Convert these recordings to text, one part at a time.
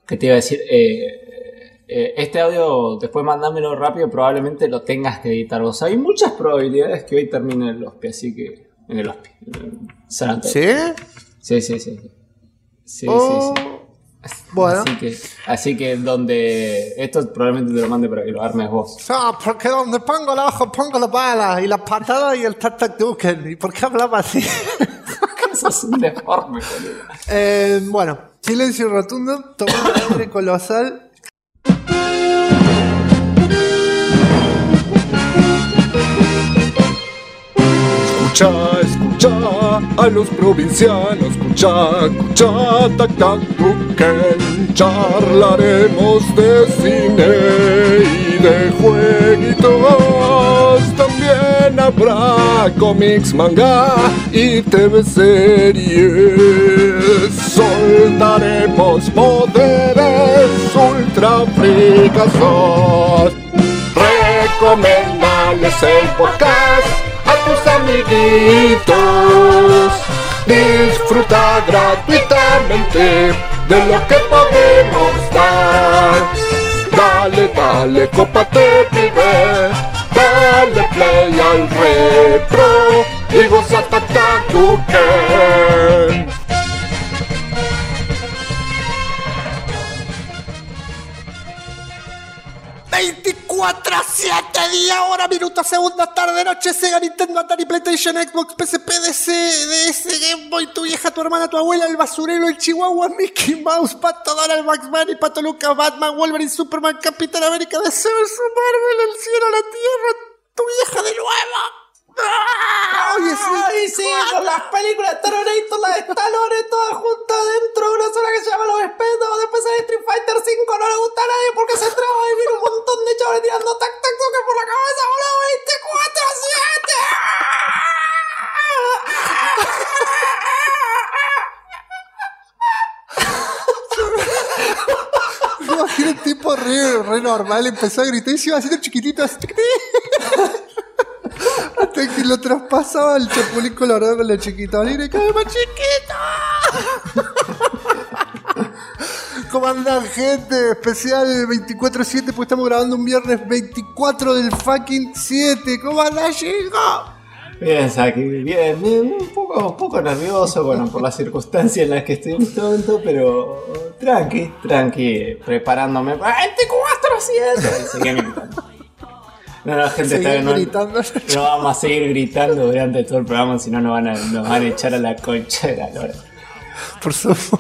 ¿Qué te iba a decir? Este audio, después mandámelo rápido, probablemente lo tengas que editar vos. Hay muchas probabilidades que hoy termine en el HOSPI, así que... En el HOSPI. San Antonio. ¿Sí? Sí. Sí. Bueno. Así que donde... Esto probablemente te lo mande para que lo armes vos. No, porque donde pongo el ojo, pongo la bala y la patada y el tac-tac-duken. ¿Y por qué hablaba así? Eso es un deforme, boludo. Bueno, silencio rotundo, tomar aire colosal. Escucha a los provincianos, escucha, tac-tac-duken. Charlaremos de cine y de jueguitos. También habrá cómics, manga y TV series. Soltaremos poderes ultra fricazos. Recomendales el podcast a tus amiguitos. Disfruta gratuitamente de lo que podemos dar. Dale, cópate, pibe. Dale play al retro y goza tac-tac-duken. 24/7, día, hora, minuto, segunda, tarde, noche, Sega, Nintendo, Atari, PlayStation, Xbox, PSP, DC, DS, Game Boy, tu vieja, tu hermana, tu abuela, el basurero, el chihuahua, Mickey Mouse, Pato Donald, Bugs Bunny, Pato Lucas, Batman, Wolverine, Superman, Capitán América, DC vs Marvel, el cielo, la tierra, tu vieja de nuevo. ¡Ay, sí! Con las películas de Terminator, las de Stallone, todas juntas dentro de una sola que se llama Los Expendables. Después sale Street Fighter 5, no le gusta a nadie porque se traba y viene un montón de chavales tirando tac-tac-duken por la cabeza, boludo. 24/7. Imagina un tipo re normal, empezó a gritar y se iba haciendo chiquitito así. Hasta que lo traspasaba el Chapulín Colorado con la chiquita. ¡Mira, cada vez más chiquito! ¿Cómo andan, gente? Especial 24/7, pues estamos grabando un viernes 24 del fucking 7. ¿Cómo andan, chicos? Bien, Saki, bien, un poco nervioso, bueno, por las circunstancias en las que estoy en este momento, pero tranqui, preparándome para 24/7. Seguí gritando. No, gente, está bien, no vamos a seguir gritando durante todo el programa, si no nos van a echar a la concha de la lora. Por supuesto.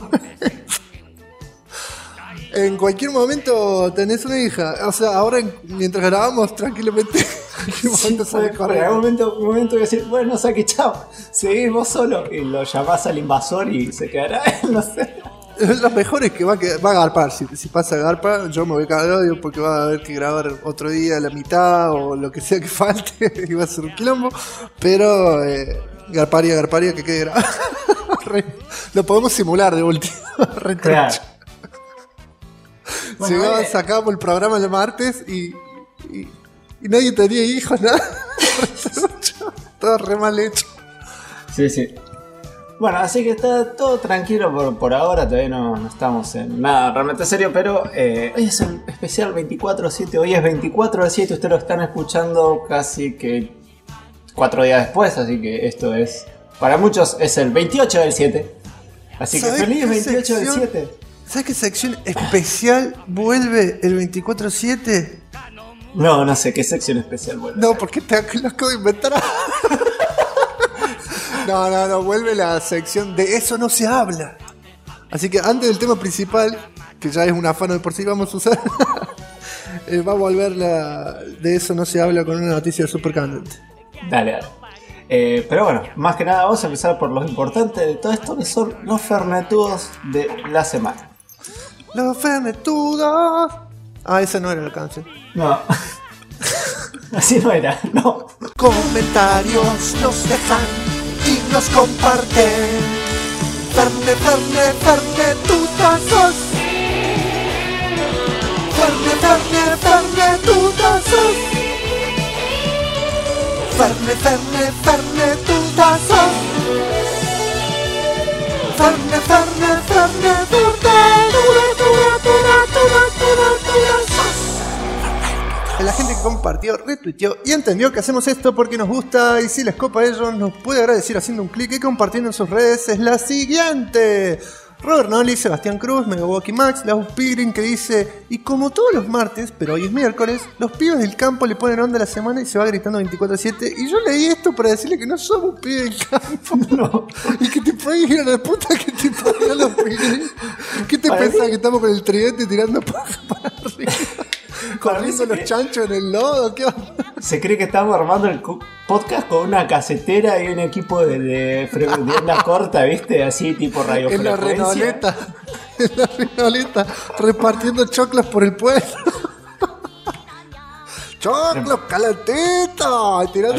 En cualquier momento tenés una hija. O sea, ahora mientras grabamos tranquilamente. En algún momento voy a decir, bueno, Saki, chao, seguís vos solo. Y lo llamás al invasor y se quedará, no sé. Lo mejor es que va a garpar. Si pasa a garpa, yo me voy a cagar de odio porque va a haber que grabar otro día la mitad o lo que sea que falte. Y va a ser un quilombo. Pero garparia que quede grabado. Lo podemos simular de último. Claro. Bueno, sacamos el programa el martes y nadie tenía hijos, nada. Todo re mal hecho. Sí. Bueno, así que está todo tranquilo por ahora, todavía no estamos en nada realmente serio, pero hoy es el especial 24/7, hoy es 24/7, ustedes lo están escuchando casi que 4 días después, así que esto es, para muchos es el 28/7, así que feliz 28/7. ¿Sabes qué sección especial vuelve el 24/7? No sé qué sección especial vuelve. No, porque te lo acabo de inventar. No, vuelve la sección de eso no se habla. Así que antes del tema principal, que ya es un afano de por sí, vamos a usar, va a volver la de eso no se habla con una noticia super candente. Dale. Pero bueno, más que nada vamos a empezar por lo importante de todo esto, que son los fernetudos de la semana. Los fernetudos. Ah, esa no era la canción. No. Así no era, no. Comentarios nos dejan y nos comparten. Fernetutazos. Fernetutazos. Fernetutazos. Fernetutazos. compartió, retuiteó y entendió que hacemos esto porque nos gusta y si les copa a ellos nos puede agradecer haciendo un clic y compartiendo en sus redes. Es la siguiente: Robert Nolly, Sebastián Cruz, Megawaki Max, Lau Pigrin, que dice: y como todos los martes, pero hoy es miércoles, los pibes del campo le ponen onda a la semana y se va gritando 24/7. Y yo leí esto para decirle que no somos pibes del campo, no. Y que te puedes ir a la puta que te parió los pibes. ¿Qué te pensás, que estamos con el tridente tirando paja para arriba? Corriendo los chanchos en el lodo, ¿qué onda? Se cree que estamos armando el podcast con una casetera y un equipo de onda corta, ¿viste? Así tipo radiofrecuencia. En la Renoleta, repartiendo choclos por el pueblo. ¡Choclos, calentito! Tirando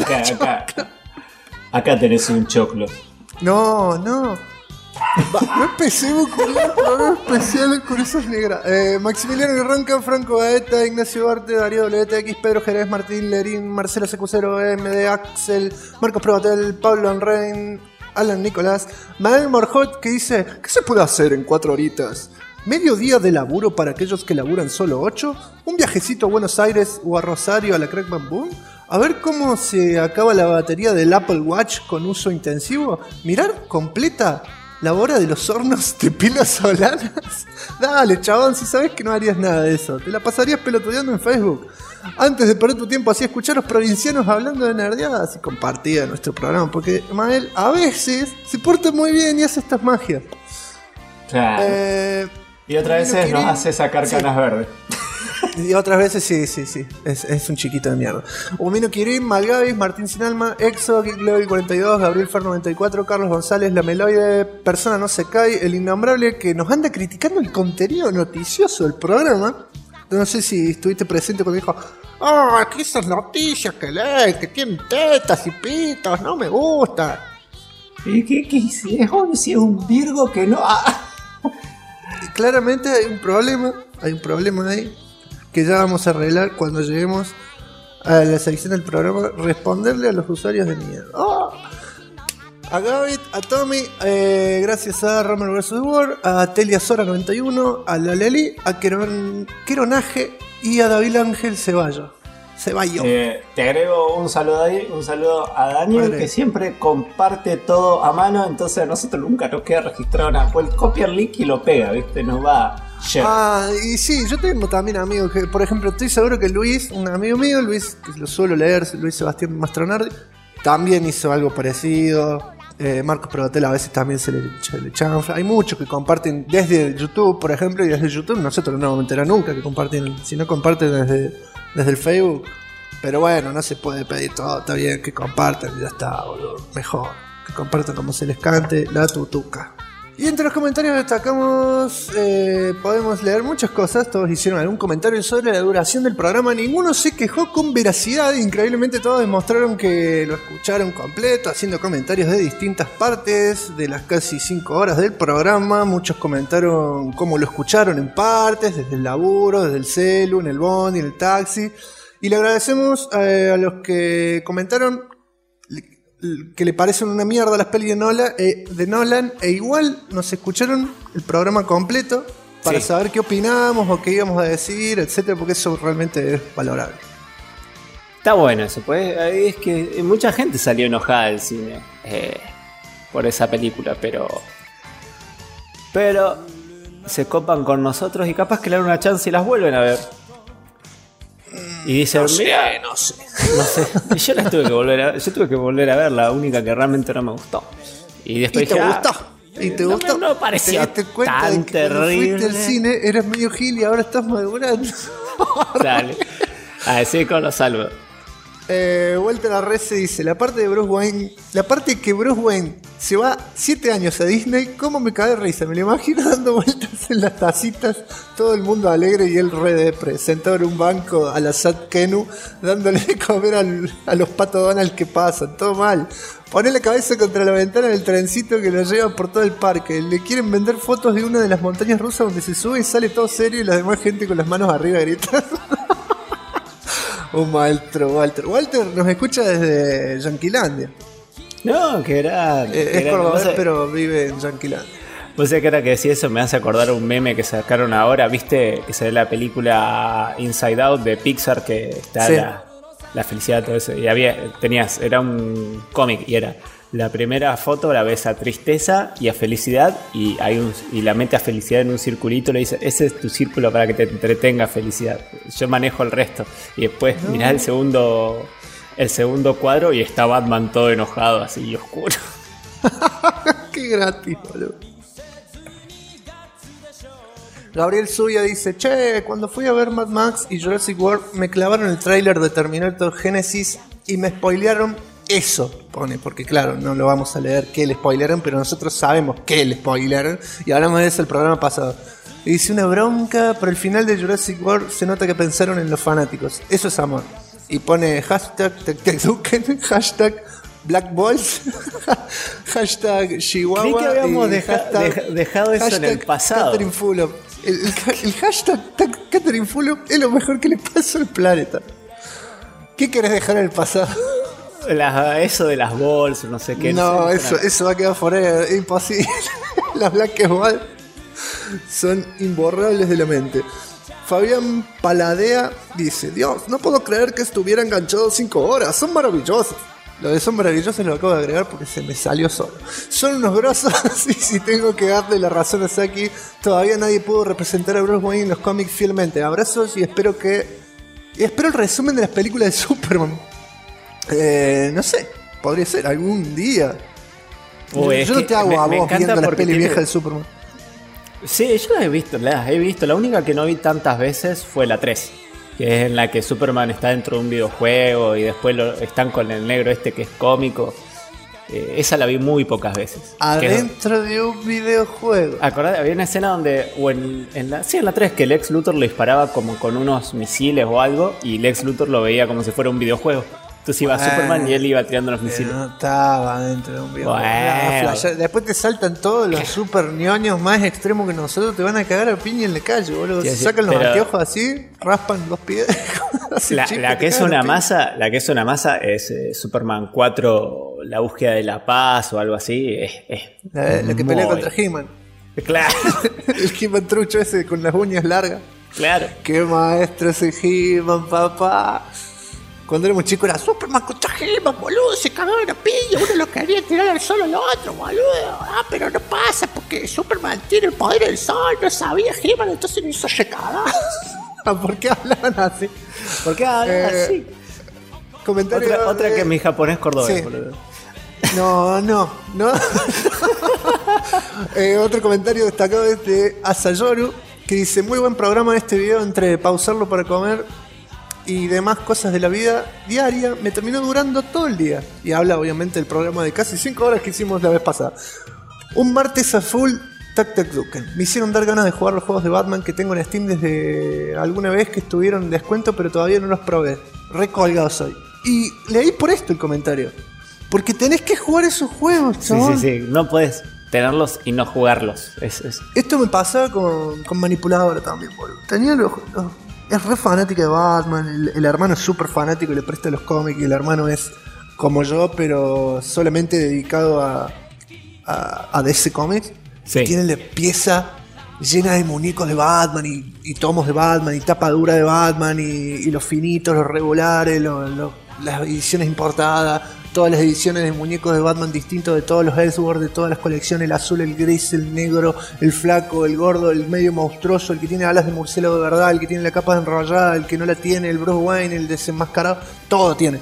acá tenés un choclo. No empecemos con un programa especial con esas negras. Maximiliano Arranca, Franco Gaeta, Ignacio Duarte, Darío WTX, Pedro Jerez, Martín Lerín, Marcelo Secucero, MD Axel, Marcos Probatel, Pablo Anrein, Alan Nicolás, Manuel Morjot, que dice: ¿qué se puede hacer en 4 horitas? ¿Medio día de laburo para aquellos que laburan solo 8? ¿Un viajecito a Buenos Aires o a Rosario a la Crack Bamboo? ¿A ver cómo se acaba la batería del Apple Watch con uso intensivo? ¿Mirar completa la hora de los hornos de pilas solanas? Dale, chabón, si sabes que no harías nada de eso. Te la pasarías pelotudeando en Facebook. Antes de perder tu tiempo así, escuchar a los provincianos hablando de nerdeadas y compartía nuestro programa. Porque Mael a veces se porta muy bien y hace estas magias. Claro. Y otras veces nos hace sacar canas verdes. Y otras veces sí. Es un chiquito de mierda. Humino Quirín, Malgavis, Martín Sinalma, Exo, Geek Level 42, Gabriel Fer 94, Carlos González, La Meloide, Persona No Se Cae, El Innombrable, que nos anda criticando el contenido noticioso del programa. No sé si estuviste presente cuando dijo: que esas noticias que leen, que tienen tetas y pitos, no me gusta. ¿Y qué si es un Virgo que no? Y claramente hay un problema ahí que ya vamos a arreglar cuando lleguemos a la sección del programa: responderle a los usuarios de mierda. A Gavit, a Tommy, gracias a Romer vs. War, a Telia Sora 91, a Laleli, a Queronaje y a David Ángel Ceballo. Te agrego un saludo ahí, un saludo a Daniel, que siempre comparte todo a mano, entonces a nosotros nunca nos queda registrado nada. Pues copia el link y lo pega, ¿viste? Nos va. Y sí, yo tengo también amigos que, por ejemplo, estoy seguro que Luis, un amigo mío, Luis, que lo suelo leer, Luis Sebastián Mastronardi, también hizo algo parecido. Marcos Probatel a veces también se le chanfla. Hay muchos que comparten desde YouTube, por ejemplo, y desde YouTube nosotros no vamos a enterar nunca que comparten, si no comparten desde el Facebook. Pero bueno, no se puede pedir todo, está bien que compartan y ya está, boludo. Mejor que compartan como se les cante la tutuca. Y entre los comentarios destacamos, podemos leer muchas cosas. Todos hicieron algún comentario sobre la duración del programa. Ninguno se quejó con veracidad. Increíblemente todos demostraron que lo escucharon completo, haciendo comentarios de distintas partes de las casi 5 horas del programa. Muchos comentaron cómo lo escucharon en partes, desde el laburo, desde el celu, en el bondi, en el taxi. Y le agradecemos a los que comentaron que le parecen una mierda las pelis de Nolan, e igual nos escucharon el programa completo para saber qué opinamos o qué íbamos a decir, etcétera, porque eso realmente es valorable. Está bueno eso, pues es que mucha gente salió enojada del cine por esa película, pero se copan con nosotros y capaz que le dan una chance y las vuelven a ver. Y dicen, no sé. Y yo las tuve que volver a ver, la única que realmente no me gustó. Y después ¿Y te gustó? ¿Y te gustó? No pareció ¿Te diste cuenta tan de que cuando terrible? fuiste al cine eras medio gil y ahora estás madurando? Dale. A decir con los saludos. Walter Arrece dice: la parte que Bruce Wayne se va 7 años a Disney, ¿cómo me cae de risa? Me lo imagino dando vueltas en las tacitas, todo el mundo alegre y él re depre, sentado en un banco a la Sat Kenu, dándole de comer a los Pato Donald que pasan, todo mal. Pone la cabeza contra la ventana del trencito que lo lleva por todo el parque. Le quieren vender fotos de una de las montañas rusas donde se sube y sale todo serio y la demás gente con las manos arriba gritando. Un maestro, Walter. Walter nos escucha desde Yanquilandia. No, que era. Es cordobés, pero vive en Yanquilandia. Vos sabés que ahora que decís eso me hace acordar un meme que sacaron ahora, ¿viste? Que se ve la película Inside Out de Pixar, que está la felicidad, todo eso. Y era un cómic y era la primera foto la ves a tristeza y a felicidad y la mete a felicidad en un circulito, le dice, ese es tu círculo para que te entretenga felicidad. Yo manejo el resto. Y después mirás el segundo cuadro y está Batman todo enojado así y oscuro. Qué gratis, boludo. Gabriel Zuya dice, che, cuando fui a ver Mad Max y Jurassic World me clavaron el tráiler de Terminator Genesis y me spoilearon eso, pone, porque claro, no lo vamos a leer que le spoilearon, pero nosotros sabemos que le spoilearon y hablamos de eso el programa pasado. Y dice, una bronca, pero el final de Jurassic World se nota que pensaron en los fanáticos, eso es amor. Y pone hashtag #TechTechDuken, hashtag Black Balls, hashtag Chihuahua. Creí que habíamos dejado eso en el pasado. Catherine Fulop. El hashtag Catherine Fulop es lo mejor que le pasó al planeta. ¿Qué querés dejar en el pasado? Eso de las bolsas, no sé qué. No, eso va a quedar forever, es imposible. Las Black Balls son imborrables de la mente. Fabián Paladea dice, Dios, no puedo creer que estuviera enganchado 5 horas, son maravillosos. Lo de son maravillosos lo acabo de agregar porque se me salió solo. Son unos grosos y si tengo que darle la razón a Saki, todavía nadie pudo representar a Bruce Wayne en los cómics fielmente. Abrazos y espero el resumen de las películas de Superman. No sé, podría ser algún día. Yo no te hago a vos viendo las pelis viejas de Superman. Sí, yo las he visto. La única que no vi tantas veces fue la 3. Que es en la que Superman está dentro de un videojuego y después están con el negro este que es cómico. Esa la vi muy pocas veces. Adentro de un videojuego. ¿Acordás? Había una escena donde, en la 3, que Lex Luthor le disparaba como con unos misiles o algo y Lex Luthor lo veía como si fuera un videojuego. Entonces iba Superman y él iba tirando los misiles. No estaba dentro de un videojuego. Después te saltan todos los super ñoños más extremos que nosotros, te van a cagar a piña en la calle, boludo. Sí, se sacan los anteojos así, raspan 2 pies. La que es una masa es Superman 4, la búsqueda de la paz o algo así. La que pelea contra He-Man. Claro. El He-Man trucho ese con las uñas largas. Claro. Qué maestro ese He-Man, papá. Cuando éramos chicos era Superman contra He-Man, boludo, se cagaban a piña, uno lo quería tirar al sol al otro, boludo. Pero no pasa porque Superman tiene el poder del sol, no sabía He-Man, entonces no hizo recagada. ¿Por qué hablaban así? ¿Por qué hablaban así? Comentario otra que mi japonés cordobés, sí. Boludo. No. Otro comentario destacado es de Asayoru, que dice, muy buen programa este video entre pausarlo para comer y demás cosas de la vida diaria, me terminó durando todo el día. Y habla obviamente del programa de casi 5 horas que hicimos la vez pasada. Un martes a full, TechTechDuken. Me hicieron dar ganas de jugar los juegos de Batman que tengo en Steam desde alguna vez que estuvieron en descuento, pero todavía no los probé. Recolgado soy. Y leí por esto el comentario. Porque tenés que jugar esos juegos, chabón. Sí. No podés tenerlos y no jugarlos. Esto me pasaba con Manipuladora también, boludo. Tenía es re fanática de Batman, el hermano es súper fanático y le presta los cómics, y el hermano es como yo, pero solamente dedicado a DC Comics. Sí. Tiene la pieza llena de muñecos de Batman y tomos de Batman y tapa dura de Batman y los finitos, los regulares, las ediciones importadas, todas las ediciones de muñecos de Batman distintos de todos los Elseworlds, de todas las colecciones, el azul, el gris, el negro, el flaco, el gordo, el medio monstruoso, el que tiene alas de murciélago de verdad, el que tiene la capa enrollada, el que no la tiene, el Bruce Wayne, el desenmascarado, todo tiene.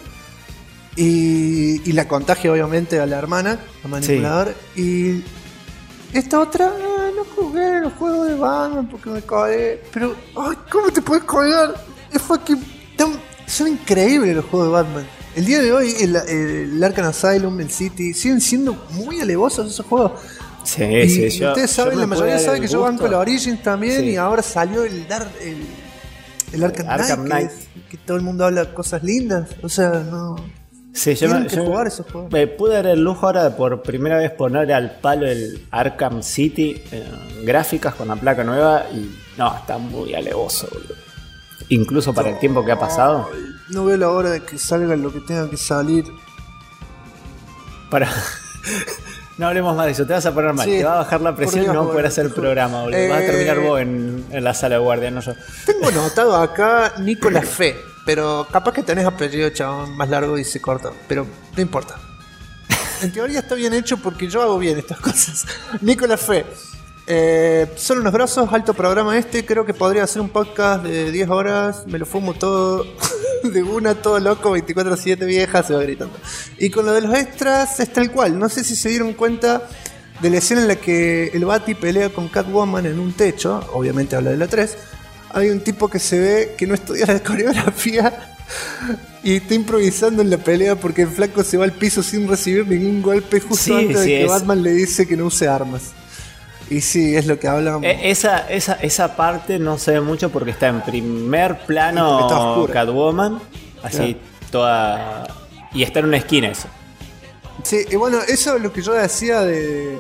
Y la contagia obviamente a la hermana, a Manipulador, sí. Y esta otra, no jugué los juegos de Batman porque me cagué. Pero, ay, ¿cómo te puedes colgar? Son increíbles los juegos de Batman. El día de hoy, el Arkham Asylum, el City, siguen siendo muy alevosos esos juegos. Sí. Ustedes saben, la mayoría sabe que yo banco la Origins también, sí. Y ahora salió el Arkham Knight, que todo el mundo habla cosas lindas. O sea, no. Sí, tienen que jugar esos juegos. Me pude dar el lujo ahora de por primera vez poner al palo el Arkham City gráficas con la placa nueva y no, está muy alevoso, boludo. Incluso para el tiempo que ha pasado. No veo la hora de que salga lo que tenga que salir. No hablemos más de eso, te vas a poner mal, sí, te va a bajar la presión y no vas a poder hacer el programa, boludo. Vas a terminar vos en la sala de guardia, no yo. Tengo notado acá Nicolás Fe. Pero capaz que tenés apellido chabón más largo y se corta. Pero no importa. En teoría está bien hecho porque yo hago bien estas cosas. Nicolás Fe. Son unos brazos, alto programa este. Creo que podría hacer un podcast de 10 horas. Me lo fumo todo de una, todo loco, 24/7 vieja, se va gritando. Y con lo de los extras es tal cual. No sé si se dieron cuenta de la escena en la que el Bati pelea con Catwoman en un techo. Obviamente habla de la 3. Hay un tipo que se ve que no estudia la coreografía y está improvisando en la pelea porque el flaco se va al piso sin recibir ningún golpe justo antes de que Batman le dice que no use armas. Y sí, es lo que hablamos. Esa parte no se ve mucho porque está en primer plano Catwoman, así toda... Y está en una esquina eso. Sí, y bueno, eso es lo que yo decía de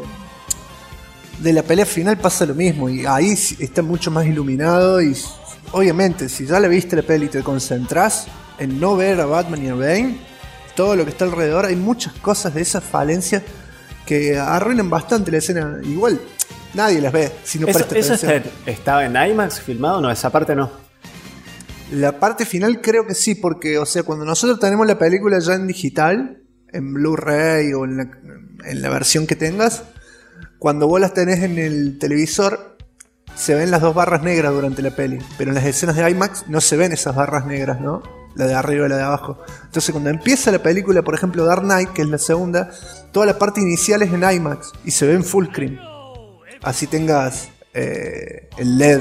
la pelea final, pasa lo mismo. Y ahí está mucho más iluminado y... Obviamente, si ya le viste la peli y te concentrás en no ver a Batman y a Bane, todo lo que está alrededor, hay muchas cosas de esas falencias que arruinan bastante la escena. Igual, nadie las ve si no presta atención. ¿Eso estaba en IMAX filmado? No, esa parte no. La parte final creo que sí, porque, o sea, cuando nosotros tenemos la película ya en digital, en Blu-ray o en la versión que tengas, cuando vos las tenés en el televisor, se ven las dos barras negras durante la peli, pero en las escenas de IMAX no se ven esas barras negras, ¿no? La de arriba y la de abajo. Entonces cuando empieza la película, por ejemplo Dark Knight, que es la segunda, toda la parte inicial es en IMAX y se ve en full screen. Así tengas el LED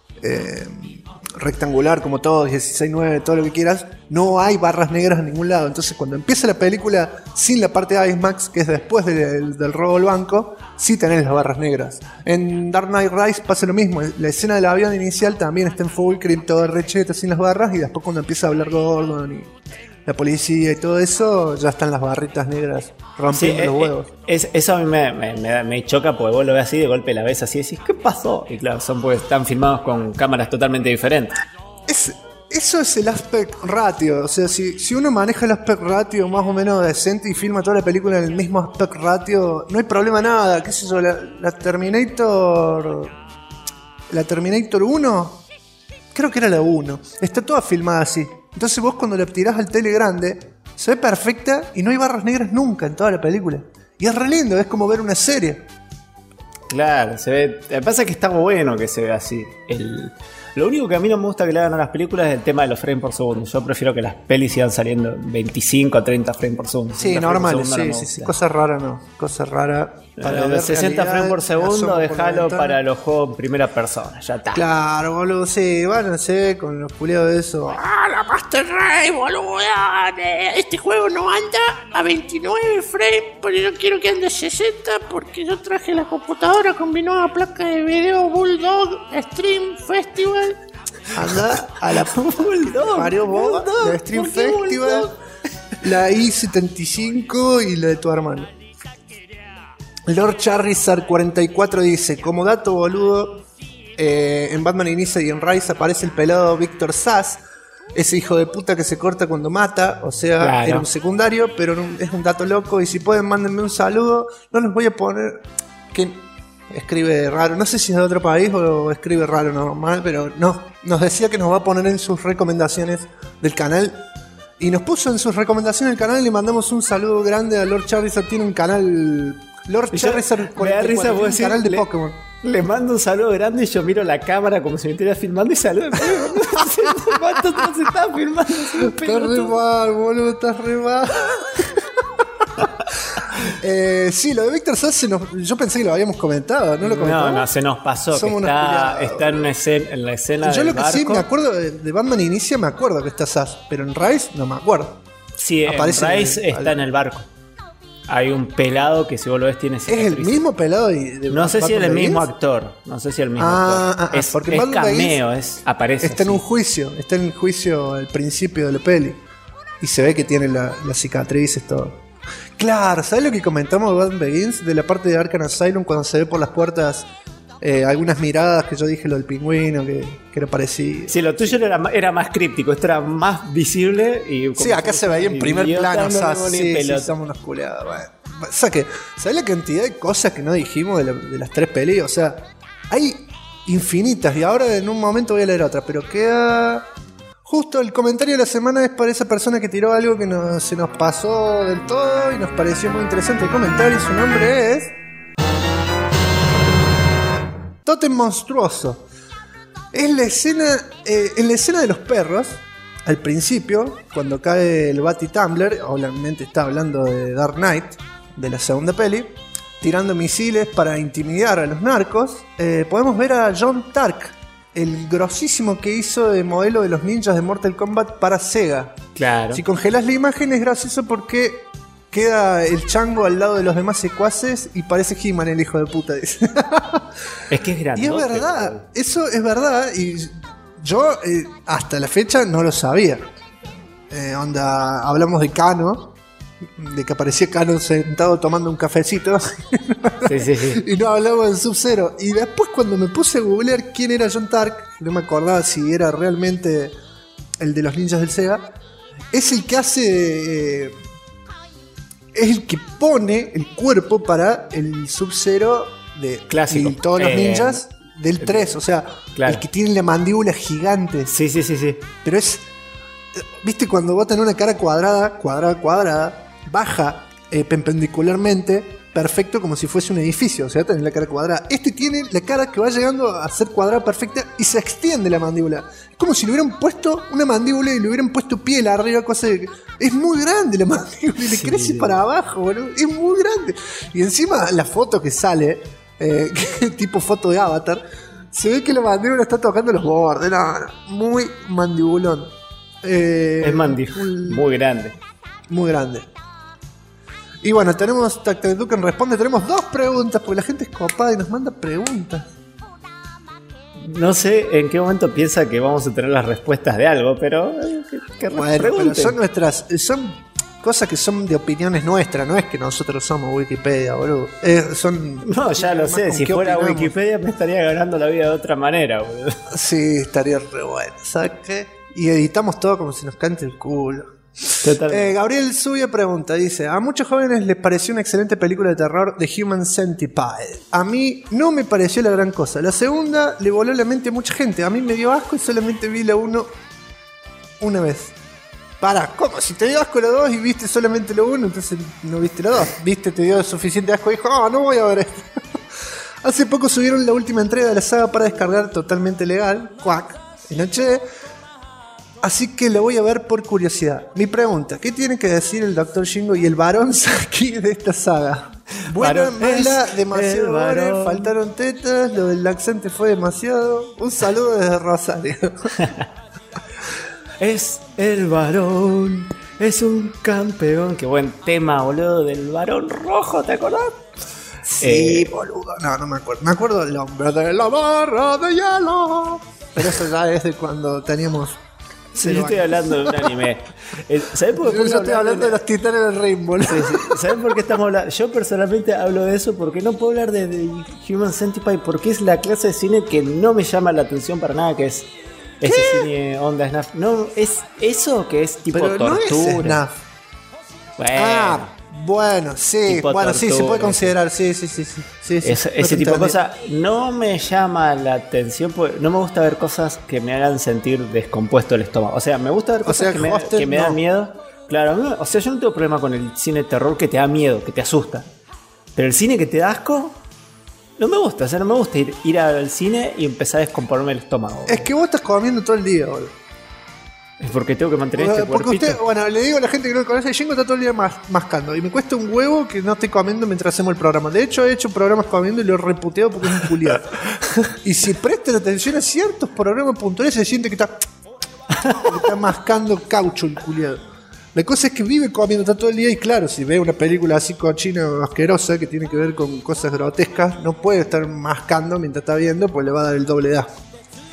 rectangular como todo, 16:9, todo lo que quieras, no hay barras negras en ningún lado. Entonces cuando empieza la película sin la parte de IMAX, que es después del robo al banco, sí tenés las barras negras. En Dark Knight Rise pasa lo mismo, la escena del avión inicial también está en full screen, todo recheta sin las barras, y después cuando empieza a hablar Gordon y la policía y todo eso, ya están las barritas negras rompiendo los huevos. Eso a mí me choca porque vos lo ves así, de golpe la ves así y decís, ¿qué pasó? Y claro, son porque están filmados con cámaras totalmente diferentes. Eso es el aspect ratio. O sea, si uno maneja el aspect ratio más o menos decente y filma toda la película en el mismo aspect ratio, no hay problema nada. ¿Qué sé yo? La Terminator 1, creo que era la 1, está toda filmada así. Entonces vos cuando la tirás al tele grande, se ve perfecta y no hay barras negras nunca en toda la película. Y es re lindo, es como ver una serie. Claro, se ve. Me pasa que está bueno que se vea así. Lo único que a mí no me gusta que le hagan a las películas es el tema de los frames por segundo. Yo prefiero que las pelis sigan saliendo 25 a 30 frames por segundo. Sí, normal, sí. Cosa rara no. Cosa rara. Para los 60 frames por segundo, dejalo para los juegos en primera persona. Ya está. Claro, boludo, sí, váyanse con los culiados de eso. ¡Ah, la Master Race, boludo! Este juego no anda a 29 frames, pero yo quiero que ande a 60 porque yo traje la computadora con mi nueva placa de video Bulldog Stream Festival. Anda a la Bulldog, Mario Bob, la Stream Festival, la I-75 y la de tu hermano. Lord Charizard 44 dice: como dato boludo, en Batman Inicia y en Rise aparece el pelado Víctor Sass, ese hijo de puta que se corta cuando mata. O sea, claro, era un secundario, pero es un dato loco. Y si pueden, mándenme un saludo. No les voy a poner que escribe raro, no sé si es de otro país o escribe raro normal, pero no, nos decía que nos va a poner en sus recomendaciones del canal. Y nos puso en sus recomendaciones del canal y le mandamos un saludo grande a Lord Charizard. Tiene un canal, Lord Charizard 44, un canal de Pokémon. Le mando un saludo grande y yo miro la cámara como si me estuviera filmando y saludo. ¿Cuánto se está filmando? Estás re mal, boludo, estás re mal. Sí, lo de Víctor Sass yo pensé que lo habíamos comentado, ¿no lo comentamos? No, se nos pasó. Está en la escena yo del lo que barco. Sí me acuerdo de Batman Inicia, me acuerdo que está Sass, pero en Rise no me acuerdo. Sí, aparece en Rise está en el barco. Hay un pelado que si vos lo ves tiene cicatrices. ¿Es el mismo pelado? No sé si es el mismo actor. No sé si es el mismo actor. Porque es cameo, aparece. Está en un juicio, está en el juicio al principio de la peli. Y se ve que tiene las cicatrices, todo. Claro, ¿sabes lo que comentamos de Batman Begins? De la parte de Arkham Asylum, cuando se ve por las puertas algunas miradas, que yo dije lo del pingüino, que era parecido. Sí, lo tuyo era más críptico, esto era más visible. Y sí, acá se veía en primer plano, sí, somos unos culeados. Bueno. O sea que, ¿sabes la cantidad de cosas que no dijimos de las tres pelis? O sea, hay infinitas, y ahora en un momento voy a leer otra, pero queda Justo el comentario de la semana es para esa persona que tiró algo que se nos pasó del todo y nos pareció muy interesante el comentario. Su nombre es Totem Monstruoso. Es la escena, en la escena de los perros, al principio, cuando cae el Bati-Tumbler, obviamente está hablando de Dark Knight, de la segunda peli, tirando misiles para intimidar a los narcos, podemos ver a John Tark, el grosísimo que hizo de modelo de los ninjas de Mortal Kombat para Sega. Claro. Si congelas la imagen es gracioso porque queda el chango al lado de los demás secuaces y parece He-Man, el hijo de puta, dice. Es que es grande. Y es verdad, eso es verdad. Y yo hasta la fecha no lo sabía. Hablamos de Kano, de que aparecía Kano sentado tomando un cafecito. Sí. Y no hablamos de Sub-Zero. Y después cuando me puse a googlear quién era John Tark, no me acordaba si era realmente el de los ninjas del Sega. Es el que hace... es el que pone el cuerpo para el Sub-Zero de clásico. Y todos los ninjas del 3. O sea, claro. El que tiene la mandíbula gigante. Sí. Pero es... ¿Viste cuando vos tenés una cara cuadrada, baja perpendicularmente, perfecto, como si fuese un edificio? O sea, tenés la cara cuadrada. Este tiene la cara que va llegando a ser cuadrada perfecta y se extiende la mandíbula. Es como si le hubieran puesto una mandíbula y le hubieran puesto piel arriba, cosa de... Es muy grande la mandíbula y le crece para abajo, boludo. Es muy grande. Y encima la foto que sale, tipo foto de Avatar, se ve que la mandíbula está tocando los bordes. No, muy mandibulón. Es muy grande. Muy grande. Y bueno, tenemos Tactaduken responde. Tenemos 2 preguntas porque la gente es copada y nos manda preguntas. No sé en qué momento piensa que vamos a tener las respuestas de algo, pero bueno, pero son nuestras, son cosas que son de opiniones nuestras, no es que nosotros somos Wikipedia, boludo. No, ya lo sé, si fuera opinamos. Wikipedia me estaría ganando la vida de otra manera, boludo. Sí, estaría re bueno, ¿sabes qué? Y editamos todo como si nos cante el culo. Gabriel Zubia pregunta, dice: a muchos jóvenes les pareció una excelente película de terror The Human Centipede. A mí no me pareció la gran cosa. La segunda le voló la mente a mucha gente. A mí me dio asco y solamente vi la 1 una vez. Para, ¿cómo? Si te dio asco la 2 y viste solamente la 1, entonces no viste la 2. Viste, te dio suficiente asco y dijo, no voy a ver esto. Hace poco subieron la última entrega de la saga para descargar totalmente legal, Quack, en HD. Así que la voy a ver por curiosidad. Mi pregunta, ¿qué tiene que decir el Dr. Shingo y el varón Saki de esta saga? Buena, mala, demasiado gore, faltaron tetas, lo del laxante fue demasiado. Un saludo desde Rosario. Es el varón, es un campeón. Qué buen tema, boludo, del varón rojo, ¿te acordás? Sí, boludo. No me acuerdo. Me acuerdo del hombre de la barra de hielo. Pero eso ya es de cuando teníamos... Sí, yo estoy hablando de un anime. ¿Sabés por qué yo estoy hablando de los titanes del Rainbow? Sí. ¿Sabés por qué estamos hablando? Yo personalmente hablo de eso porque no puedo hablar de Human Centipede porque es la clase de cine que no me llama la atención para nada, que es ese cine onda snuff. No, es eso que es tipo pero tortura. No es snuff. Bueno, sí, sí, se puede considerar, sí. Ese tipo de cosas no me llama la atención, porque no me gusta ver cosas que me hagan sentir descompuesto el estómago. O sea, me gusta ver cosas que me dan miedo. Claro, o sea, yo no tengo problema con el cine de terror que te da miedo, que te asusta. Pero el cine que te da asco, no me gusta. O sea, no me gusta ir al cine y empezar a descomponerme el estómago. Es que vos estás comiendo todo el día, boludo. Es porque tengo que mantener este cuerpito. Porque usted, bueno, le digo a la gente que no lo conoce, Shingo está todo el día mascando. Y me cuesta un huevo que no estoy comiendo mientras hacemos el programa. De hecho, he hecho programas comiendo y lo he reputeado porque es un culiado. Y si prestan atención a ciertos programas puntuales, se siente que está mascando caucho el culiado. La cosa es que vive comiendo, está todo el día. Y claro, si ve una película así cochina o asquerosa que tiene que ver con cosas grotescas, no puede estar mascando mientras está viendo, pues le va a dar el doble de asco.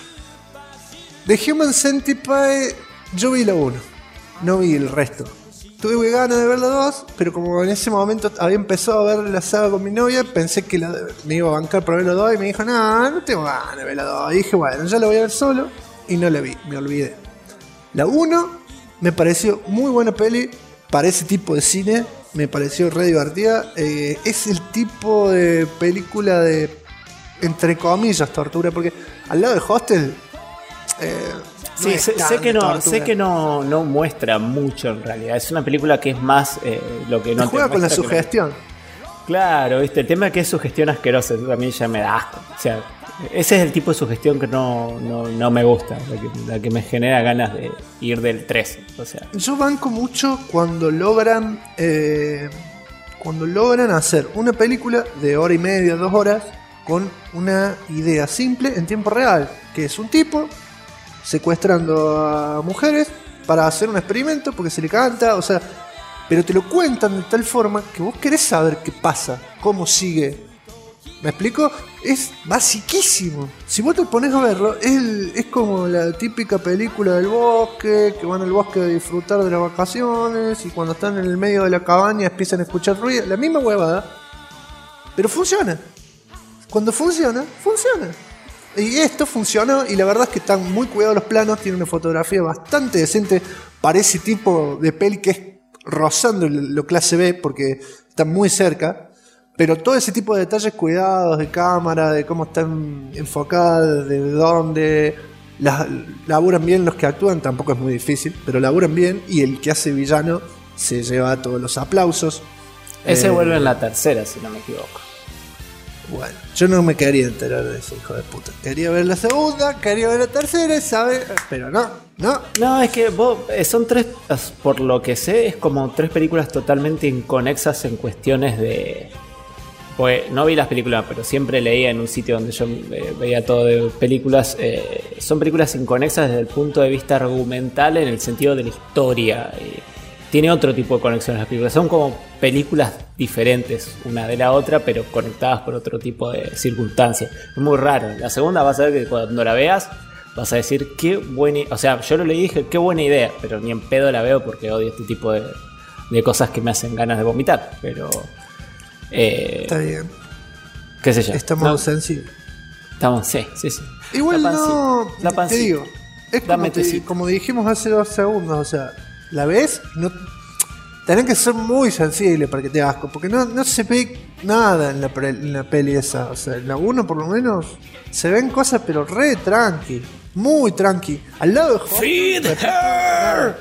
The Human Centipede, yo vi la 1, no vi el resto. Tuve ganas de ver la 2, pero como en ese momento había empezado a ver la saga con mi novia, pensé que me iba a bancar para ver la 2 y me dijo, no tengo ganas de ver la 2. Y dije, bueno, ya la voy a ver solo y no la vi, me olvidé. La 1 me pareció muy buena peli, para ese tipo de cine, me pareció re divertida. Es el tipo de película de, entre comillas, tortura, porque al lado de Hostel... Sí, sé que no muestra mucho en realidad. Es una película que es más lo que no te juega con la sugestión. Claro, ¿viste? El tema es que es sugestión asquerosa. Eso también ya me da asco. O sea, ese es el tipo de sugestión que no me gusta. La que me genera ganas de ir del 3. O sea. Yo banco mucho cuando logran hacer una película de hora y media, 2 horas, con una idea simple en tiempo real. Que es un tipo secuestrando a mujeres para hacer un experimento porque se le canta, o sea, pero te lo cuentan de tal forma que vos querés saber qué pasa, cómo sigue. ¿Me explico? Es basiquísimo. Si vos te pones a verlo, es como la típica película del bosque, que van al bosque a disfrutar de las vacaciones y cuando están en el medio de la cabaña empiezan a escuchar ruido, la misma huevada, pero funciona. Cuando funciona, funciona. Y esto funcionó y la verdad es que están muy cuidados los planos, tiene una fotografía bastante decente para ese tipo de peli que es rozando lo clase B porque está muy cerca, pero todo ese tipo de detalles cuidados de cámara, de cómo están enfocadas, de dónde laburan bien los que actúan, tampoco es muy difícil, pero laburan bien y el que hace villano se lleva todos los aplausos. Ese vuelve en la tercera, si no me equivoco. Bueno, yo no me quería enterar de ese hijo de puta. Quería ver la segunda, quería ver la tercera, ¿sabes? Pero no. No, es que vos, son 3, por lo que sé, es como 3 películas totalmente inconexas en cuestiones de... Pues no vi las películas, pero siempre leía en un sitio donde yo veía todo de películas. Son películas inconexas desde el punto de vista argumental en el sentido de la historia. Tiene otro tipo de conexiones las películas. Son como películas diferentes una de la otra, pero conectadas por otro tipo de circunstancias. Es muy raro. La segunda vas a ver que cuando la veas vas a decir qué buena... O sea, yo lo leí y dije qué buena idea, pero ni en pedo la veo porque odio este tipo de cosas que me hacen ganas de vomitar. Pero... está bien. ¿Qué sé yo? Estamos sensibles. Estamos, sí. Igual la pancita. Te digo, es como dijimos hace 2 segundos, o sea, la ves, no tenés que ser muy sensible para que te hagas asco, porque no se ve nada en la peli esa, o sea, en la 1 por lo menos se ven cosas pero re tranqui, muy tranqui, al lado de Feed her.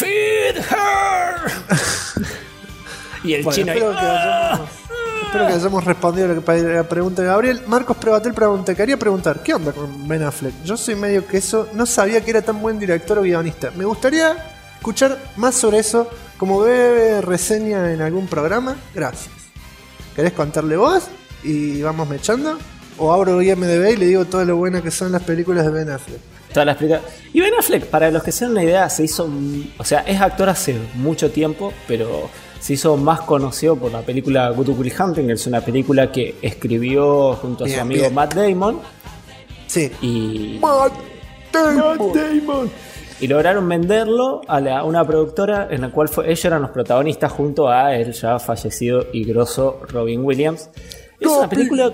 Y el chino ahí. Espero que hayamos respondido la pregunta de Gabriel. Marcos Prevatel quería preguntar, ¿qué onda con Ben Affleck? Yo soy medio queso, no sabía que era tan buen director o guionista. Me gustaría escuchar más sobre eso, como breve reseña en algún programa. Gracias. ¿Querés contarle vos y vamos mechando? ¿O abro IMDb y le digo todo lo buenas que son las películas de Ben Affleck? Todas las películas. Y Ben Affleck, para los que se den una idea, se hizo... O sea, es actor hace mucho tiempo, pero... se hizo más conocido por la película Good Will Hunting, que es una película que escribió junto a su amigo Matt Damon. Sí. Y... Matt Damon. Y lograron venderlo a una productora en la cual ellos eran los protagonistas junto a el ya fallecido y grosso Robin Williams. Es una película...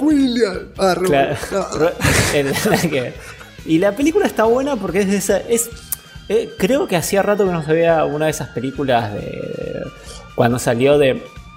Y la película está buena porque es de esa... creo que hacía rato que no se veía una de esas películas cuando salió de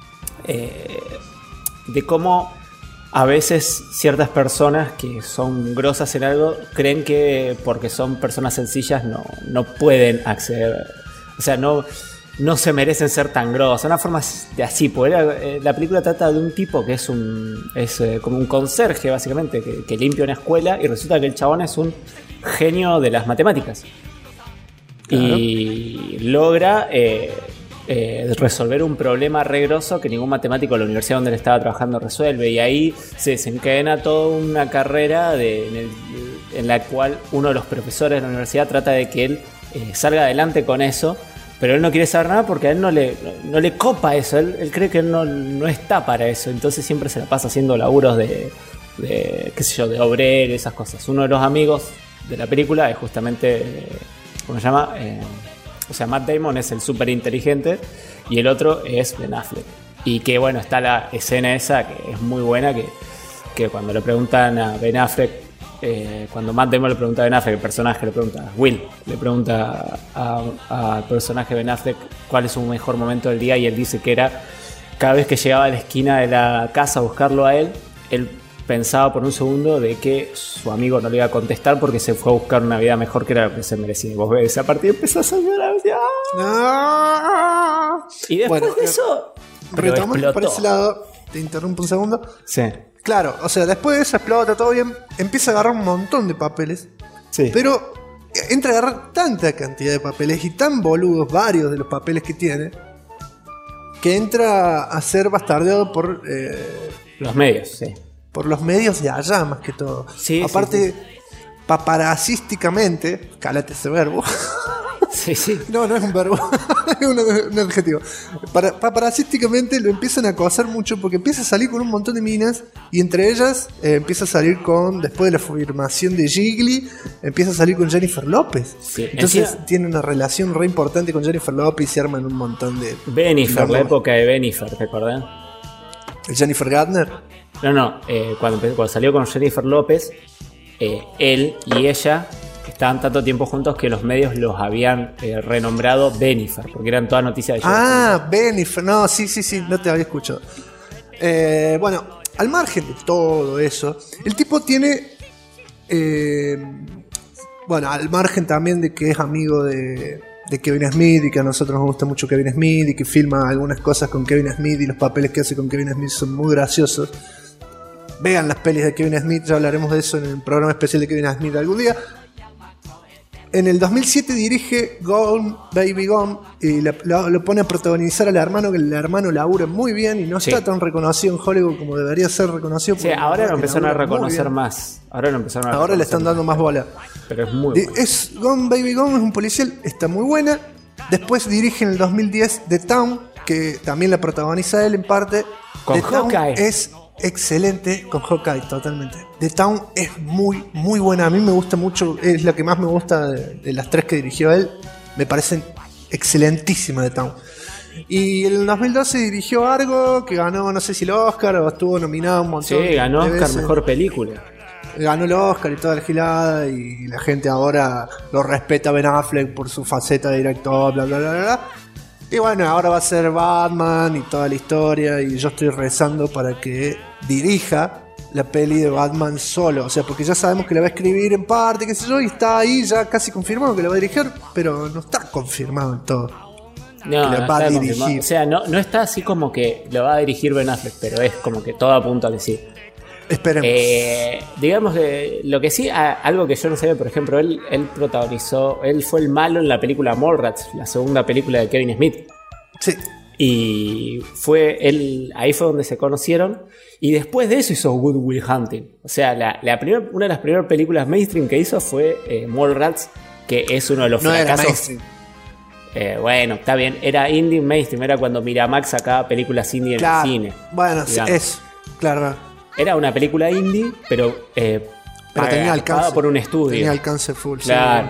cómo a veces ciertas personas que son grosas en algo creen que porque son personas sencillas no pueden acceder, o sea, no se merecen ser tan grosas, una forma de así, porque la película trata de un tipo que es como un conserje básicamente que limpia una escuela y resulta que el chabón es un genio de las matemáticas. Claro. Y logra resolver un problema re grosso que ningún matemático de la universidad donde él estaba trabajando resuelve, y ahí se desencadena toda una carrera en la cual uno de los profesores de la universidad trata de que él salga adelante con eso, pero él no quiere saber nada porque a él no le copa eso, él cree que él no está para eso, entonces siempre se la pasa haciendo laburos de qué sé yo, de obrero, esas cosas. Uno de los amigos de la película es justamente ¿cómo se llama? O sea, Matt Damon es el súper inteligente y el otro es Ben Affleck. Y que bueno, está la escena esa que es muy buena, que cuando le preguntan a Ben Affleck, cuando Matt Damon le pregunta a Ben Affleck, el personaje le pregunta, Will, le pregunta al personaje Ben Affleck cuál es su mejor momento del día, y él dice que era cada vez que llegaba a la esquina de la casa a buscarlo a él pensaba por un segundo de que su amigo no le iba a contestar porque se fue a buscar una vida mejor que era lo que se merecía. Y vos ves, a partir empezás a llorar. No. Y después de eso, pero retomando por explotó. ese lado, te interrumpo un segundo. Sí. Claro, o sea, después de eso explota todo bien, empieza a agarrar un montón de papeles, Sí. pero entra a agarrar tanta cantidad de papeles y tan boludos varios de los papeles que tiene, que entra a ser bastardeado por Los medios, sí. los medios de allá más que todo. Sí, aparte, sí, paparazísticamente, calate ese verbo. Sí, sí. No es un verbo, es un adjetivo. Paparazísticamente lo empiezan a acosar mucho porque empieza a salir con un montón de minas y entre ellas empieza a salir con, después de la formación de Gigli, empieza a salir con Jennifer López. Sí, Entonces encima- tiene una relación re importante con Jennifer López y se arman un montón de... Bennifer, la Vamos. época de Bennifer, ¿te acordás? Jennifer Gardner. No, cuando salió con Jennifer López, él y ella estaban tanto tiempo juntos que los medios los habían renombrado Bennifer, porque eran todas noticias de ellos. Ah, Bennifer. No, sí, no te había escuchado. Bueno, al margen de todo eso, el tipo tiene... bueno, al margen también de que es amigo de Kevin Smith y que a nosotros nos gusta mucho Kevin Smith y que filma algunas cosas con Kevin Smith y los papeles que hace con Kevin Smith son muy graciosos. Vean las pelis de Kevin Smith, ya hablaremos de eso en el programa especial de Kevin Smith algún día. En el 2007 dirige Gone Baby Gone y lo pone a protagonizar al hermano, que el hermano labura muy bien y no Sí. está tan reconocido en Hollywood como debería ser reconocido. Sí, porque ahora lo empezaron a labura muy reconocer bien. más. Ahora le están dando más bola. Pero es muy bueno. Es Gone Baby Gone, es un policial, está muy buena. Después dirige en el 2010 The Town, que también la protagoniza él en parte. Con The Town Hawkeye. es excelente, con Hawkeye totalmente. The Town es muy buena, a mí me gusta mucho, es la que más me gusta de las tres que dirigió él. Me parecen excelentísima The Town. Y en el 2012 dirigió Argo, que ganó no sé si el Oscar o estuvo nominado un montón. Sí, ganó de Oscar veces. Mejor Película. Ganó el Oscar y toda la gilada y la gente ahora lo respeta a Ben Affleck por su faceta de director, bla bla bla bla. Y bueno, ahora va a ser Batman y toda la historia y yo estoy rezando para que dirija la peli de Batman solo, o sea, porque ya sabemos que la va a escribir en parte, qué sé yo, y está ahí ya casi confirmado que la va a dirigir, pero no está confirmado en todo. No, Que la no va a está dirigir. confirmado. O sea, no está así como que lo va a dirigir Ben Affleck, pero es como que todo apunta a que sí. Esperemos. Digamos que lo que sí, algo que yo no sabía, por ejemplo, él protagonizó, él fue el malo en la película Mallrats, la segunda película de Kevin Smith. Sí. Y ahí fue donde se conocieron. Y después de eso hizo Good Will Hunting. O sea, una de las primeras películas mainstream que hizo fue Mallrats, que es uno de los No era fracasos. mainstream. Bueno, está bien, era indie mainstream, era cuando Miramax sacaba películas indie en Claro. el cine. Bueno, sí, digamos. eso, claro. Era una película indie, pero Tenía alcance. pagada por un estudio. Tenía alcance full. sí. Claro.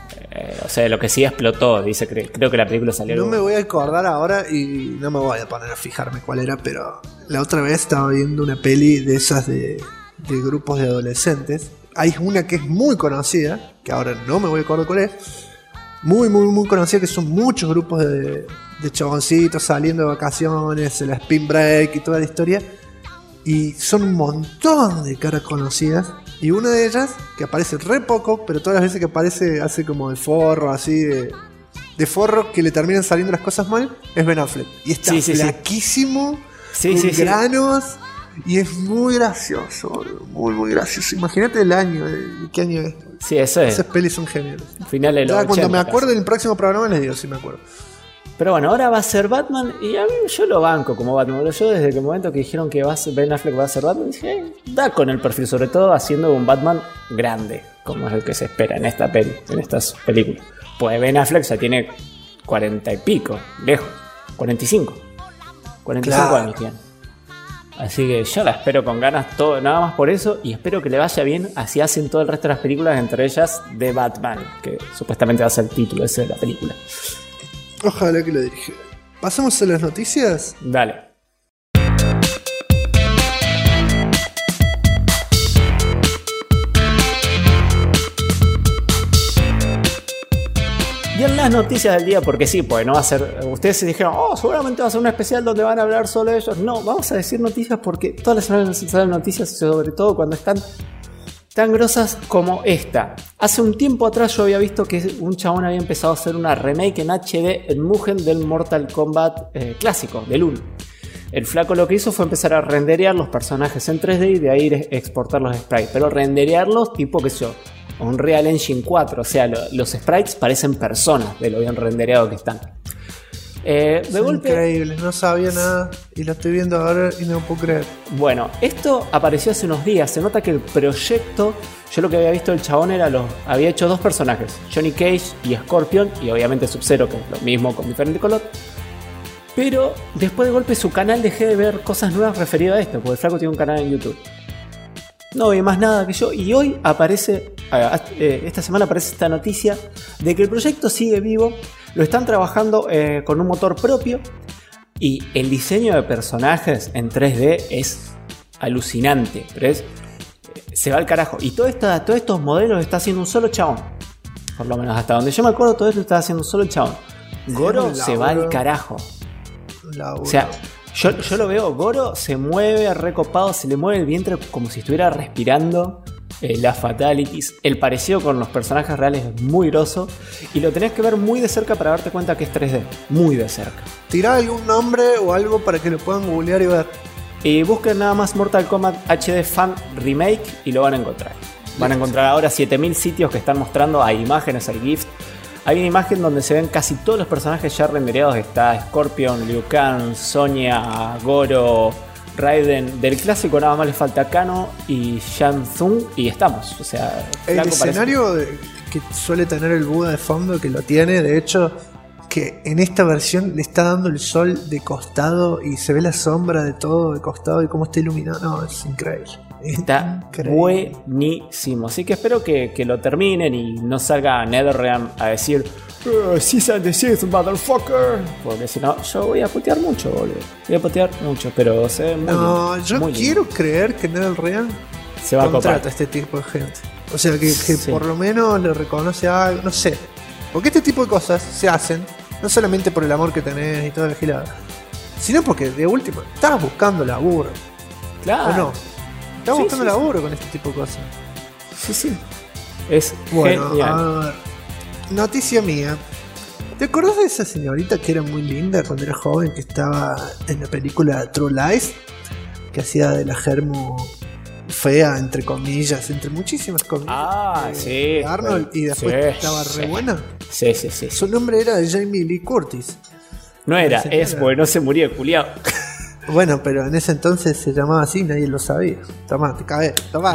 O sea, lo que sí explotó, dice, creo que la película salió. No me voy a acordar ahora y no me voy a poner a fijarme cuál era, pero la otra vez estaba viendo una peli de esas de grupos de adolescentes. Hay una que es muy conocida, que ahora no me voy a acordar cuál es. Muy conocida, que son muchos grupos de chaboncitos saliendo de vacaciones, el spin break y toda la historia. Y son un montón de caras conocidas. Y una de ellas, que aparece re poco, pero todas las veces que aparece hace como de forro, así de forro que le terminan saliendo las cosas mal, es Ben Affleck. Y está Sí, sí, sí. flaquísimo, Sí, con sí, sí. granos, y es muy gracioso, boludo, muy gracioso. Imagínate el año, ¿qué año es? Sí, eso es. Esas pelis son geniales. Final de los Ya cuando 80, me acuerdo casi. en el próximo programa les digo si me acuerdo. Pero bueno, ahora va a ser Batman y a mí yo lo banco como Batman. Pero yo desde el momento que dijeron que Ben Affleck va a ser Batman, dije, da con el perfil, sobre todo haciendo un Batman grande, como es el que se espera en esta peli, en estas películas. Pues Ben Affleck ya tiene 40 y pico, lejos, 45. 45 Claro. años tiene. Así que yo la espero con ganas, todo, nada más por eso, y espero que le vaya bien, así hacen todo el resto de las películas, entre ellas de Batman, que supuestamente va a ser el título ese de la película. Ojalá que lo dirige. ¿Pasamos a las noticias? Dale. Y en las noticias del día, porque sí, pues no va a ser... Ustedes se dijeron, seguramente va a ser un especial donde van a hablar solo ellos. No, vamos a decir noticias porque todas las semanas salen noticias, sobre todo cuando están tan grosas como esta. Hace un tiempo atrás yo había visto que un chabón había empezado a hacer una remake en HD en Mugen del Mortal Kombat clásico, del 1. El flaco lo que hizo fue empezar a renderear los personajes en 3D y de ahí exportar los sprites. Pero renderearlos tipo, qué sé yo, Unreal Engine 4. O sea, los sprites parecen personas de lo bien rendereado que están. Es increíble, no sabía nada y lo estoy viendo ahora y no lo puedo creer. Bueno, esto apareció hace unos días. Se nota que el proyecto, yo lo que había visto del chabón era había hecho 2 personajes, Johnny Cage y Scorpion, y obviamente Sub-Zero, que es lo mismo con diferente color. Pero después de golpe su canal dejé de ver cosas nuevas referidas a esto, porque el flaco tiene un canal en YouTube. No vi más nada que yo, y hoy aparece, esta semana aparece esta noticia de que el proyecto sigue vivo. Lo están trabajando con un motor propio y el diseño de personajes en 3D es alucinante, pero se va al carajo. Y todos estos modelos lo está haciendo un solo chabón. Por lo menos hasta donde yo me acuerdo, todo esto lo está haciendo un solo chabón. Goro se va al carajo. O sea, yo lo veo, Goro se mueve recopado, se le mueve el vientre como si estuviera respirando. Las fatalities, el parecido con los personajes reales es muy grosso y lo tenés que ver muy de cerca para darte cuenta que es 3D, muy de cerca. Tirá algún nombre o algo para que lo puedan googlear y ver. Y busquen nada más Mortal Kombat HD Fan Remake y lo van a encontrar. Van a encontrar ahora 7000 sitios que están mostrando, hay imágenes, hay GIFs. Hay una imagen donde se ven casi todos los personajes ya rendereados. Está Scorpion, Liu Kang, Sonya, Goro, Raiden. Del clásico nada más le falta Kano y Shang Tsung y estamos. O sea, el escenario que suele tener el Buda de fondo, que lo tiene, de hecho, que en esta versión le está dando el sol de costado y se ve la sombra de todo de costado y cómo está iluminado. No, es increíble. Está buenísimo. Así que espero que lo terminen y no salga NetherRealm a decir Cease and desist, motherfucker. Porque si no, yo voy a putear mucho, boludo. Voy a putear mucho, pero se ve muy no, lindo, yo muy quiero lindo. creer que NetherRealm se va a contrata copar a este tipo de gente. O sea, que por lo menos le reconoce algo, no sé. Porque este tipo de cosas se hacen no solamente por el amor que tenés y toda la gilada, sino porque de última estás buscando laburo. Claro. ¿O no? Estás buscando laburo con este tipo de cosas. Sí. Es bueno, genial. A ver, noticia mía. ¿Te acordás de esa señorita que era muy linda cuando era joven, que estaba en la película True Lies? Que hacía de la germo fea, entre comillas, entre muchísimas comillas. Sí. Arnold, y después estaba re buena. Sí. Su nombre era Jamie Lee Curtis. No era, es porque no se murió, culiao. Bueno, pero en ese entonces se llamaba así, nadie lo sabía. Tomá, te cagué, tomá.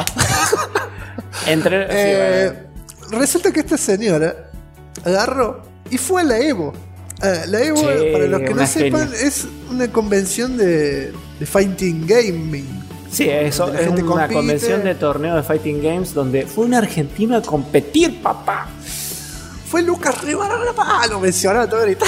Resulta que esta señora agarró y fue a la Evo. La Evo, para los que no sepan, es una convención de fighting gaming. Sí, eso es una convención de torneo de fighting games donde fue un argentino a competir, papá. Fue Lucas Rivera, lo mencionaba todo ahorita.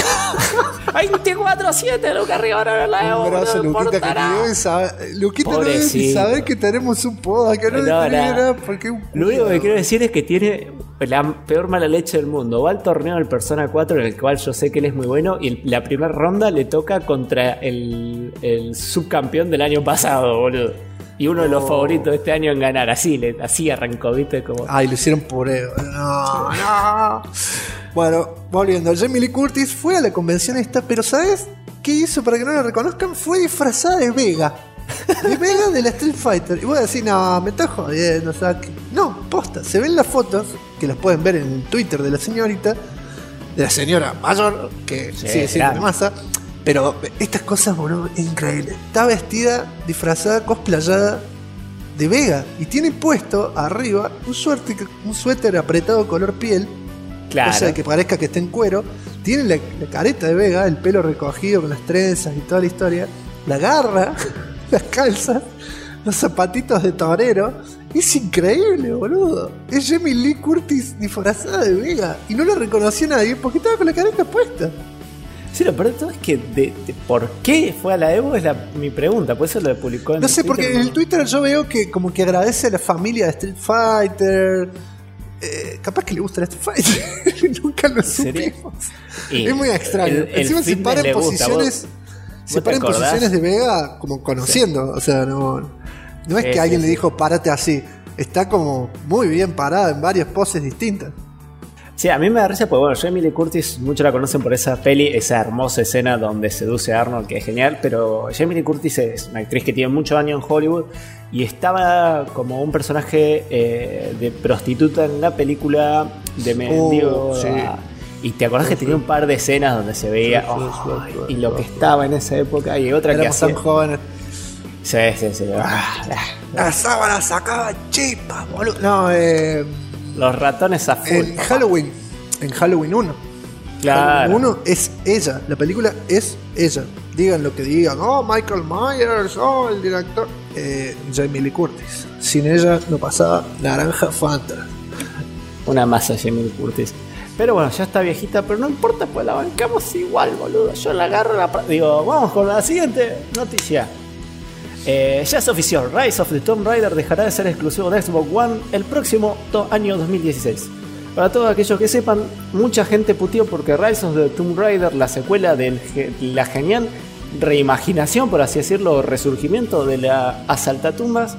24/7 Lucas Rivera en la Evo. Un abrazo, Luquita, que no debe saber. Luquita no debe saber que tenemos un podcast, que no debe porque lo único que quiero decir es que tiene la peor mala leche del mundo. Va al torneo del Persona 4, en el cual yo sé que él es muy bueno, y la primera ronda le toca contra el subcampeón del año pasado, boludo. Y uno de los favoritos de este año en ganar. Así arrancó, ¿viste? Como... Ay, lo hicieron pureo. No. Bueno, volviendo. Jamie Lee Curtis fue a la convención esta, pero ¿sabes qué hizo para que no la reconozcan? Fue disfrazada de Vega. De Vega de la Street Fighter. Y voy a decir, no, me está jodiendo. O sea, no, posta. Se ven las fotos, que las pueden ver en el Twitter de la señorita, de la señora mayor, que sigue siendo de masa. Pero estas cosas, boludo, es increíble. Está vestida, disfrazada, cosplayada de Vega. Y tiene puesto arriba un suéter apretado color piel. Claro. O sea, que parezca que está en cuero. Tiene la careta de Vega, el pelo recogido con las trenzas y toda la historia. La garra, las calzas, los zapatitos de torero. Es increíble, boludo. Es Jamie Lee Curtis disfrazada de Vega. Y no la reconoció nadie porque estaba con la careta puesta. Sí, lo peor de todo es que ¿por qué fue a la Evo? Es mi pregunta. Por eso lo publicó en no sé, Twitter, porque en el Twitter yo veo que como que agradece a la familia de Street Fighter. Capaz que le gusta la Street Fighter. Nunca lo supimos. Es muy extraño. Encima se para en posiciones. Se para en posiciones de Vega como conociendo. O sea, no es que alguien le dijo párate así. Está como muy bien parada en varias poses distintas. Sí, a mí me da risa porque, bueno, Jamie Lee Curtis, muchos la conocen por esa peli, esa hermosa escena donde seduce a Arnold, que es genial, pero Jamie Lee Curtis es una actriz que tiene muchos años en Hollywood y estaba como un personaje de prostituta en una película de mendigo. Sí. Y te acordás que tenía un par de escenas donde se veía y lo que estaba en esa época y otra éramos que hacía. Tan jóvenes. Sí. Las sábanas sacaban chispas, boludo. No, los ratones a full. En Halloween 1. Claro. Halloween 1 es ella. La película es ella. Digan lo que digan. Oh, Michael Myers. Oh, el director. Jamie Lee Curtis. Sin ella no pasaba Naranja Fanta. Una masa Jamie Lee Curtis. Pero bueno, ya está viejita, pero no importa, pues la bancamos igual, boludo. Yo la agarro, digo, vamos con la siguiente noticia. Ya es oficial, Rise of the Tomb Raider dejará de ser exclusivo de Xbox One el próximo año 2016. Para todos aquellos que sepan, mucha gente puteó porque Rise of the Tomb Raider, la secuela de la genial reimaginación, por así decirlo, resurgimiento de la asaltatumbas,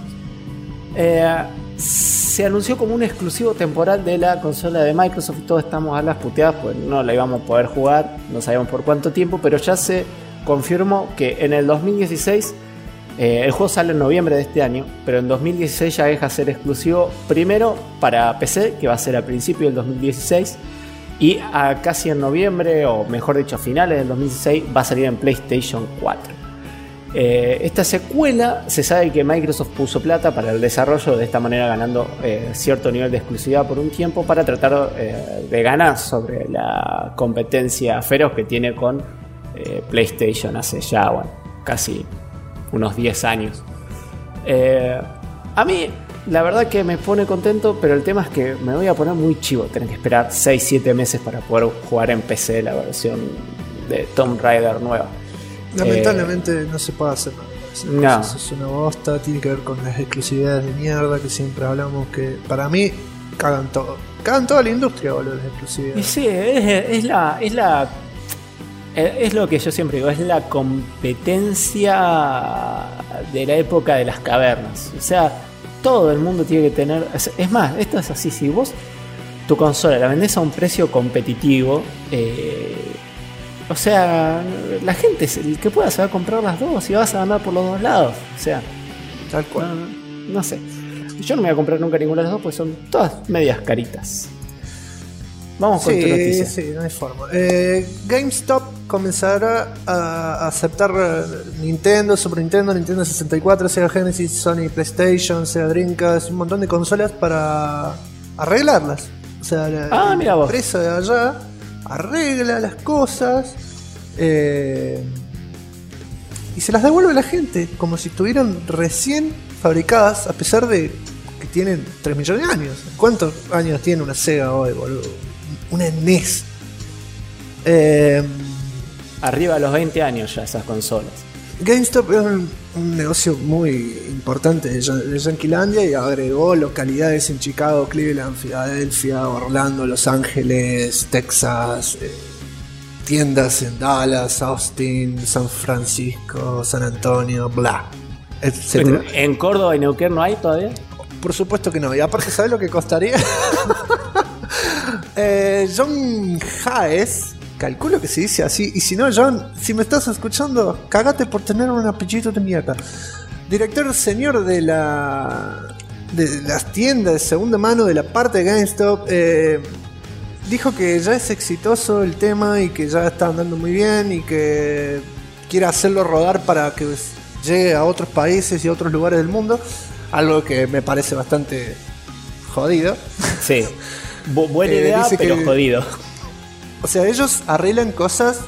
se anunció como un exclusivo temporal de la consola de Microsoft. Todos estamos a las puteadas, pues no la íbamos a poder jugar, no sabíamos por cuánto tiempo, pero ya se confirmó que en el 2016, el juego sale en noviembre de este año, pero en 2016 ya deja de ser exclusivo primero para PC, que va a ser a principios del 2016, y casi en noviembre, o mejor dicho a finales del 2016, va a salir en PlayStation 4. Esta secuela, se sabe que Microsoft puso plata para el desarrollo, de esta manera ganando cierto nivel de exclusividad por un tiempo para tratar de ganar sobre la competencia feroz que tiene con PlayStation hace ya, bueno, casi unos 10 años. A mí la verdad que me pone contento, pero el tema es que me voy a poner muy chivo tener que esperar 6-7 meses para poder jugar en PC la versión de Tomb Raider nueva. Lamentablemente no se puede hacer nada. No. Eso es una bosta, tiene que ver con las exclusividades de mierda que siempre hablamos, que para mí cagan todo. Cagan toda la industria, boludo, las exclusividades. Y sí, es lo que yo siempre digo, es la competencia de la época de las cavernas. O sea, todo el mundo tiene que tener. Es más, esto es así: si vos tu consola la vendés a un precio competitivo, o sea, la gente, el que pueda, se va a comprar las dos y vas a ganar por los dos lados. O sea, Tal cual. no sé. Yo no me voy a comprar nunca ninguna de las dos porque son todas medias caritas. Vamos con tu noticia. Sí, no hay forma. GameStop comenzará a aceptar Nintendo, Super Nintendo, Nintendo 64, Sega Genesis, Sony PlayStation, Sega Dreamcast, un montón de consolas para arreglarlas. O sea, la empresa de allá arregla las cosas y se las devuelve a la gente como si estuvieran recién fabricadas, a pesar de que tienen 3 millones de años. ¿Cuántos años tiene una Sega hoy, boludo? Una NES. Arriba de los 20 años ya esas consolas. GameStop es un negocio muy importante de Yanquilandia y agregó localidades en Chicago, Cleveland, Filadelfia, Orlando, Los Ángeles, Texas, tiendas en Dallas, Austin, San Francisco, San Antonio, bla, etc. ¿En Córdoba y Neuquén no hay todavía? Por supuesto que no. Y aparte, ¿sabes lo que costaría? John Haes, calculo que se dice así, y si no, John, si me estás escuchando, cagate por tener un apellido de mierda. Director señor de las tiendas de segunda mano de la parte de GameStop, dijo que ya es exitoso el tema y que ya está andando muy bien y que quiere hacerlo rodar para que llegue a otros países y a otros lugares del mundo, algo que me parece bastante jodido. Sí. Buena idea, pero jodido. O sea, ellos arreglan cosas,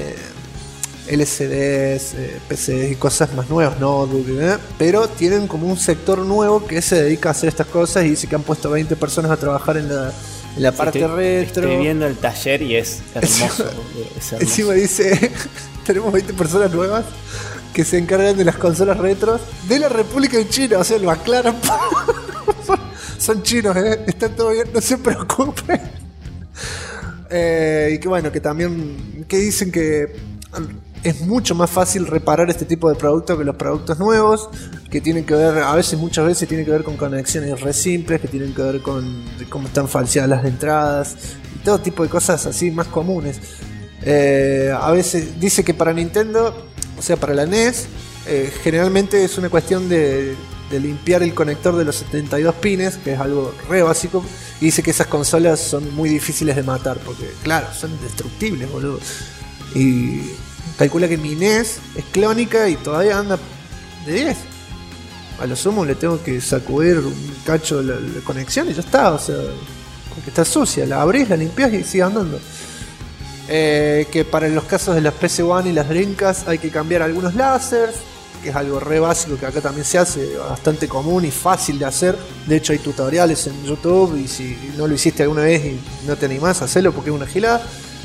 LCDs, PCs y cosas más nuevas, notebook, pero tienen como un sector nuevo que se dedica a hacer estas cosas y dice que han puesto 20 personas a trabajar en la parte retro. Estoy viendo el taller y es hermoso. Encima dice, tenemos 20 personas nuevas que se encargan de las consolas retros de la República de China, o sea, lo aclaran. Son chinos, está todo bien, no se preocupen. Y que bueno, que también que dicen que es mucho más fácil reparar este tipo de productos que los productos nuevos, que tienen que ver, muchas veces tienen que ver con conexiones re simples, que tienen que ver con cómo están falseadas las entradas y todo tipo de cosas así más comunes. A veces dice que para Nintendo, o sea, para la NES, generalmente es una cuestión de limpiar el conector de los 72 pines, que es algo re básico, y dice que esas consolas son muy difíciles de matar, porque claro, son indestructibles, boludo. Y calcula que mi NES es clónica y todavía anda de 10. A lo sumo le tengo que sacudir un cacho la conexión y ya está, o sea, porque está sucia, la abrís, la limpiás y sigue andando. Que para los casos de las PC One y las Dreamcast hay que cambiar algunos láseres, que es algo re básico que acá también se hace, bastante común y fácil de hacer. De hecho hay tutoriales en YouTube y si no lo hiciste alguna vez y no te animás a hacerlo porque es una gilada.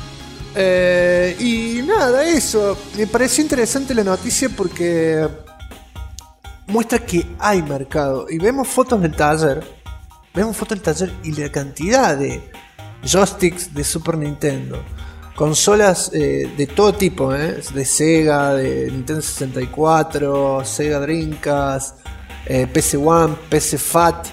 Y nada, eso. Me pareció interesante la noticia porque muestra que hay mercado. Y vemos fotos del taller. Y la cantidad de joysticks de Super Nintendo. Consolas de todo tipo, de Sega, de Nintendo 64, Sega Dreamcast, PC One, PC Fat,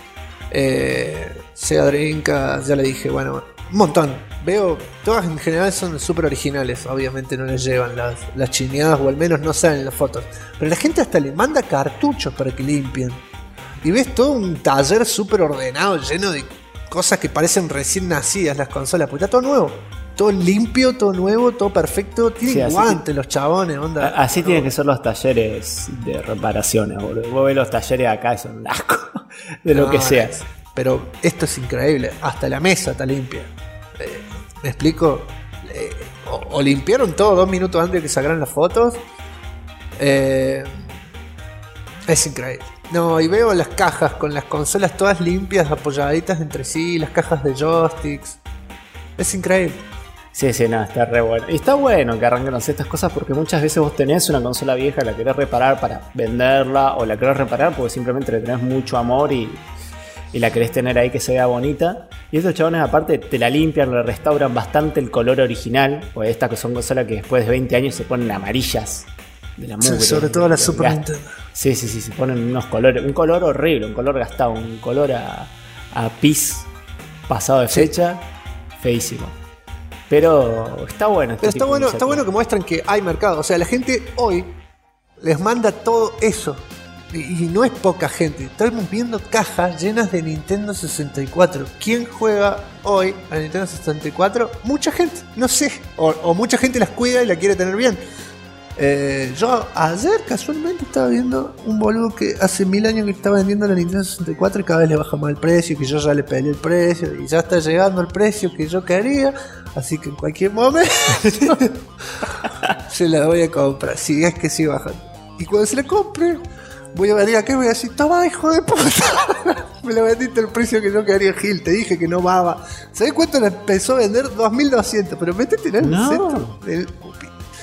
Sega Dreamcast, ya le dije, bueno, un montón. Veo, todas en general son súper originales, obviamente no les llevan las chineadas, o al menos no salen las fotos. Pero la gente hasta le manda cartuchos para que limpien. Y ves todo un taller súper ordenado, lleno de cosas que parecen recién nacidas las consolas, porque está todo nuevo. Todo limpio, todo nuevo, todo perfecto. Tienen guantes los chabones, onda. Así tienen que ser los talleres de reparaciones, boludo. Vos ves los talleres acá y son un asco de lo que sea. Pero esto es increíble. Hasta la mesa está limpia. ¿Me explico? O limpiaron todo 2 minutos antes de que sacaran las fotos. Es increíble. No, y veo las cajas con las consolas todas limpias, apoyaditas entre sí, las cajas de joysticks. Es increíble. Sí, no, está re bueno. Y está bueno que arranquen estas cosas porque muchas veces vos tenés una consola vieja, la querés reparar para venderla o la querés reparar porque simplemente le tenés mucho amor y la querés tener ahí que se vea bonita. Y estos chabones aparte te la limpian, le restauran bastante el color original, pues estas que son consolas que después de 20 años se ponen amarillas de la mugre. Sí, sobre todo la Super Nintendo. Sí, se ponen unos colores, un color horrible, un color gastado, un color a pis pasado de fecha, feísimo. Pero está bueno. Pero está bueno que muestran que hay mercado. O sea, la gente hoy les manda todo eso. Y no es poca gente. Estamos viendo cajas llenas de Nintendo 64. ¿Quién juega hoy a Nintendo 64? Mucha gente, no sé. O mucha gente las cuida y la quiere tener bien. Yo ayer casualmente estaba viendo un boludo que hace 1000 años que está vendiendo la Nintendo 64 y cada vez le baja más el precio, que yo ya le peleé el precio y ya está llegando el precio que yo quería, así que en cualquier momento se la voy a comprar, si es que sí bajan. Y cuando se la compre voy a venir acá y voy a decir: toma, hijo de puta, me la vendiste el precio que yo quería, Gil, te dije que no va. ¿Sabés cuánto la empezó a vender? 2.200, pero métete en el centro del pupi.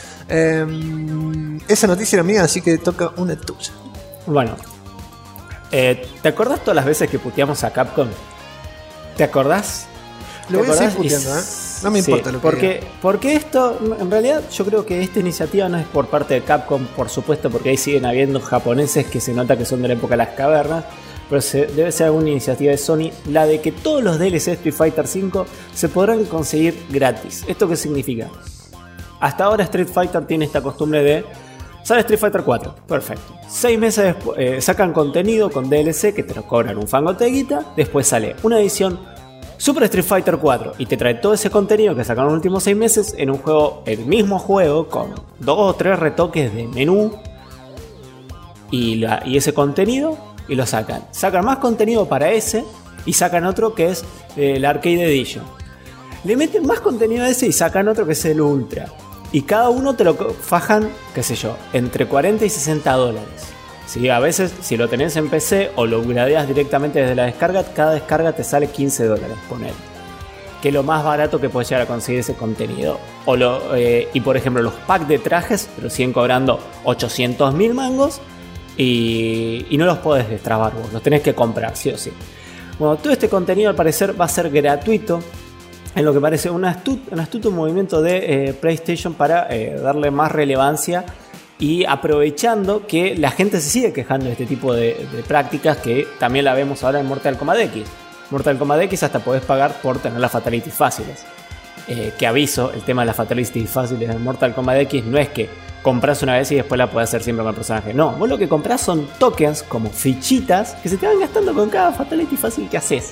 Esa noticia era mía, así que toca una tuya. Bueno, ¿te acordás todas las veces que puteamos a Capcom? ¿Te acordás? Lo voy a seguir puteando, no me importa lo que porque esto, en realidad, yo creo que esta iniciativa no es por parte de Capcom, por supuesto, porque ahí siguen habiendo japoneses que se nota que son de la época de las cavernas. Pero debe ser alguna iniciativa de Sony, la de que todos los DLC de Street Fighter V se podrán conseguir gratis. ¿Esto qué significa? Hasta ahora Street Fighter tiene esta costumbre de... Sale Street Fighter 4, perfecto. 6 meses después sacan contenido con DLC que te lo cobran un fangote de guita. Después sale una edición Super Street Fighter 4 y te trae todo ese contenido que sacaron los últimos 6 meses en un juego, el mismo juego, con 2 o 3 retoques de menú y ese contenido, y lo sacan. Sacan más contenido para ese y sacan otro que es el Arcade Edition. Le meten más contenido a ese y sacan otro que es el Ultra. Y cada uno te lo fajan, qué sé yo, entre 40 y 60 dólares. ¿Sí? A veces, si lo tenés en PC o lo gradeas directamente desde la descarga, cada descarga te sale 15 dólares, ponele. Que es lo más barato que puedes llegar a conseguir ese contenido. Y por ejemplo, los packs de trajes te lo siguen cobrando 800.000 mangos y no los podés destrabar vos, los tenés que comprar, sí o sí. Bueno, todo este contenido al parecer va a ser gratuito en lo que parece un astuto movimiento de PlayStation para darle más relevancia y aprovechando que la gente se sigue quejando de este tipo de prácticas, que también la vemos ahora en Mortal Kombat X. Mortal Kombat X hasta podés pagar por tener las fatalities fáciles. Que aviso, el tema de las fatalities fáciles en Mortal Kombat X no es que compras una vez y después la podés hacer siempre con el personaje. No, vos lo que comprás son tokens como fichitas que se te van gastando con cada fatality fácil que haces.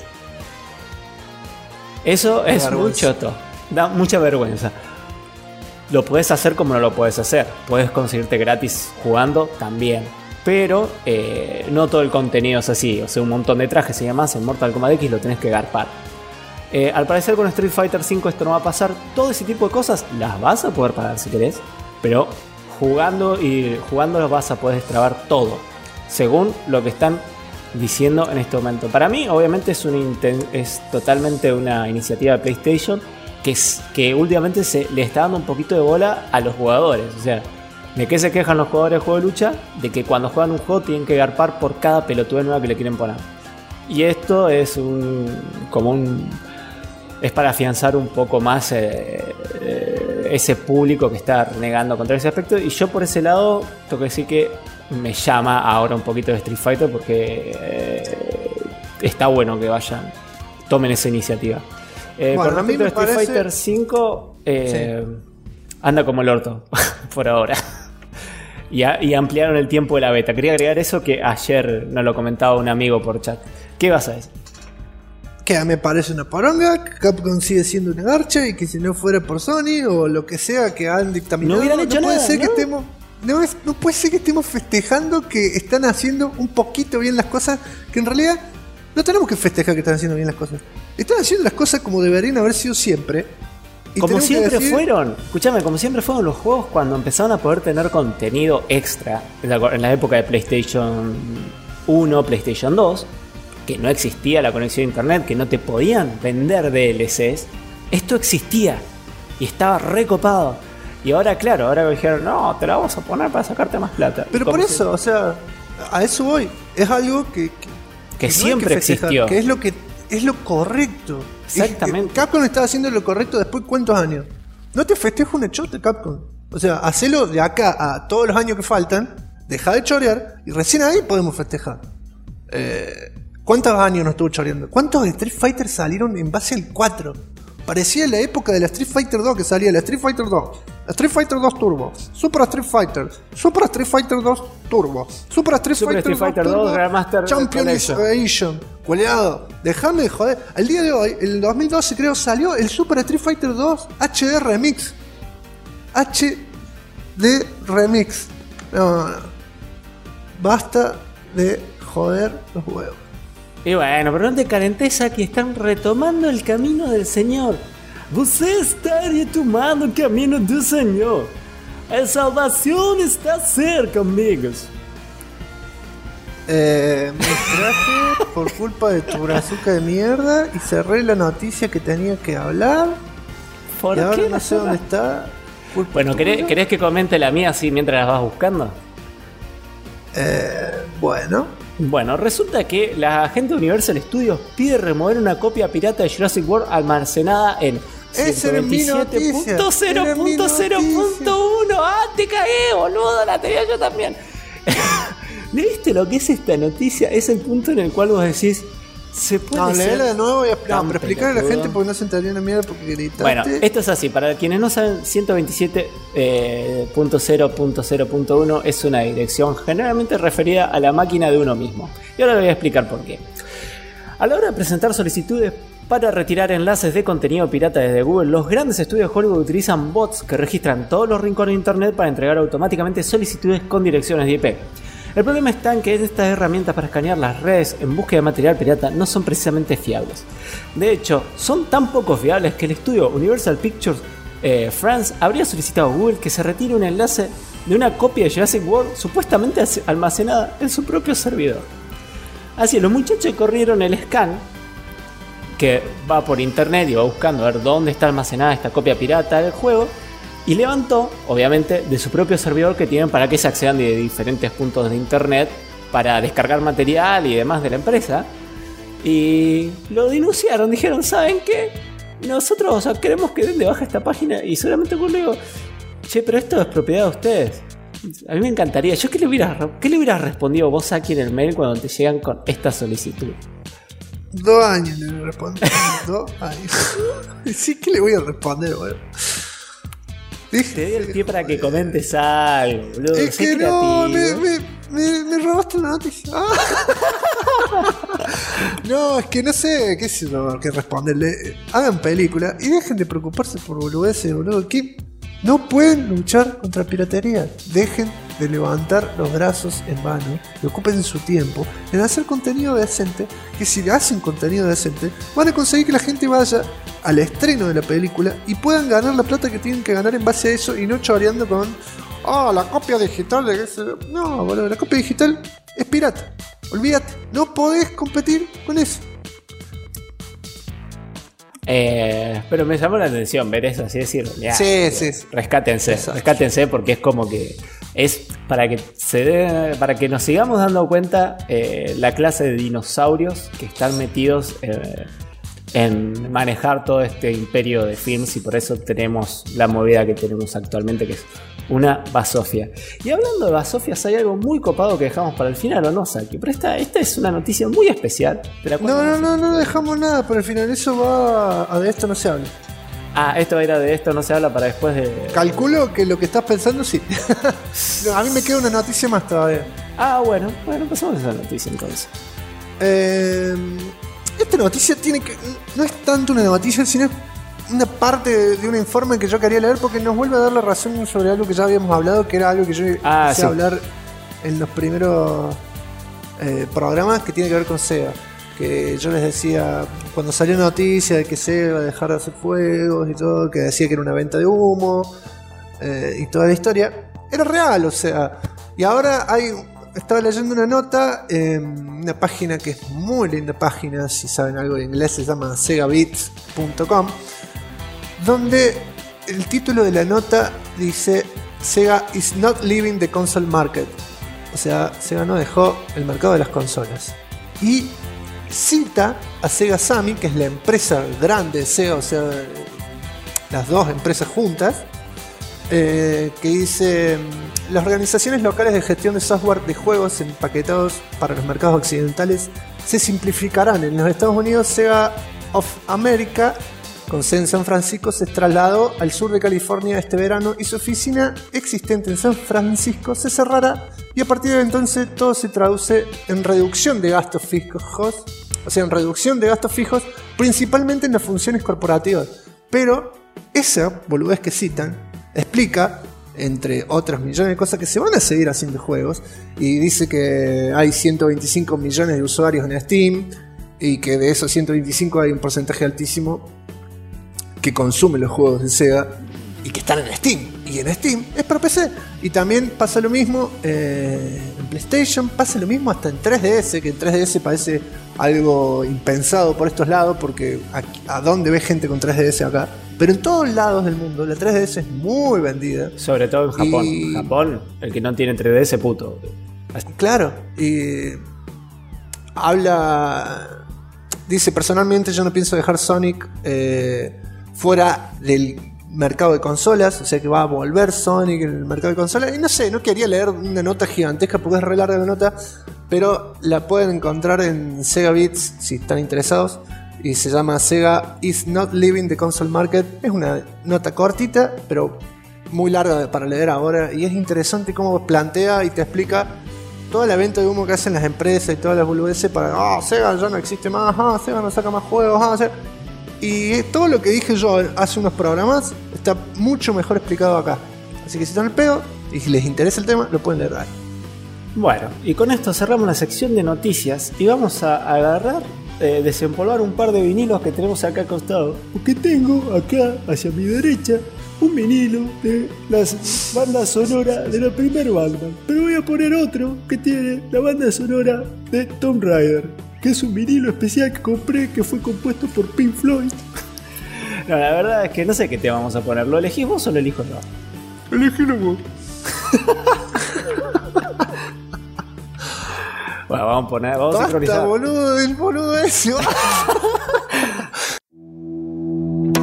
Eso es muy choto, da mucha vergüenza. Lo puedes hacer como no lo puedes hacer. Puedes conseguirte gratis jugando también. Pero no todo el contenido es así. O sea, un montón de trajes y demás en Mortal Kombat X lo tenés que garpar. Al parecer con Street Fighter V esto no va a pasar. Todo ese tipo de cosas las vas a poder pagar si querés. Pero jugando vas a poder destrabar todo. Según lo que están diciendo en este momento. Para mí obviamente es totalmente una iniciativa de PlayStation que últimamente se le está dando un poquito de bola a los jugadores. O sea, ¿de qué se quejan los jugadores de juego de lucha? De que cuando juegan un juego tienen que garpar por cada pelotuda nueva que le quieren poner. Y esto es es para afianzar un poco más ese público que está renegando contra ese aspecto. Y yo por ese lado tengo que decir que me llama ahora un poquito de Street Fighter, porque está bueno que tomen esa iniciativa. Con respecto a Street Fighter 5 anda como el orto por ahora. Y ampliaron el tiempo de la beta. Quería agregar eso, que ayer nos lo comentaba un amigo por chat. ¿Qué vas a decir? Que me parece una poronga, que Capcom sigue siendo una garcha y que si no fuera por Sony o lo que sea que han dictaminado, no hubieran hecho nada, no puede ser que estemos festejando que están haciendo un poquito bien las cosas, que en realidad no tenemos que festejar que están haciendo bien las cosas. Están haciendo las cosas como deberían haber sido siempre. Como siempre fueron, escúchame, como siempre fueron los juegos cuando empezaron a poder tener contenido extra en la época de PlayStation 1, PlayStation 2, que no existía la conexión a internet, que no te podían vender DLCs. Esto existía y estaba recopado. Y ahora, claro, ahora me dijeron, no, te la vamos a poner para sacarte más plata. Pero por eso, o sea, a eso voy. Es algo que siempre no existió. Que es lo correcto. Exactamente. Capcom está haciendo lo correcto después de ¿cuántos años? No te festejo un hechote, Capcom. O sea, hacelo de acá a todos los años que faltan, deja de chorear y recién ahí podemos festejar. ¿Cuántos años nos estuvo choreando? ¿Cuántos Street Fighter salieron en base al 4? Parecía la época de la Street Fighter 2, que salía la Street Fighter 2, la Street Fighter 2 Turbo, Super Street Fighter 2 Turbo, Super Street Fighter 2 Remaster Champion Edition. Culeado, dejame de joder. Al día de hoy, el 2012 creo, salió el Super Street Fighter 2 HD Remix. HD Remix. No. Basta de joder los huevos. Y bueno, pero no te calentes, aquí están retomando el camino del Señor. Você está retomando el camino del Señor. La salvación está cerca, amigos. Me distraje por culpa de tu brazuca de mierda y cerré la noticia que tenía que hablar. ¿Por y ahora qué no sé dónde está. Bueno, ¿querés que comente la mía así mientras las vas buscando? Bueno, resulta que la gente de Universal Studios pide remover una copia pirata de Jurassic World almacenada en 127.0.0.1. ¡Ah, te cagué, boludo! La tenía yo también. ¿Leíste lo que es esta noticia? Es el punto en el cual vos decís, ¿se puede ser? léela de nuevo pero explicarle a la gente porque no se entendería una mierda porque gritaste. Bueno, esto es así. Para quienes no saben, 127.0.0.1 es una dirección generalmente referida a la máquina de uno mismo. Y ahora le voy a explicar por qué. A la hora de presentar solicitudes para retirar enlaces de contenido pirata desde Google, los grandes estudios de Hollywood utilizan bots que registran todos los rincones de internet para entregar automáticamente solicitudes con direcciones de IP. El problema está en que estas herramientas para escanear las redes en búsqueda de material pirata no son precisamente fiables. De hecho, son tan poco fiables que el estudio Universal Pictures France habría solicitado a Google que se retire un enlace de una copia de Jurassic World supuestamente almacenada en su propio servidor. Así, los muchachos corrieron el scan, que va por internet y va buscando a ver dónde está almacenada esta copia pirata del juego, y levantó, obviamente, de su propio servidor que tienen para que se accedan de diferentes puntos de internet para descargar material y demás de la empresa. Y lo denunciaron, dijeron, ¿saben qué? nosotros, o sea, queremos que den de baja esta página. Y seguramente yo le digo, che, pero esto es propiedad de ustedes. A mí me encantaría. ¿Qué le hubieras respondido vos aquí en el mail cuando te llegan con esta solicitud? 2 años le respondí. 2 años. Sí, ¿qué le voy a responder, boludo? Te doy el pie para que comentes algo, boludo. Es que no, me robaste la noticia. No, es que no sé, qué sé yo, qué responderle. Hagan película y dejen de preocuparse por boludeces, boludo. Que no pueden luchar contra piratería. Dejen de levantar los brazos en vano y ocupen su tiempo en hacer contenido decente. Que si hacen contenido decente, van a conseguir que la gente vaya al estreno de la película y puedan ganar la plata que tienen que ganar en base a eso y no choreando con la copia digital de ese. No, boludo, la copia digital es pirata. Olvídate, no podés competir con eso. Pero me llamó la atención ver eso, así decir, sí. Rescátense porque es como que es para que nos sigamos dando cuenta la clase de dinosaurios que están metidos en manejar todo este imperio de films, y por eso tenemos la movida que tenemos actualmente, que es una basofia. Y hablando de basofias, hay algo muy copado que dejamos para el final, ¿o no, Saki? Pero esta es una noticia muy especial. No dejamos nada para el final. Eso va a De Esto No Se Habla. Esto va a ir a De Esto No Se Habla para después de... Calculo que lo que estás pensando, sí. No, a mí me queda una noticia más todavía. Bueno, pasamos a esa noticia entonces. Esta noticia no es tanto una noticia, sino una parte de un informe que yo quería leer porque nos vuelve a dar la razón sobre algo que ya habíamos hablado, que era algo que yo empecé a hablar en los primeros programas, que tiene que ver con Sega. Que yo les decía, cuando salió noticia de que Sega iba a dejar de hacer juegos y todo, que decía que era una venta de humo y toda la historia, era real, o sea. Y ahora estaba leyendo una nota en una página que es muy linda página, si saben algo de inglés, se llama segabits.com, donde el título de la nota dice Sega is not leaving the console market. O sea, Sega no dejó el mercado de las consolas. Y cita a Sega Sammy, que es la empresa grande de Sega, o sea, las dos empresas juntas, que dice: las organizaciones locales de gestión de software de juegos empaquetados para los mercados occidentales se simplificarán. En los Estados Unidos, Sega of America, con sede en San Francisco, se trasladó al sur de California este verano y su oficina existente en San Francisco se cerrará, y a partir de entonces todo se traduce en reducción de gastos fijos, principalmente en las funciones corporativas. Pero esa boludez que citan explica, entre otras millones de cosas, que se van a seguir haciendo juegos, y dice que hay 125 millones de usuarios en Steam y que de esos 125 hay un porcentaje altísimo que consume los juegos de Sega y que están en Steam, y en Steam es para PC. Y también pasa lo mismo en PlayStation, pasa lo mismo hasta en 3DS, que en 3DS parece algo impensado por estos lados, porque ¿a dónde ve gente con 3DS acá? Pero en todos lados del mundo la 3DS es muy vendida. Sobre todo en Japón. Japón, el que no tiene 3DS, puto. Claro. Y dice: personalmente yo no pienso dejar Sonic fuera del mercado de consolas. O sea que va a volver Sonic en el mercado de consolas. Y no sé, no quería leer una nota gigantesca porque es re larga la nota, pero la pueden encontrar en Sega Beats si están interesados. Y se llama Sega is not leaving the console market. Es una nota cortita, pero muy larga para leer ahora. Y es interesante cómo plantea y te explica toda la venta de humo que hacen las empresas y todas las boludeces para Sega ya no existe más, Sega no saca más juegos, y todo lo que dije yo hace unos programas está mucho mejor explicado acá. Así que si están al pedo y si les interesa el tema, lo pueden leer ahí. Bueno, y con esto cerramos la sección de noticias y vamos a agarrar, desempolvar un par de vinilos que tenemos acá al costado. Porque tengo acá, hacia mi derecha, un vinilo de la banda sonora de la primera Batman. Pero voy a poner otro que tiene la banda sonora de Tomb Raider, que es un vinilo especial que compré, que fue compuesto por Pink Floyd. No, la verdad es que no sé qué te vamos a poner. ¿Lo elegís vos o lo elijo yo? Elegilo vos. Bueno, vamos a sincronizar. Boludo, el boludo ese.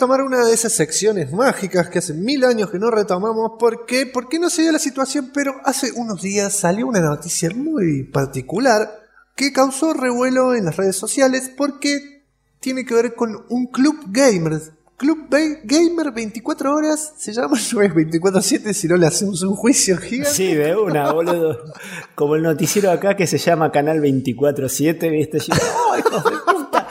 retomar una de esas secciones mágicas que hace 1000 años que no retomamos. ¿Por qué? Porque no se dio la situación, pero hace unos días salió una noticia muy particular que causó revuelo en las redes sociales porque tiene que ver con un club gamer. Club Gamer 24 horas, se llama, no es 24/7 si no le hacemos un juicio gigante. Sí, de una, boludo. Como el noticiero acá que se llama Canal 24/7, ¿viste? ¡Oh, hijos de puta!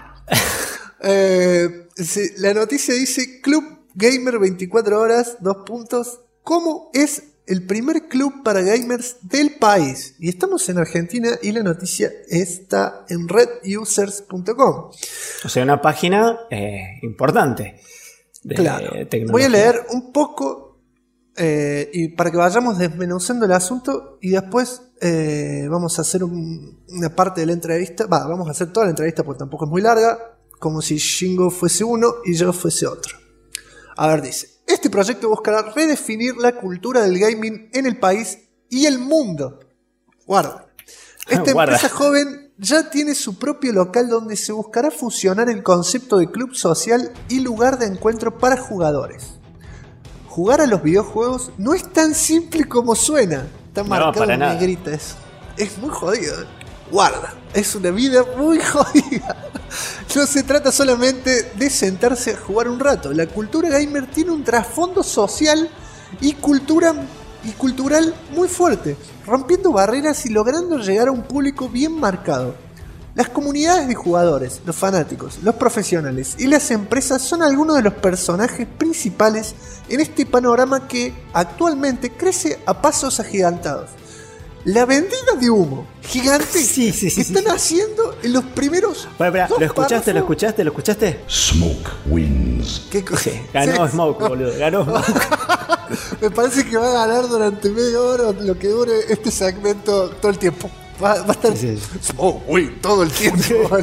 Sí, la noticia dice Club Gamer 24 horas, ¿cómo es el primer club para gamers del país? Y estamos en Argentina y la noticia está en redusers.com. O sea, una página importante de tecnología. Voy a leer un poco y para que vayamos desmenuzando el asunto y después vamos a hacer una parte de la entrevista. Vamos a hacer toda la entrevista porque tampoco es muy larga, como si Shingo fuese uno y yo fuese otro. A ver, dice: este proyecto buscará redefinir la cultura del gaming en el país y el mundo. Guarda. Esta empresa joven ya tiene su propio local donde se buscará fusionar el concepto de club social y lugar de encuentro para jugadores. Jugar a los videojuegos no es tan simple como suena. Está marcado en negrita eso. Es muy jodido. Guarda. Es una vida muy jodida. No se trata solamente de sentarse a jugar un rato. La cultura gamer tiene un trasfondo social y cultural muy fuerte, rompiendo barreras y logrando llegar a un público bien marcado. Las comunidades de jugadores, los fanáticos, los profesionales y las empresas son algunos de los personajes principales en este panorama que actualmente crece a pasos agigantados. La vendida de humo gigante que están haciendo en los primeros. Espera, ¿lo escuchaste? Smoke wins. ¿Qué cosa? Ganó Smoke, boludo. Ganó Smoke. Me parece que va a ganar durante media hora lo que dure este segmento todo el tiempo. Va a estar Smoke win todo el tiempo.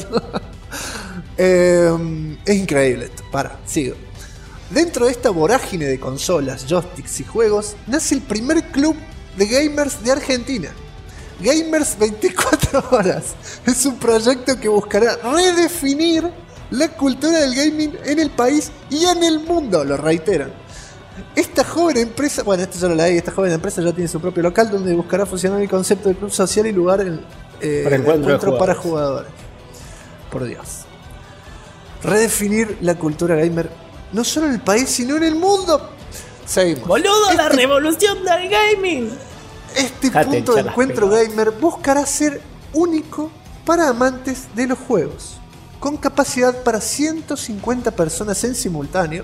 Es increíble esto. Sigo. Dentro de esta vorágine de consolas, joysticks y juegos, nace el primer club de gamers de Argentina. Gamers 24 horas. Es un proyecto que buscará redefinir la cultura del gaming en el país y en el mundo, lo reiteran. Esta joven empresa, esto ya lo leí, esta joven empresa ya tiene su propio local donde buscará fusionar el concepto de club social y lugar para encuentro para jugadores. Por Dios. Redefinir la cultura gamer no solo en el país, sino en el mundo. Seguimos. ¡Boludo, la revolución del gaming! Este punto de encuentro gamer buscará ser único para amantes de los juegos, con capacidad para 150 personas en simultáneo.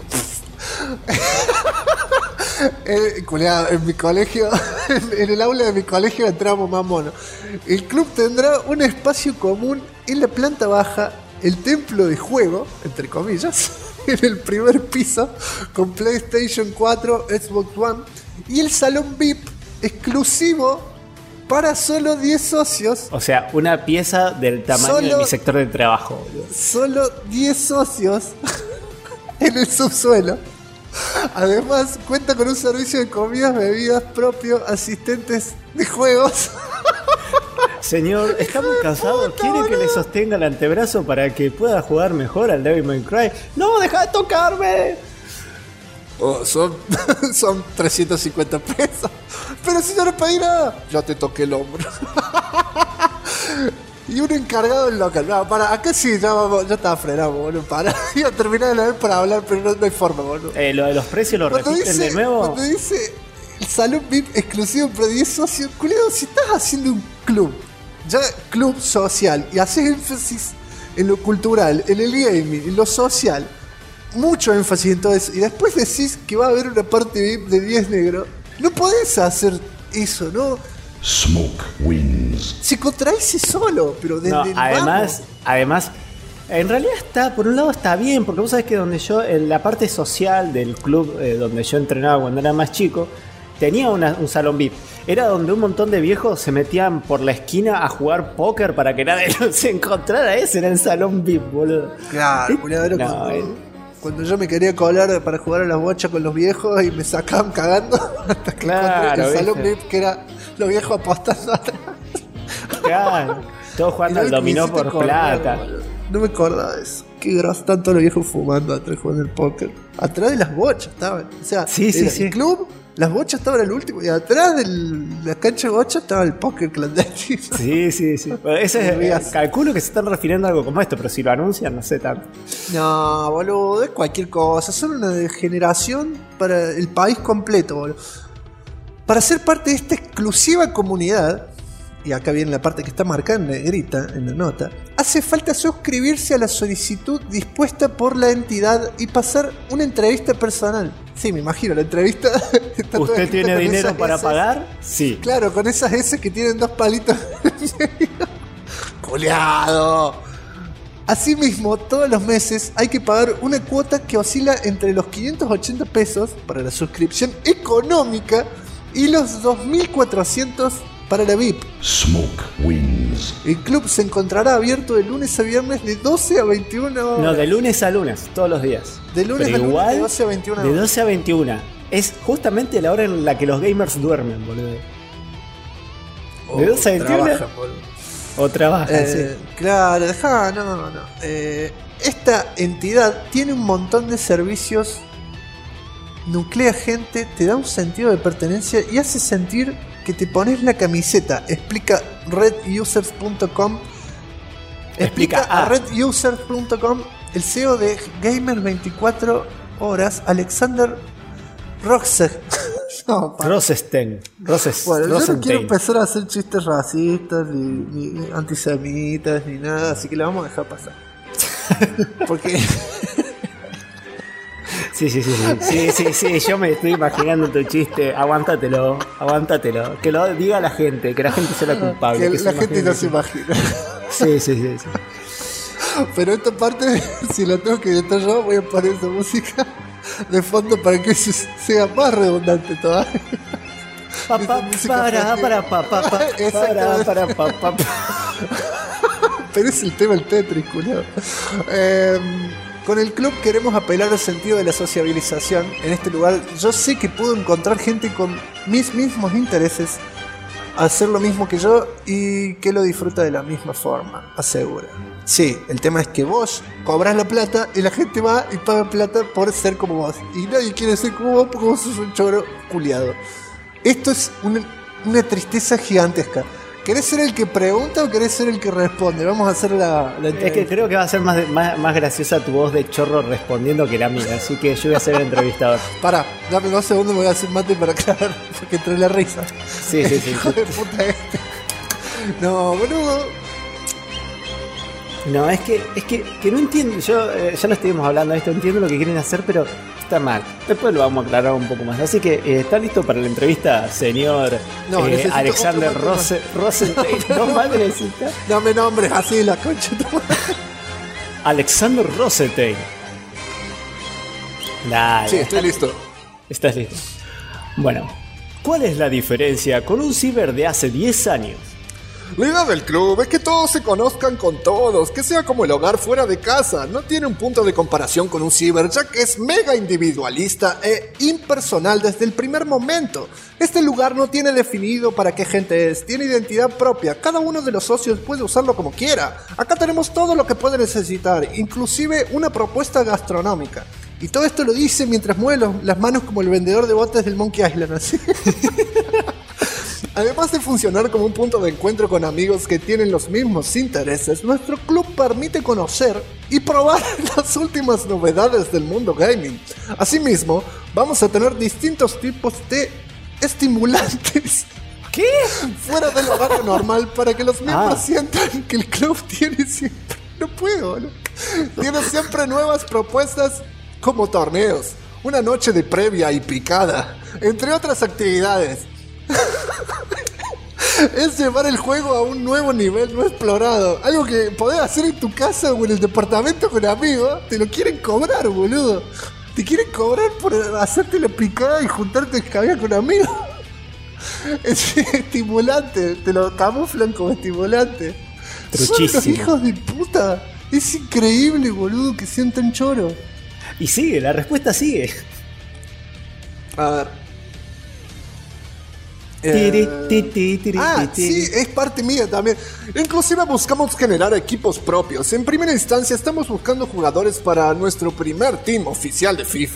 En mi colegio, en el aula de mi colegio entramos más mono. El club tendrá un espacio común en la planta baja, el templo de juego, entre comillas, en el primer piso, con PlayStation 4, Xbox One, y el salón VIP exclusivo para solo 10 socios. O sea, una pieza del tamaño de mi sector de trabajo, boludo. Solo 10 socios en el subsuelo. Además, cuenta con un servicio de comidas, bebidas propio, asistentes de juegos. Señor, está muy cansado. ¿Quiere que le sostenga el antebrazo para que pueda jugar mejor al Devil May Cry? ¡No, deja de tocarme! Son 350 pesos. Pero si no le pedí nada, ya te toqué el hombro. Y un encargado del local. No, acá sí, ya estaba frenado, boludo. Iba a terminar de leer para hablar, pero no hay forma, boludo. Lo de los precios lo repiten de nuevo. Cuando dice el salón VIP exclusivo para 10 socios, culiado, si estás haciendo un club, ya club social, y haces énfasis en lo cultural, en el gaming, en lo social, mucho énfasis en todo eso, y después decís que va a haber una parte VIP de 10 negros, no podés hacer eso, ¿no? Smoke wins. Se contradice solo, pero desde el además, en realidad está, por un lado está bien, porque vos sabés que donde yo, en la parte social del club donde yo entrenaba cuando era más chico, tenía un salón VIP. Era donde un montón de viejos se metían por la esquina a jugar póker para que nadie los encontrara. Ese era el salón VIP, boludo. Claro, cuando yo me quería colar para jugar a las bochas con los viejos y me sacaban cagando, hasta que encontré el salón VIP, que era los viejos apostando atrás. Claro, todos jugando al dominó por plata. No me acordaba de eso. qué groso, están todos los viejos fumando atrás jugando el póker. Atrás de las bochas estaban. O sea, el club, las bochas estaban al último. Y atrás de la cancha de bochas estaba el póker clandestino. Sí. Bueno, calculo que se están refiriendo a algo como esto, pero si lo anuncian, no sé tanto. No, boludo, es cualquier cosa. Son una degeneración para el país completo, boludo. Para ser parte de esta exclusiva comunidad, y acá viene la parte que está marcada en negrita en la nota, hace falta suscribirse a la solicitud dispuesta por la entidad y pasar una entrevista personal. Sí, me imagino, la entrevista... ¿Usted tiene dinero para pagar? Sí. Claro, con esas S que tienen 2 palitos. ¡Culeado! Asimismo, todos los meses hay que pagar una cuota que oscila entre los 580 pesos para la suscripción económica y los 2.400 para la VIP. Smoke wins. El club se encontrará abierto de lunes a viernes de 12 a 21 horas. No, de lunes a lunes, todos los días. De lunes pero a lunes igual, de 12 a 21 horas. De 12 a 21. Es justamente la hora en la que los gamers duermen, boludo. De 12 a 21. Trabajan, boludo. O trabajan, sí. Claro, no. Esta entidad tiene un montón de servicios, nuclea gente, te da un sentido de pertenencia y hace sentir que te pones la camiseta. Explica redusers.com. Explica a redusers.com el CEO de Gamer 24 Horas, Alexander Rosenstein. Bueno, yo no quiero empezar a hacer chistes racistas ni antisemitas ni nada, así que la vamos a dejar pasar. Porque Sí, yo me estoy imaginando tu chiste. Aguántatelo. Que lo diga la gente, que la gente sea la culpable. Que la gente no se imagina. Sí. Pero esta parte, si la tengo que editar yo, voy a poner esa música de fondo para que sea más redundante todavía. Pero es el tema del Tetris, culiao. Con el club queremos apelar al sentido de la sociabilización. En este lugar yo sé que puedo encontrar gente con mis mismos intereses, hacer lo mismo que yo y que lo disfruta de la misma forma, asegura. Sí, el tema es que vos cobras la plata y la gente va y paga plata por ser como vos. Y nadie quiere ser como vos porque vos sos un choro culiado. Esto es una tristeza gigantesca. ¿Querés ser el que pregunta o querés ser el que responde? Vamos a hacer la entrevista. Es que creo que va a ser más graciosa tu voz de chorro respondiendo que la mía. Así que yo voy a ser el entrevistador. Pará, dame 2 segundos, me voy a hacer mate para aclarar, porque entré la risa. Sí. Hijo de puta este. No, boludo. No, es que no entiendo. Yo ya lo estuvimos hablando de esto. Entiendo lo que quieren hacer, pero está mal. Después lo vamos a aclarar un poco más. Así que, ¿está listo para la entrevista, señor Alexander Rosenstein? ¿No más necesitas? Dame nombres así, la concha. Alexander Rosenstein. Dale. Sí, estoy listo. Estás listo. Bueno, ¿cuál es la diferencia con un ciber de hace 10 años? La idea del club es que todos se conozcan con todos, que sea como el hogar fuera de casa. No tiene un punto de comparación con un ciber, ya que es mega individualista e impersonal desde el primer momento. Este lugar no tiene definido para qué gente es, tiene identidad propia. Cada uno de los socios puede usarlo como quiera. Acá tenemos todo lo que puede necesitar, inclusive una propuesta gastronómica. Y todo esto lo dice mientras mueve las manos como el vendedor de botes del Monkey Island, así. Además de funcionar como un punto de encuentro con amigos que tienen los mismos intereses, nuestro club permite conocer y probar las últimas novedades del mundo gaming. Asimismo, vamos a tener distintos tipos de estimulantes. ¿Qué? Fuera del horario normal para que los miembros sientan que el club tiene siempre... No puedo, ¿no? Tiene siempre nuevas propuestas como torneos, una noche de previa y picada, entre otras actividades. Es llevar el juego a un nuevo nivel no explorado. Algo que podés hacer en tu casa o en el departamento con amigos. Te lo quieren cobrar, boludo. Te quieren cobrar por hacerte la picada y juntarte a escabear con amigos. Es estimulante. Te lo camuflan como estimulante. Truchísimo. Son los hijos de puta. Es increíble, boludo, que sean tan choros. Y sigue, la respuesta sigue. A ver. Sí, es parte mía también. Inclusive buscamos generar equipos propios. En primera instancia estamos buscando jugadores para nuestro primer team oficial de FIFA.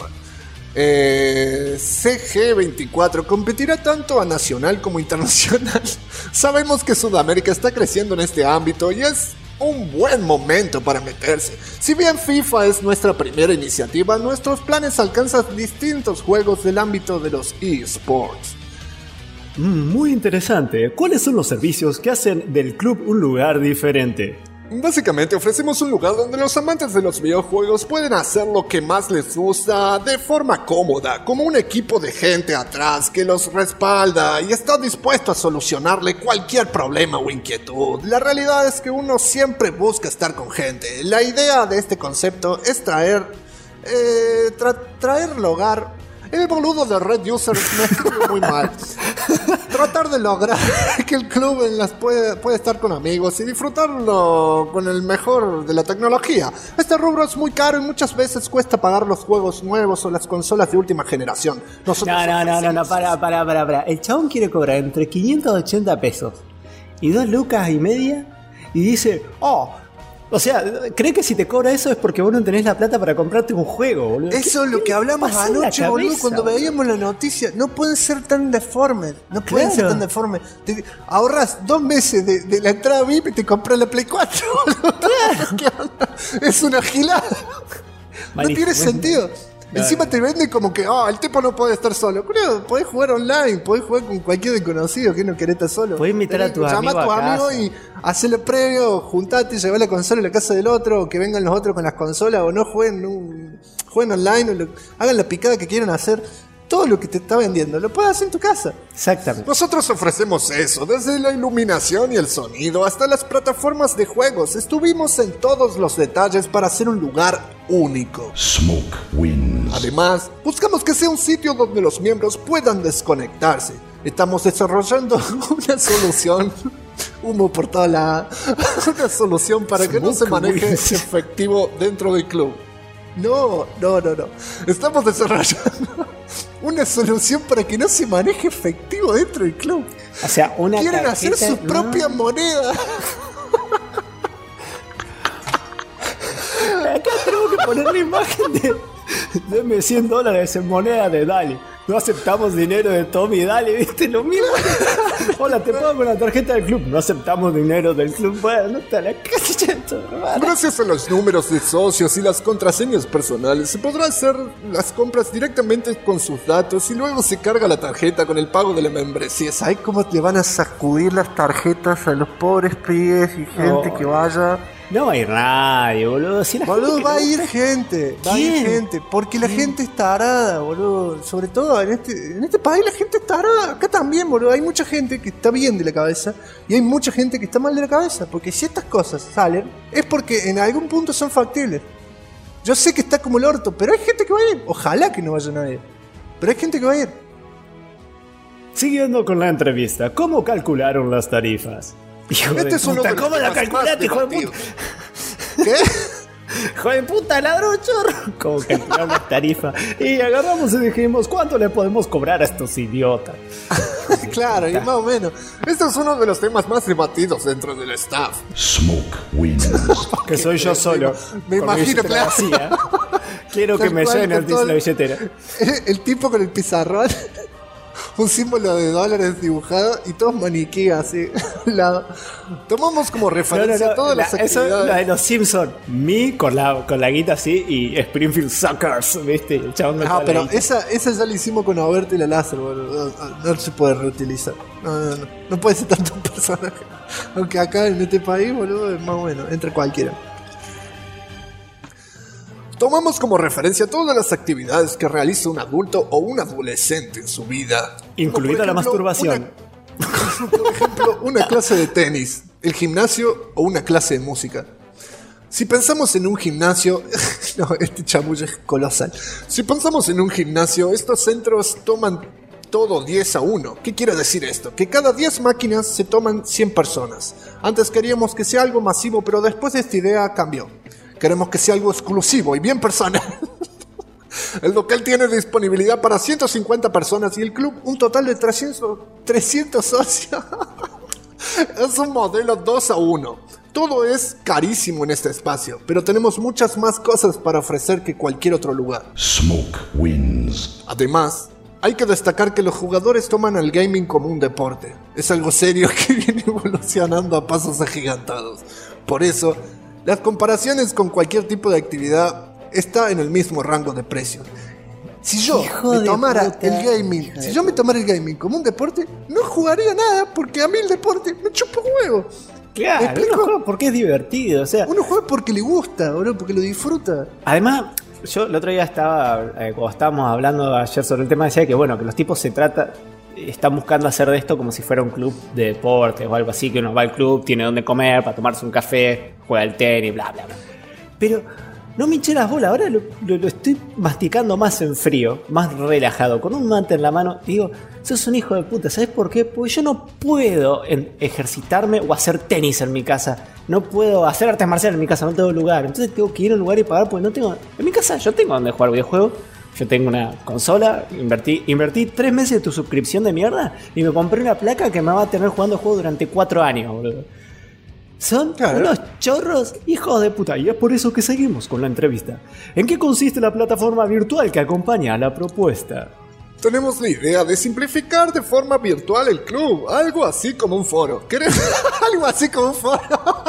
CG24 competirá tanto a nacional como internacional. Sabemos que Sudamérica está creciendo en este ámbito y es un buen momento para meterse. Si bien FIFA es nuestra primera iniciativa, nuestros planes alcanzan distintos juegos del ámbito de los eSports. Muy interesante. ¿Cuáles son los servicios que hacen del club un lugar diferente? Básicamente ofrecemos un lugar donde los amantes de los videojuegos pueden hacer lo que más les gusta de forma cómoda, como un equipo de gente atrás que los respalda y está dispuesto a solucionarle cualquier problema o inquietud. La realidad es que uno siempre busca estar con gente. La idea de este concepto es traerlo hogar. El boludo de Red User me escribe muy mal. Tratar de lograr que el club pueda estar con amigos y disfrutarlo con el mejor de la tecnología. Este rubro es muy caro y muchas veces cuesta pagar los juegos nuevos o las consolas de última generación. No, para. El chabón quiere cobrar entre 580 pesos y 2 lucas y media y dice, o sea, ¿cree que si te cobra eso es porque vos no tenés la plata para comprarte un juego, boludo? Eso es lo que hablamos anoche, boludo, cuando veíamos la noticia. No pueden ser tan deformes. Ahorras 2 meses de la entrada VIP y te compras la Play 4, boludo. ¿Qué onda? Es una gilada. No tiene sentido. Encima te venden como que, el tipo no puede estar solo. Creo, podés jugar online, podés jugar con cualquier desconocido que no querés estar solo. Podés invitar a tu amigo Llama a tu amigo y hacele previo, juntate, llevá la consola a la casa del otro, o que vengan los otros con las consolas, o no jueguen online, hagan la picada que quieran hacer. Todo lo que te está vendiendo lo puedes hacer en tu casa. Exactamente. Nosotros ofrecemos eso, desde la iluminación y el sonido hasta las plataformas de juegos. Estuvimos en todos los detalles para hacer un lugar único. Smoke wins. Además, buscamos que sea un sitio donde los miembros puedan desconectarse. Estamos desarrollando una solución. Humo por toda una solución para que no se maneje efectivo dentro del club. No. Estamos desarrollando una solución para que no se maneje efectivo dentro del club. O sea, quieren hacer su propia moneda. Acá tenemos que poner la imagen de deme $100 en moneda de Dali. No aceptamos dinero de Tommy Dali, ¿viste? Lo mismo. Hola, te pago con la tarjeta del club. No aceptamos dinero del club. Bueno, no está la casa. Gracias a los números de socios y las contraseñas personales, se podrá hacer las compras directamente con sus datos y luego se carga la tarjeta con el pago de la membresía. ¿Sabes cómo te van a sacudir las tarjetas a los pobres pibes y gente que vaya? No va a ir nadie, boludo. Si boludo, va a ir gente. Porque la gente es tarada, boludo. Sobre todo en este país la gente es tarada. Acá también, boludo. Hay mucha gente que está bien de la cabeza y hay mucha gente que está mal de la cabeza. Porque si estas cosas salen, es porque en algún punto son factibles. Yo sé que está como el orto, pero hay gente que va a ir. Ojalá que no vaya nadie. Pero hay gente que va a ir. Siguiendo con la entrevista, ¿cómo calcularon las tarifas? Hijo de puta, ¿cómo la calculaste, hijo de puta? ¿Qué? Hijo de puta, ladrón chorro. ¿Cómo calcularon las tarifas? Y agarramos y dijimos, ¿cuánto le podemos cobrar a estos idiotas? Claro, y más o menos. Este es uno de los temas más debatidos dentro del staff. Smoke wins. Que soy yo solo. Me imagino, claro. Quiero que me llenen la billetera. El tipo con el pizarrón. Un símbolo de dólares dibujado y todos maniquí así al lado. Tomamos como referencia todas las actividades. Eso, la de los Simpsons. Con la guita así y Springfield Suckers, ¿viste? El chabón pero esa ya la hicimos con Alberto y la láser, boludo. No se puede reutilizar. No puede ser tanto un personaje. Aunque acá en este país, boludo, es más bueno. Entre cualquiera. Tomamos como referencia todas las actividades que realiza un adulto o un adolescente en su vida. Incluida la masturbación. Por ejemplo, una clase de tenis, el gimnasio o una clase de música. Si pensamos en un gimnasio... No, este chamullo es colosal. Si pensamos en un gimnasio, estos centros toman todo 10-1. ¿Qué quiere decir esto? Que cada 10 máquinas se toman 100 personas. Antes queríamos que sea algo masivo, pero después esta idea cambió. Queremos que sea algo exclusivo y bien personal. El local tiene disponibilidad para 150 personas y el club un total de 300 socios. Es un modelo 2-1. Todo es carísimo en este espacio, pero tenemos muchas más cosas para ofrecer que cualquier otro lugar. Smoke wins. Además, hay que destacar que los jugadores toman el gaming como un deporte. Es algo serio que viene evolucionando a pasos agigantados. Por eso, las comparaciones con cualquier tipo de actividad está en el mismo rango de precio. Si yo me tomara el gaming como un deporte, no jugaría nada porque a mí el deporte me chupa un huevo. Claro, uno juega porque es divertido, o sea. Uno juega porque le gusta, bro, porque lo disfruta. Además, yo el otro día estaba, cuando estábamos hablando ayer sobre el tema, decía que bueno, que los tipos están buscando hacer de esto como si fuera un club de deportes o algo así, que uno va al club, tiene donde comer, para tomarse un café, juega al tenis, bla, bla, bla. Pero no me hinché las bolas, ahora lo estoy masticando más en frío, más relajado, con un mate en la mano. Y digo, sos un hijo de puta, ¿sabes por qué? Porque yo no puedo ejercitarme o hacer tenis en mi casa. No puedo hacer artes marciales en mi casa, no tengo lugar. Entonces tengo que ir a un lugar y pagar porque no tengo... En mi casa yo tengo donde jugar videojuegos. Yo tengo una consola, invertí 3 meses de tu suscripción de mierda y me compré una placa que me va a tener jugando juegos durante 4 años, boludo. Son unos chorros hijos de puta. Y es por eso que seguimos con la entrevista. ¿En qué consiste la plataforma virtual que acompaña a la propuesta? Tenemos la idea de simplificar de forma virtual el club. Algo así como un foro. ¿Querés? Algo así como un foro.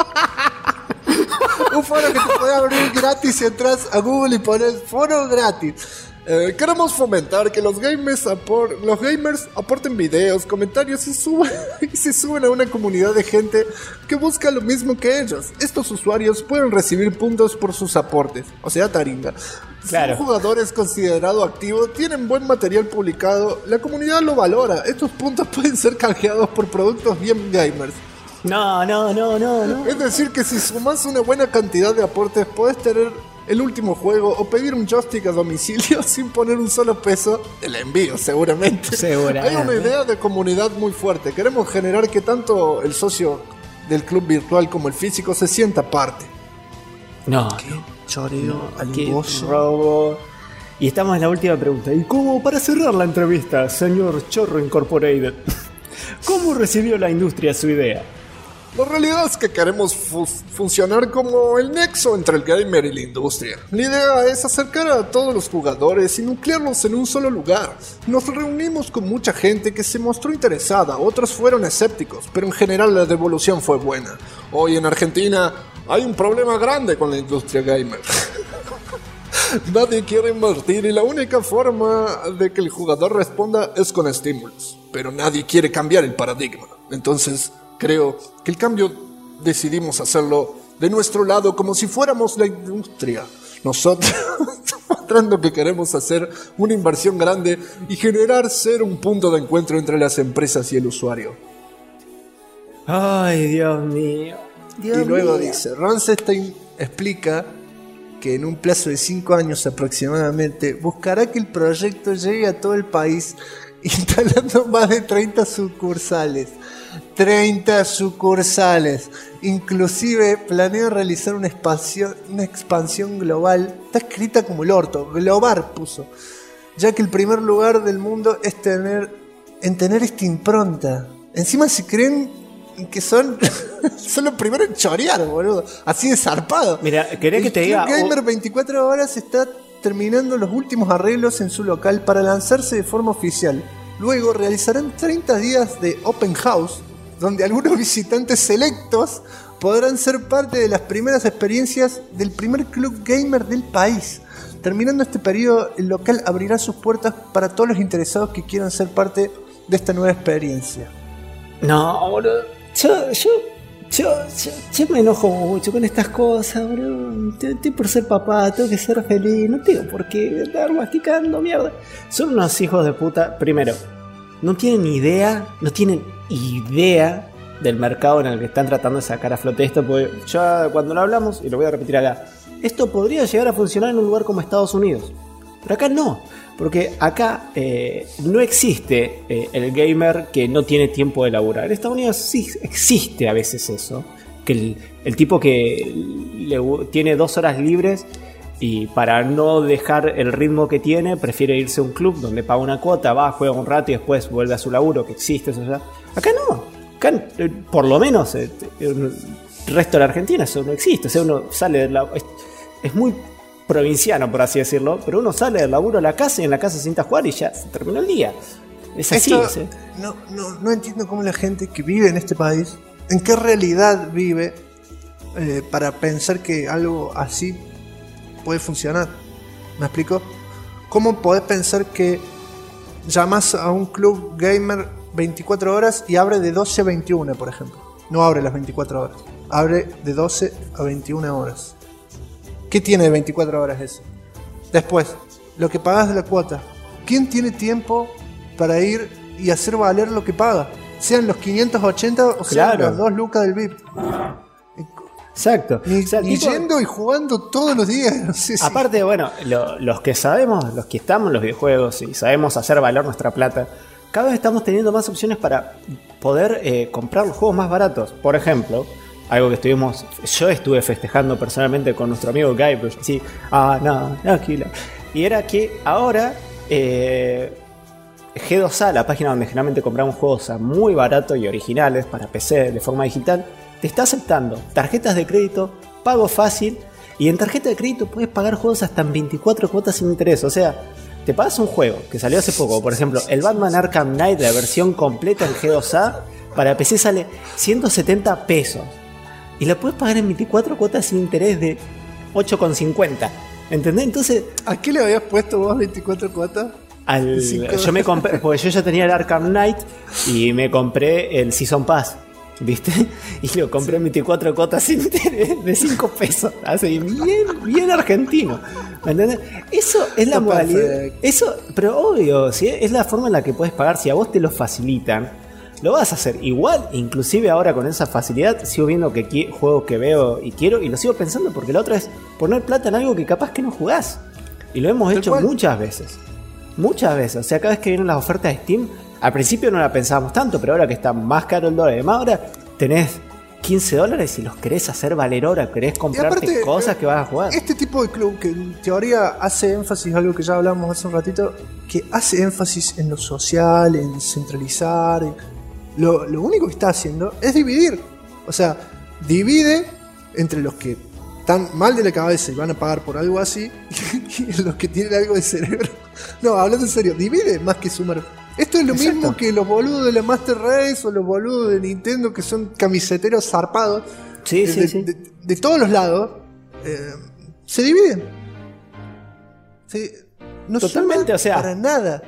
Un foro que te puede abrir gratis si entras a Google y pones foro gratis. Queremos fomentar que los gamers aporten videos, comentarios y se suben a una comunidad de gente que busca lo mismo que ellos. Estos usuarios pueden recibir puntos por sus aportes, o sea, taringa. Claro. Si un jugador es considerado activo, tienen buen material publicado, la comunidad lo valora. Estos puntos pueden ser canjeados por productos bien gamers. No. Es decir, que si sumas una buena cantidad de aportes, podés tener el último juego o pedir un joystick a domicilio sin poner un solo peso. El envío, seguramente. Hay una idea de comunidad muy fuerte. Queremos generar que tanto el socio del club virtual como el físico se sienta parte. Choreo, qué robo. Y estamos en la última pregunta. Y como para cerrar la entrevista, señor Chorro Incorporated, ¿cómo recibió la industria su idea? La realidad es que queremos funcionar como el nexo entre el gamer y la industria. La idea es acercar a todos los jugadores y nuclearlos en un solo lugar. Nos reunimos con mucha gente que se mostró interesada, otros fueron escépticos, pero en general la devolución fue buena. Hoy en Argentina hay un problema grande con la industria gamer. Nadie quiere invertir y la única forma de que el jugador responda es con estímulos. Pero nadie quiere cambiar el paradigma. Entonces, creo que el cambio decidimos hacerlo de nuestro lado como si fuéramos la industria. Nosotros mostrando que queremos hacer una inversión grande y ser un punto de encuentro entre las empresas y el usuario. Ay, Dios mío. Y luego dice, Ronstein explica que en un plazo de 5 años aproximadamente buscará que el proyecto llegue a todo el país instalando más de 30 sucursales. 30 sucursales. Inclusive planea realizar una expansión global. Está escrita como el orto. Global puso. Ya que el primer lugar del mundo es tener esta impronta. Encima se creen que son los primeros en chorear, boludo. Así de zarpado. Mira, quería que te diga... Gamer 24 horas está terminando los últimos arreglos en su local para lanzarse de forma oficial. Luego realizarán 30 días de Open House, donde algunos visitantes selectos podrán ser parte de las primeras experiencias del primer club gamer del país. Terminando este periodo, el local abrirá sus puertas para todos los interesados que quieran ser parte de esta nueva experiencia. No, boludo. Yo me enojo mucho con estas cosas, bro. Estoy por ser papá, tengo que ser feliz. No tengo por qué estar masticando mierda. Son unos hijos de puta. Primero, no tienen idea del mercado en el que están tratando de sacar a flote esto. Porque ya cuando lo hablamos, y lo voy a repetir acá, esto podría llegar a funcionar en un lugar como Estados Unidos. Pero acá no. Porque acá no existe el gamer que no tiene tiempo de laburar. En Estados Unidos sí existe a veces eso. Que el tipo que tiene 2 horas libres y para no dejar el ritmo que tiene, prefiere irse a un club donde paga una cuota, va, juega un rato y después vuelve a su laburo, que existe eso ya. Acá no, acá por lo menos el resto de la Argentina eso no existe, o sea, uno sale de la... Es muy provinciano, por así decirlo, pero uno sale del laburo a la casa y en la casa se sienta a jugar y ya se terminó el día. Es así. Esto, no entiendo cómo la gente que vive en este país, en qué realidad vive para pensar que algo así puede funcionar. ¿Me explico? ¿Cómo podés pensar que llamas a un club gamer 24 horas y abre de 12 a 21, por ejemplo? No abre las 24 horas, abre de 12 a 21 horas. ¿Qué tiene de 24 horas eso? Después, lo que pagas de la cuota. ¿Quién tiene tiempo para ir y hacer valer lo que paga? Sean los 580 o sean las 2 lucas del VIP. Exacto. Ni yendo y jugando todos los días. No sé si... Aparte, bueno, los que sabemos, los que estamos en los videojuegos y sabemos hacer valer nuestra plata, cada vez estamos teniendo más opciones para poder comprar los juegos más baratos. Por ejemplo, algo que yo estuve festejando personalmente con nuestro amigo Guy, pero yo sí, tranquila. Y era que ahora G2A, la página donde generalmente compramos juegos a muy barato y originales para PC de forma digital, te está aceptando tarjetas de crédito, pago fácil, y en tarjeta de crédito puedes pagar juegos hasta en 24 cuotas sin interés. O sea, te pagas un juego que salió hace poco, por ejemplo, el Batman Arkham Knight, la versión completa en G2A, para PC sale 170 pesos. Y la puedes pagar en 24 cuotas sin interés de 8,50. ¿Entendés? Entonces, ¿a qué le habías puesto vos 24 cuotas? Yo me compré, porque yo ya tenía el Arkham Knight y me compré el Season Pass, ¿viste? Y lo compré en 24 cuotas sin interés de 5 pesos. Así, bien argentino. ¿Me entendés? Eso es la modalidad. Eso, pero obvio, ¿sí? Es la forma en la que puedes pagar. Si a vos te lo facilitan, lo vas a hacer igual. Inclusive ahora con esa facilidad sigo viendo que juegos que veo y quiero, y lo sigo pensando porque la otra es poner plata en algo que capaz que no jugás. Y lo hemos hecho muchas veces. Muchas veces. O sea, cada vez que vienen las ofertas de Steam, al principio no la pensábamos tanto, pero ahora que está más caro el dólar y demás, ahora tenés $15 y los querés hacer valer ahora, querés comprarte aparte, cosas que vas a jugar. Este tipo de club que en teoría hace énfasis, algo que ya hablamos hace un ratito, que hace énfasis en lo social, en centralizar, lo único que está haciendo es dividir. O sea, divide entre los que están mal de la cabeza y van a pagar por algo así y los que tienen algo de cerebro. No, hablando en serio, divide más que sumar. Esto es lo mismo que los boludos de la Master Race o los boludos de Nintendo que son camiseteros zarpados. Sí. De todos los lados. Se dividen. No totalmente, o sea, para nada.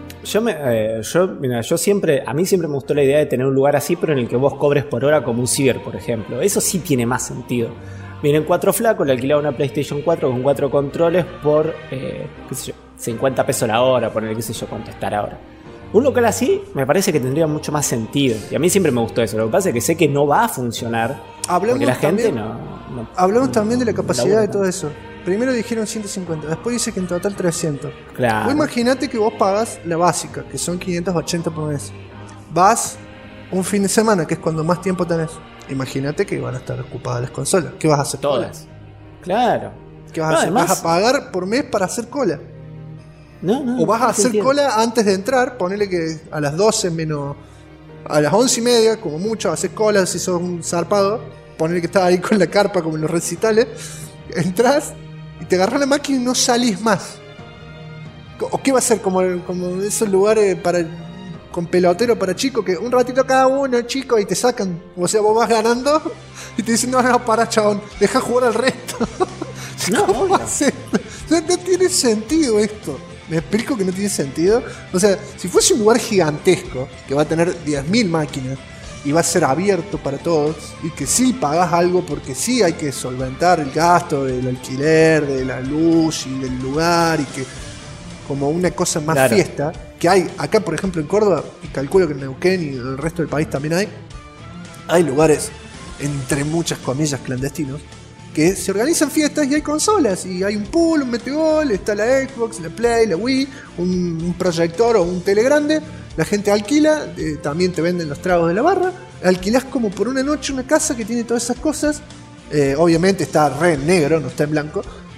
Yo siempre, a mí siempre me gustó la idea de tener un lugar así, pero en el que vos cobres por hora como un ciber, por ejemplo. Eso sí tiene más sentido. Vienen 4 flacos, le alquilaba una PlayStation 4 con 4 controles por, qué sé yo, 50 pesos la hora, por el qué sé yo cuánto estará ahora. Un local así me parece que tendría mucho más sentido. Y a mí siempre me gustó eso. Lo que pasa es que sé que no va a funcionar. Porque la gente no hablamos también de la capacidad de todo eso. Primero dijeron 150, después dice que en total 300. Claro. Vos imaginate que vos pagas la básica, que son 580 por mes. Vas un fin de semana, que es cuando más tiempo tenés. Imagínate que van a estar ocupadas las consolas. ¿Qué vas a hacer? Todas. Claro. ¿Qué vas a hacer? Además, ¿vas a pagar por mes para hacer cola? No. O vas a hacer cola antes de entrar. Ponele que a las 12 menos... A las 11:30, como mucho, haces cola si sos un zarpado. Ponele que estás ahí con la carpa como en los recitales. Entrás y te agarras la máquina y no salís más. ¿O qué va a ser? Como esos lugares con pelotero para chicos, que un ratito cada uno, chicos, y te sacan. O sea, vos vas ganando y te dicen, no, para, chabón, deja jugar al resto. ¿Cómo va a ser? O sea, no tiene sentido esto. ¿Me explico que no tiene sentido? O sea, si fuese un lugar gigantesco, que va a tener 10.000 máquinas, y va a ser abierto para todos, y que sí pagás algo porque sí hay que solventar el gasto del alquiler, de la luz y del lugar, y que como una cosa más fiesta, que hay acá por ejemplo en Córdoba, y calculo que en Neuquén y en el resto del país también hay lugares, entre muchas comillas, clandestinos, que se organizan fiestas y hay consolas, y hay un pool, un metegol, está la Xbox, la Play, la Wii, un proyector o un tele grande. La gente alquila, también te venden los tragos de la barra. Alquilás como por una noche una casa que tiene todas esas cosas. Obviamente está re en negro, no está en blanco.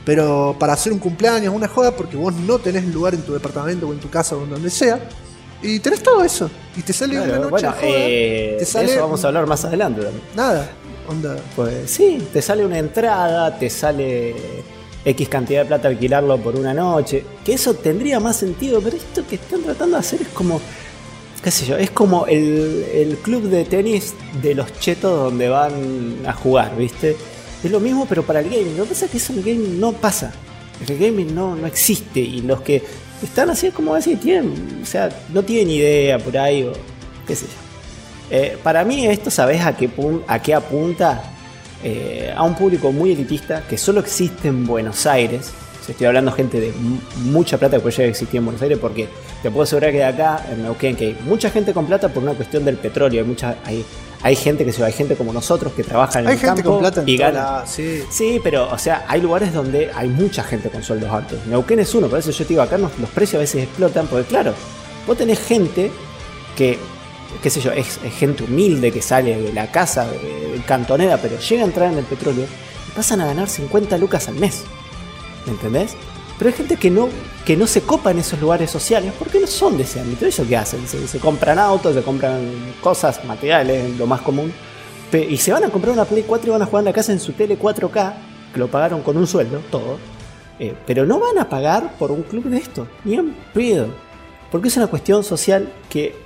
pero para hacer un cumpleaños, una joda, porque vos no tenés lugar en tu departamento o en tu casa o en donde sea, y tenés todo eso, y te sale una noche de joda, te sale de eso vamos a hablar más adelante también. nada, onda. Pues sí, te sale una entrada, te sale X cantidad de plata alquilarlo por una noche, que eso tendría más sentido, pero esto que están tratando de hacer es como, qué sé yo, es como el club de tenis de los chetos donde van a jugar, ¿viste? Es lo mismo pero para el gaming. Lo que pasa es que eso en el gaming no pasa. El gaming no existe, y los que están así es como decir, o sea, no tienen idea por ahí, o qué sé yo. Para mí esto, ¿sabés a qué apunta? A un público muy elitista que solo existe en Buenos Aires. Estoy hablando de gente de mucha plata que puede llegar a existir en Buenos Aires, porque te puedo asegurar que de acá en Neuquén que hay mucha gente con plata por una cuestión del petróleo. Hay gente hay gente como nosotros que trabaja en el campo. Hay gente con plata y gana. toda, sí. Sí, pero o sea, hay lugares donde hay mucha gente con sueldos altos. Neuquén es uno, por eso yo te digo, acá los precios a veces explotan, porque claro, vos tenés gente que, qué sé yo, es gente humilde que sale de la casa cantonera, pero llega a entrar en el petróleo y pasan a ganar 50 lucas al mes. ¿Me entendés? Pero hay gente que no se copa en esos lugares sociales porque no son de ese ámbito. ¿Eso qué hacen? Se compran autos, se compran cosas, materiales, lo más común, y se van a comprar una Play 4 y van a jugar en la casa en su tele 4K, que lo pagaron con un sueldo, todo. Pero no van a pagar por un club de esto, ni en pedo. Porque es una cuestión social que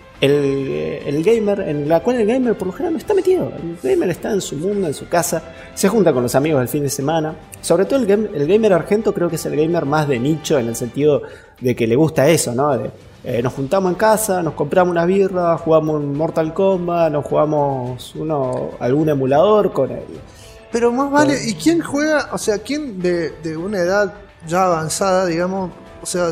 el gamer, en la cual el gamer por lo general no está metido. El gamer está en su mundo, en su casa, se junta con los amigos el fin de semana. Sobre todo el gamer argento creo que es el gamer más de nicho, en el sentido de que le gusta eso, ¿no? Nos juntamos en casa, nos compramos una birra, jugamos un Mortal Kombat, nos jugamos algún emulador con él. Pero más vale, ¿y quién juega? O sea, ¿quién de una edad ya avanzada, digamos, o sea,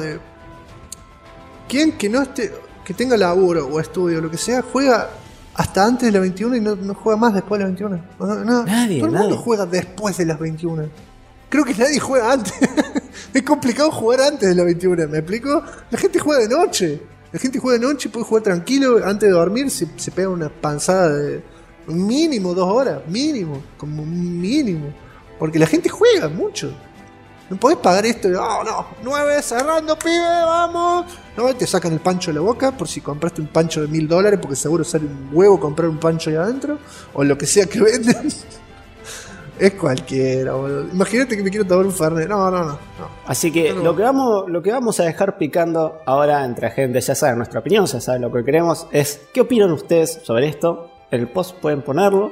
quién que no esté, que tenga laburo o estudio o lo que sea, juega hasta antes de las 21 y no juega más después de las 21? Nadie, todo el mundo juega después de las 21. Creo que nadie juega antes. Es complicado jugar antes de las 21, ¿me explico? La gente juega de noche. La gente juega de noche y puede jugar tranquilo. Antes de dormir se pega una panzada de mínimo 2 horas. Mínimo, como mínimo. Porque la gente juega mucho. No podés pagar esto de, no, 9 cerrando, pibe, vamos. No, te sacan el pancho de la boca por si compraste un pancho de $1000, porque seguro sale un huevo comprar un pancho ahí adentro, o lo que sea que venden. Es cualquiera, boludo. Imagínate que me quiero tomar un Fernet. No. Así que no. Lo que vamos a dejar picando ahora entre gente, ya saben nuestra opinión, ya saben lo que queremos, es ¿qué opinan ustedes sobre esto? El post pueden ponerlo.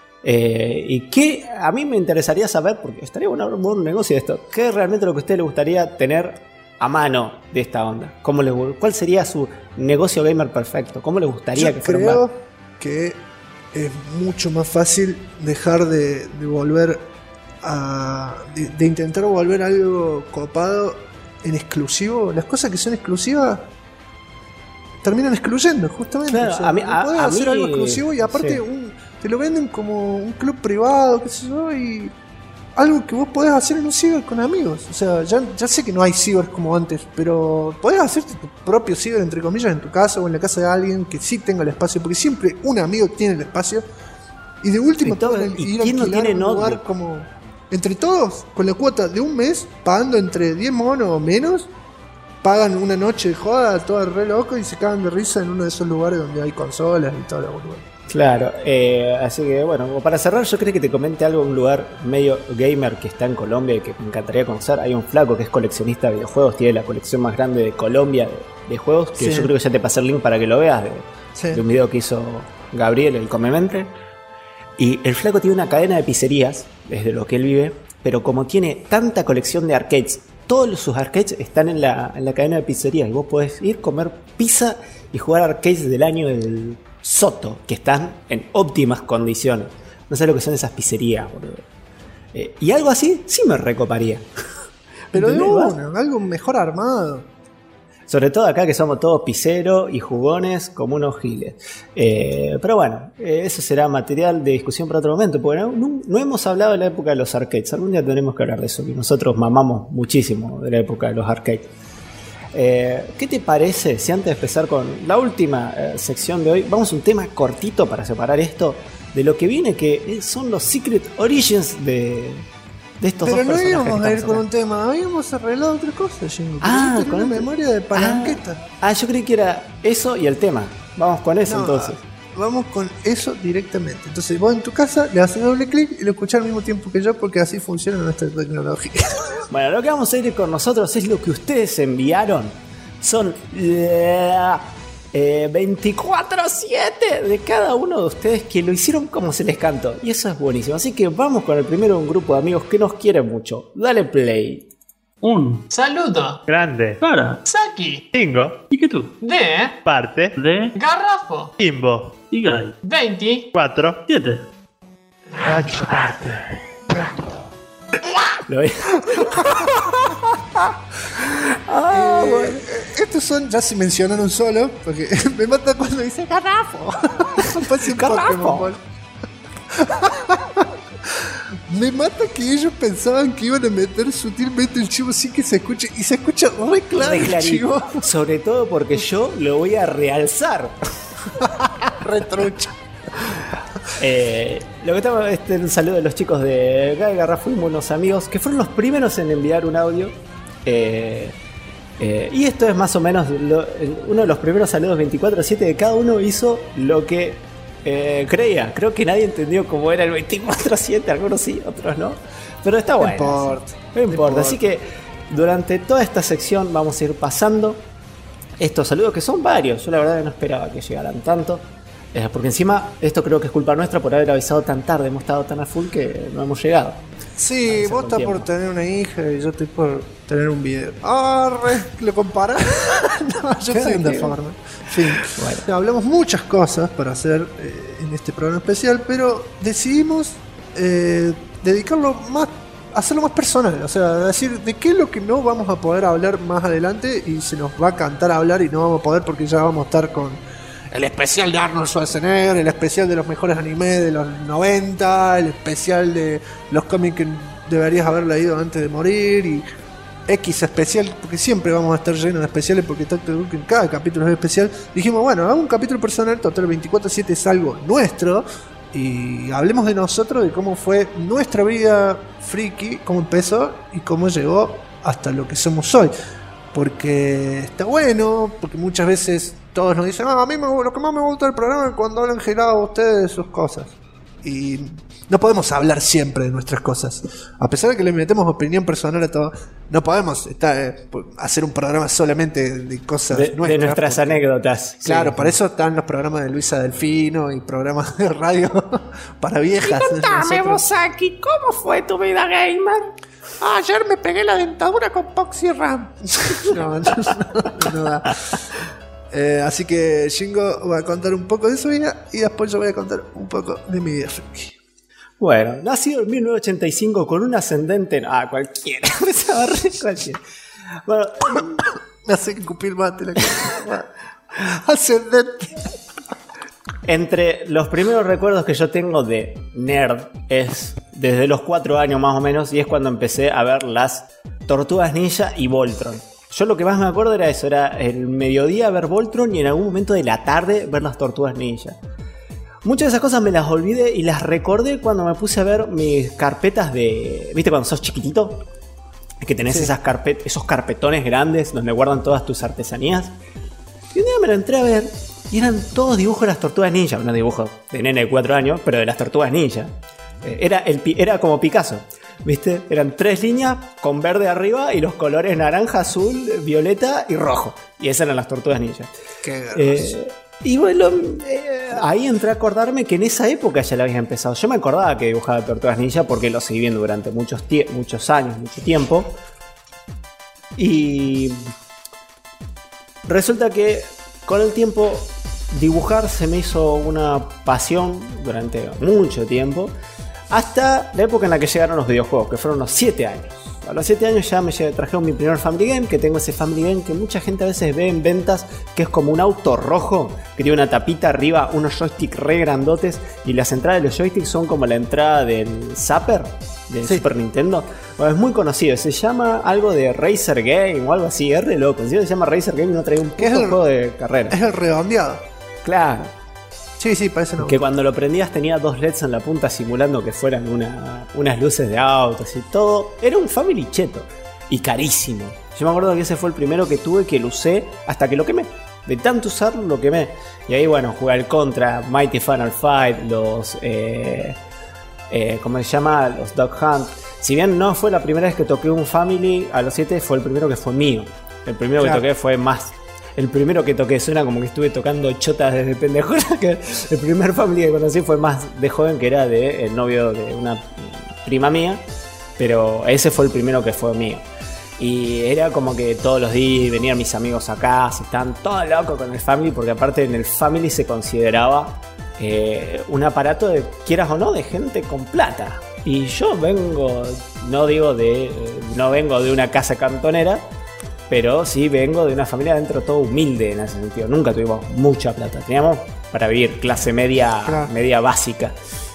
Y que a mí me interesaría saber, porque estaría bueno un buen negocio de esto, ¿qué es realmente lo que a usted le gustaría tener a mano de esta onda? ¿Cuál sería su negocio gamer perfecto? ¿Cómo le gustaría que fuera? Creo que es mucho más fácil dejar de volver de intentar volver algo copado en exclusivo. Las cosas que son exclusivas terminan excluyendo, justamente. Claro, o sea, no podés hacer algo exclusivo y aparte sí. Te lo venden como un club privado, qué sé yo, y algo que vos podés hacer en un ciber con amigos. O sea, ya sé que no hay cibers como antes, pero podés hacerte tu propio ciber, entre comillas, en tu casa o en la casa de alguien que sí tenga el espacio, porque siempre un amigo tiene el espacio. Y de última pueden ir a alquilar un lugar como entre todos, con la cuota de un mes, pagando entre 10 monos o menos, pagan una noche de joda, todo re loco, y se cagan de risa en uno de esos lugares donde hay consolas y toda la burbuja. Claro, así que bueno, para cerrar yo creo que te comente algo, un lugar medio gamer que está en Colombia y que me encantaría conocer. Hay un flaco que es coleccionista de videojuegos, tiene la colección más grande de Colombia de juegos, que sí. Yo creo que ya te pasé el link para que lo veas, de un video que hizo Gabriel, el Comemente. Y el flaco tiene una cadena de pizzerías, desde lo que él vive, pero como tiene tanta colección de arcades, todos sus arcades están en la cadena de pizzerías, y vos podés ir, comer pizza y jugar arcades del año del Soto, que están en óptimas condiciones. No sé lo que son esas pizzerías, boludo. Y algo así sí me recoparía. Pero de una, algo mejor armado. Sobre todo acá que somos todos pizzeros y jugones como unos giles. Pero bueno, eso será material de discusión para otro momento, porque no hemos hablado de la época de los arcades. Algún día tenemos que hablar de eso, que nosotros mamamos muchísimo de la época de los arcades. ¿Qué te parece si antes de empezar con la última sección de hoy, vamos a un tema cortito para separar esto de lo que viene, que son los Secret Origins de de estos Pero dos no personajes íbamos que a ir estamos con hablando. un tema, habíamos arreglado otra cosa, Jingo. Ah, Tenés con una este- memoria de palanqueta. Yo creí que era eso y el tema. Vamos con eso No, entonces. Vamos con eso directamente. Entonces vos en tu casa le haces doble clic y lo escuchás al mismo tiempo que yo porque así funciona nuestra tecnología. Bueno, lo que vamos a ir con nosotros es lo que ustedes enviaron. Son 24/7 de cada uno de ustedes que lo hicieron como se les cantó. Y eso es buenísimo. Así que vamos con el primero de un grupo de amigos que nos quieren mucho. Dale play. Un. Saludo. Grande. Para. Saki. Cinco. ¿Y qué tú? De. Parte. De. Garrafo. Imbo. Y Guy. 20. 4. 7. Lo vi. Estos son, ya se mencionaron solo, porque me mata cuando dice garrafo. Parece un Garrafo. Pokémon Ball. Me mata que ellos pensaban que iban a meter sutilmente el chivo sin que se escuche, y se escucha muy claro Re el clarito. chivo. Sobre todo porque yo lo voy a realzar. Retrucha. Lo que estamos un saludo de los chicos de Guy Garrafo, unos amigos que fueron los primeros en enviar un audio. Y esto es más o menos uno de los primeros saludos 24/7 de cada uno hizo lo que creía. Creo que nadie entendió cómo era el 24/7, algunos sí, otros no. Pero está bueno. No importa. Así que durante toda esta sección vamos a ir pasando estos saludos que son varios. Yo la verdad que no esperaba que llegaran tanto. Porque encima esto creo que es culpa nuestra por haber avisado tan tarde. Hemos estado tan a full que no hemos llegado. Sí, Avisa vos con estás tiempo. por tener una hija y yo estoy por tener un video. ¡Arre! ¿Lo comparás? No, yo soy de forma. Sí. Bueno. Hablamos muchas cosas para hacer en este programa especial, pero decidimos dedicarlo más, hacerlo más personal. O sea, decir de qué es lo que no vamos a poder hablar más adelante y se nos va a cantar hablar y no vamos a poder porque ya vamos a estar con el especial de Arnold Schwarzenegger, el especial de los mejores animes de los 90, el especial de los cómics que deberías haber leído antes de morir y X especial, porque siempre vamos a estar llenos de especiales porque en cada capítulo es especial. Dijimos, bueno, hagamos un capítulo personal, total 24/7 es algo nuestro y hablemos de nosotros, de cómo fue nuestra vida friki, cómo empezó y cómo llegó hasta lo que somos hoy. Porque está bueno, porque muchas veces todos nos dicen, a mí lo que más me gusta del programa es cuando hablan gelado ustedes de sus cosas. Y no podemos hablar siempre de nuestras cosas. A pesar de que le metemos opinión personal a todo, no podemos hacer un programa solamente de cosas De nuestras porque- anécdotas. Claro, Sí. para eso están los programas de Luisa Delfino y programas de radio para viejas. Contame, Nosotros- Saki, ¿cómo fue tu vida gamer? Ayer me pegué la dentadura con Poxy Ram. No da. Así que Shingo va a contar un poco de su vida y después yo voy a contar un poco de mi vida friki. Bueno, nacido en 1985 con un ascendente. Cualquiera. Pensaba re cualquiera. Bueno, Me hace escupir mate la cara. Ascendente. entre los primeros recuerdos que yo tengo de nerd es desde los 4 años más o menos, y es cuando empecé a ver las Tortugas Ninja y Voltron. Yo lo que más me acuerdo era eso, era el mediodía ver Voltron y en algún momento de la tarde ver las Tortugas Ninja. Muchas de esas cosas me las olvidé y las recordé cuando me puse a ver mis carpetas de... ¿Viste cuando sos chiquitito? Que tenés esos carpetones grandes donde guardan todas tus artesanías. Y un día me lo entré a ver y eran todos dibujos de las Tortugas Ninja. No dibujos de nene de 4 años, pero de las Tortugas Ninja. Era como Picasso, ¿viste? Eran 3 líneas con verde arriba y los colores naranja, azul, violeta y rojo. Y esas eran las Tortugas Ninja. Qué hermoso. Y bueno, ahí entré a acordarme que en esa época ya la había empezado. Yo me acordaba que dibujaba Tortugas Ninja porque lo seguí viendo durante muchos años, mucho tiempo. Y resulta que con el tiempo dibujar se me hizo una pasión durante mucho tiempo. Hasta la época en la que llegaron los videojuegos, que fueron los 7 años. A los 7 años ya me trajeron mi primer Family Game, que tengo ese Family Game que mucha gente a veces ve en ventas, que es como un auto rojo, que tiene una tapita arriba, unos joysticks re grandotes, y las entradas de los joysticks son como la entrada del Zapper, del Super Nintendo. Bueno, es muy conocido, se llama algo de Racer Game o algo así, es re loco. Encima se llama Racer Game y no trae un puto es el- juego de carrera. Es el redondeado. Claro. Sí, parece no. Que cuando lo prendías tenía 2 LEDs en la punta simulando que fueran unas luces de autos y todo. Era un Family cheto y carísimo. Yo me acuerdo que ese fue el primero que tuve, que lo usé hasta que lo quemé. De tanto usarlo lo quemé. Y ahí bueno, jugué al Contra, Mighty Final Fight, los... ¿cómo se llama? Los Duck Hunt. Si bien no fue la primera vez que toqué un Family, a los 7 fue el primero que fue mío. El primero que toqué fue más... El primero que toqué, suena como que estuve tocando chotas desde pendejona, que el primer Family que conocí fue más de joven, que era de el novio de una prima mía, pero ese fue el primero que fue mío. Y era como que todos los días venían mis amigos acá, se estaban todos locos con el Family, porque aparte en el Family se consideraba un aparato, de, quieras o no, de gente con plata. Y yo vengo, no vengo de una casa cantonera, pero sí vengo de una familia dentro todo humilde en ese sentido. Nunca tuvimos mucha plata. Teníamos para vivir clase media, claro, media básica.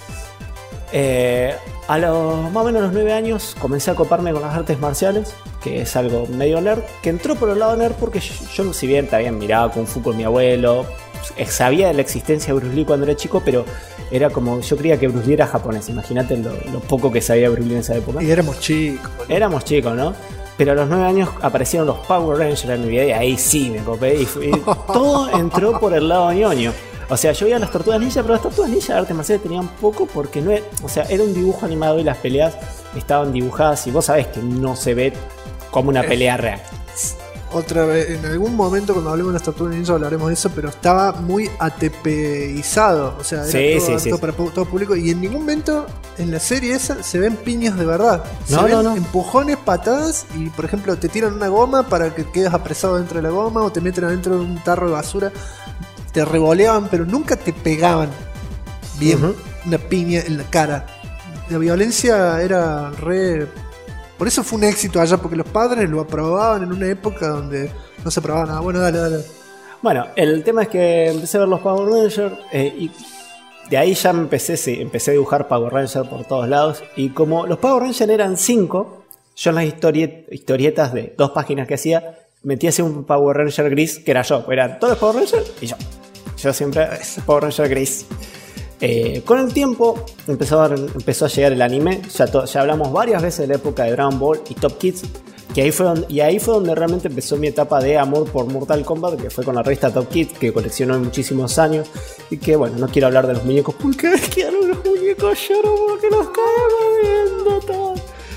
A los más o menos los 9 años comencé a coparme con las artes marciales, que es algo medio nerd, que entró por el lado nerd porque yo si bien también miraba Kung Fu con mi abuelo, sabía de la existencia de Bruce Lee cuando era chico, pero era como, yo creía que Bruce Lee era japonés. Imagínate lo poco que sabía Bruce Lee en esa época. Y éramos chicos, ¿no? Éramos chicos, ¿no? Pero a los 9 años aparecieron los Power Rangers en mi vida y ahí sí me copé y todo entró por el lado ñoño. O sea, yo veía las Tortugas Ninja, pero las Tortugas Ninja de artes marciales tenían poco porque no era, o sea, era un dibujo animado y las peleas estaban dibujadas y vos sabés que no se ve como una pelea real. Otra vez, en algún momento cuando hablemos de las Tortugas Ninja hablaremos de eso, pero estaba muy ATPizado, o sea, era todo para todo público, y en ningún momento en la serie esa se ven piñas de verdad. Se ven empujones, patadas, y por ejemplo te tiran una goma para que quedes apresado dentro de la goma, o te meten adentro de un tarro de basura, te revoleaban, pero nunca te pegaban bien una piña en la cara. La violencia era re... Por eso fue un éxito allá, porque los padres lo aprobaban en una época donde no se aprobaba nada. Bueno, dale. Bueno, el tema es que empecé a ver los Power Rangers y de ahí ya empecé a dibujar Power Rangers por todos lados. Y como los Power Rangers eran 5, yo en las historietas de 2 páginas que hacía, metí así un Power Ranger gris, que era yo. Eran todos los Power Rangers y yo. Yo siempre Power Ranger gris. Con el tiempo empezó a llegar el anime. Ya hablamos varias veces de la época de Dragon Ball y Top Kids, que ahí fue donde realmente empezó mi etapa de amor por Mortal Kombat, que fue con la revista Top Kids, que coleccionó en muchísimos años. Y que bueno, no quiero hablar de los muñecos porque quedaron los muñecos, lloro porque los cago viendo todo.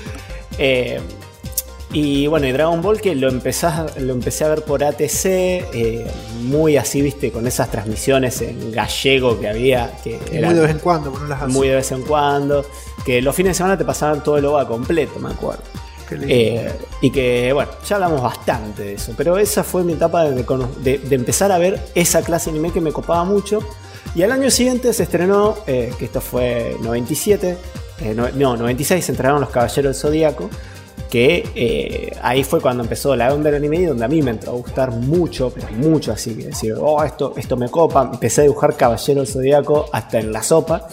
Y bueno, y Dragon Ball, que lo empecé a ver por ATC, muy así, viste, con esas transmisiones en gallego que había. Que muy de vez en cuando, no las muy de vez en cuando. Que los fines de semana te pasaban todo el OVA completo, me acuerdo. Y que, bueno, ya hablamos bastante de eso. Pero esa fue mi etapa de empezar a ver esa clase de anime que me copaba mucho. Y al año siguiente se estrenó, que esto fue 97, 96, se estrenaron Los Caballeros del Zodíaco. Que ahí fue cuando empezó la onda del anime, donde a mí me entró a gustar mucho, pero mucho, así que decir, esto me copa. Empecé a dibujar Caballero del Zodíaco hasta en la sopa.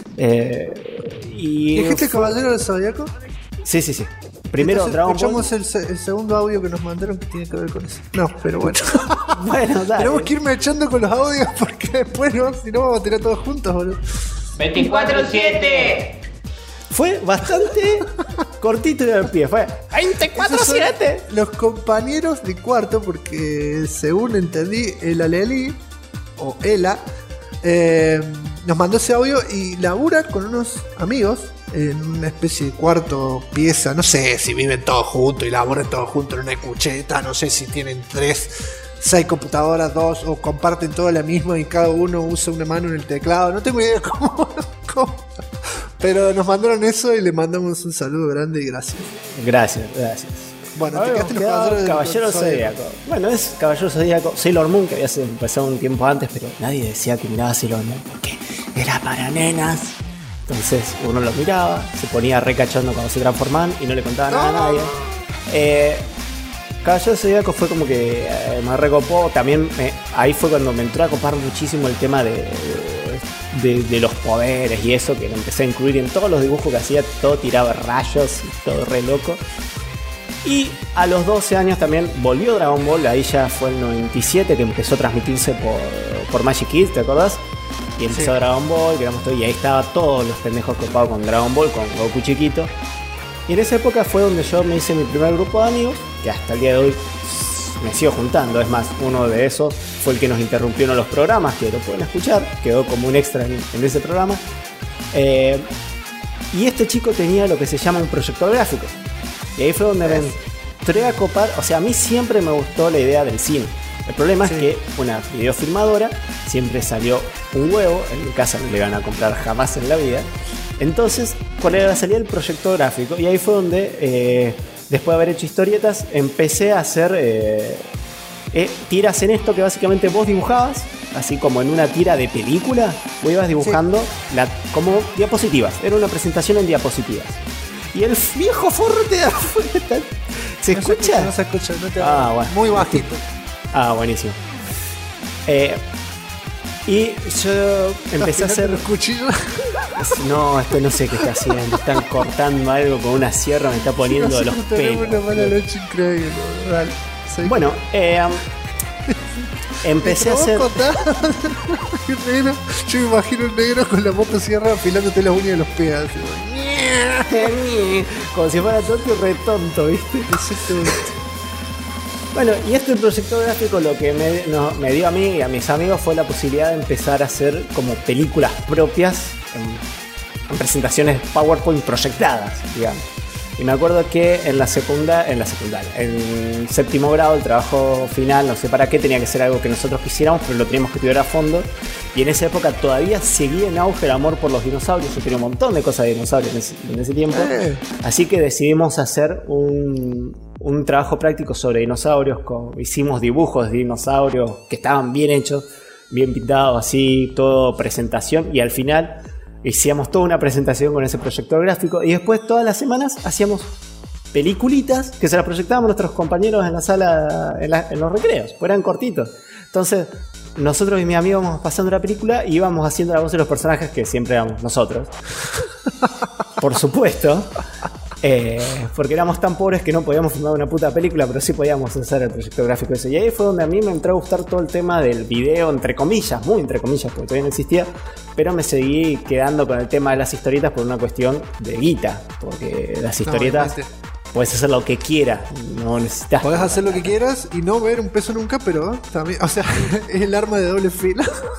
¿Dijiste Caballero del Zodíaco? Sí. Primero Dragon Ball. Escuchamos el segundo audio que nos mandaron que tiene que ver con eso. No, pero bueno. Bueno, dale. Tenemos que irme echando con los audios porque después si no vamos a tirar todos juntos, boludo. 24/7. Fue bastante cortito del pie. Fue 24/7. Los compañeros de cuarto, porque según entendí, el Aleli o Ela nos mandó ese audio y labura con unos amigos en una especie de cuarto pieza. No sé si viven todos juntos y laburan todos juntos en una cucheta. No sé si tienen 6 computadoras, 2, o comparten toda la misma y cada uno usa una mano en el teclado. No tengo idea cómo. Pero nos mandaron eso y le mandamos un saludo grande y gracias. Gracias. Bueno, te quedaste en los Caballero Zodíaco. Bueno, es Caballero Zodíaco. Sailor Moon, que había empezado un tiempo antes, pero nadie decía que miraba Sailor Moon porque era para nenas. Entonces uno lo miraba, se ponía recachando cuando se transformaban y no le contaba nada a nadie. Caballero Zodíaco fue como que me recopó. También ahí fue cuando me entró a copar muchísimo el tema de los poderes y eso, que lo empecé a incluir en todos los dibujos que hacía. Todo tiraba rayos y todo re loco. Y a los 12 años también volvió Dragon Ball. Ahí ya fue el 97 que empezó a transmitirse por Magic Kids, ¿te acordás? Y empezó Dragon Ball, creamos todo, y ahí estaba todos los pendejos copados con Dragon Ball, con Goku chiquito. Y en esa época fue donde yo me hice mi primer grupo de amigos, que hasta el día de hoy me sigo juntando. Es más, uno de esos fue el que nos interrumpió en los programas, que lo pueden escuchar, quedó como un extra en ese programa. Y este chico tenía lo que se llama un proyector gráfico. Y ahí fue donde me entré a copar. O sea, a mí siempre me gustó la idea del cine. El problema es que una videofilmadora siempre salió un huevo. En mi casa no le iban a comprar jamás en la vida. Entonces, ¿cuál era la salida? El proyector gráfico. Y ahí fue donde, después de haber hecho historietas, empecé a hacer tiras en esto que básicamente vos dibujabas, así como en una tira de película, vos ibas dibujando como diapositivas. Era una presentación en diapositivas. Y el viejo forte de afuera, ¿se escucha? No se escucha, no te bueno. Muy bajito. Buenísimo. Y yo empecé a hacer cuchillo. No, esto no sé qué está haciendo. Están cortando algo con una sierra, me está poniendo los pelos. Una mala noche increíble. Dale, bueno, empecé a hacer. Yo me imagino un negro con la motosierra afilándote las uñas de los pies. Como si fuera tonto y re tonto, ¿viste? Bueno, y este proyector gráfico lo que me dio a mí y a mis amigos fue la posibilidad de empezar a hacer como películas propias en presentaciones PowerPoint proyectadas, digamos. Y me acuerdo que en séptimo grado, el trabajo final, no sé para qué, tenía que ser algo que nosotros quisiéramos, pero lo teníamos que estudiar a fondo. Y en esa época todavía seguía en auge el amor por los dinosaurios. Yo tenía un montón de cosas de dinosaurios en ese tiempo. Así que decidimos hacer un trabajo práctico sobre dinosaurios. Hicimos dibujos de dinosaurios que estaban bien hechos, bien pintados, así, todo presentación. Y al final hicimos toda una presentación con ese proyector gráfico. Y después todas las semanas hacíamos peliculitas que se las proyectábamos a nuestros compañeros en la sala, en los recreos, pues eran cortitos. Entonces nosotros y mis amigos íbamos pasando la película y íbamos haciendo la voz de los personajes, que siempre éramos nosotros. Por supuesto. Porque éramos tan pobres que no podíamos filmar una puta película, pero sí podíamos hacer el proyecto gráfico ese. Y ahí fue donde a mí me entró a gustar todo el tema del video, entre comillas, muy entre comillas, porque todavía no existía. Pero me seguí quedando con el tema de las historietas por una cuestión de guita. Porque las historietas puedes hacer lo que quieras, no necesitas. Podés hacer lo que quieras y no ver un peso nunca, pero también, o sea, es el arma de doble filo.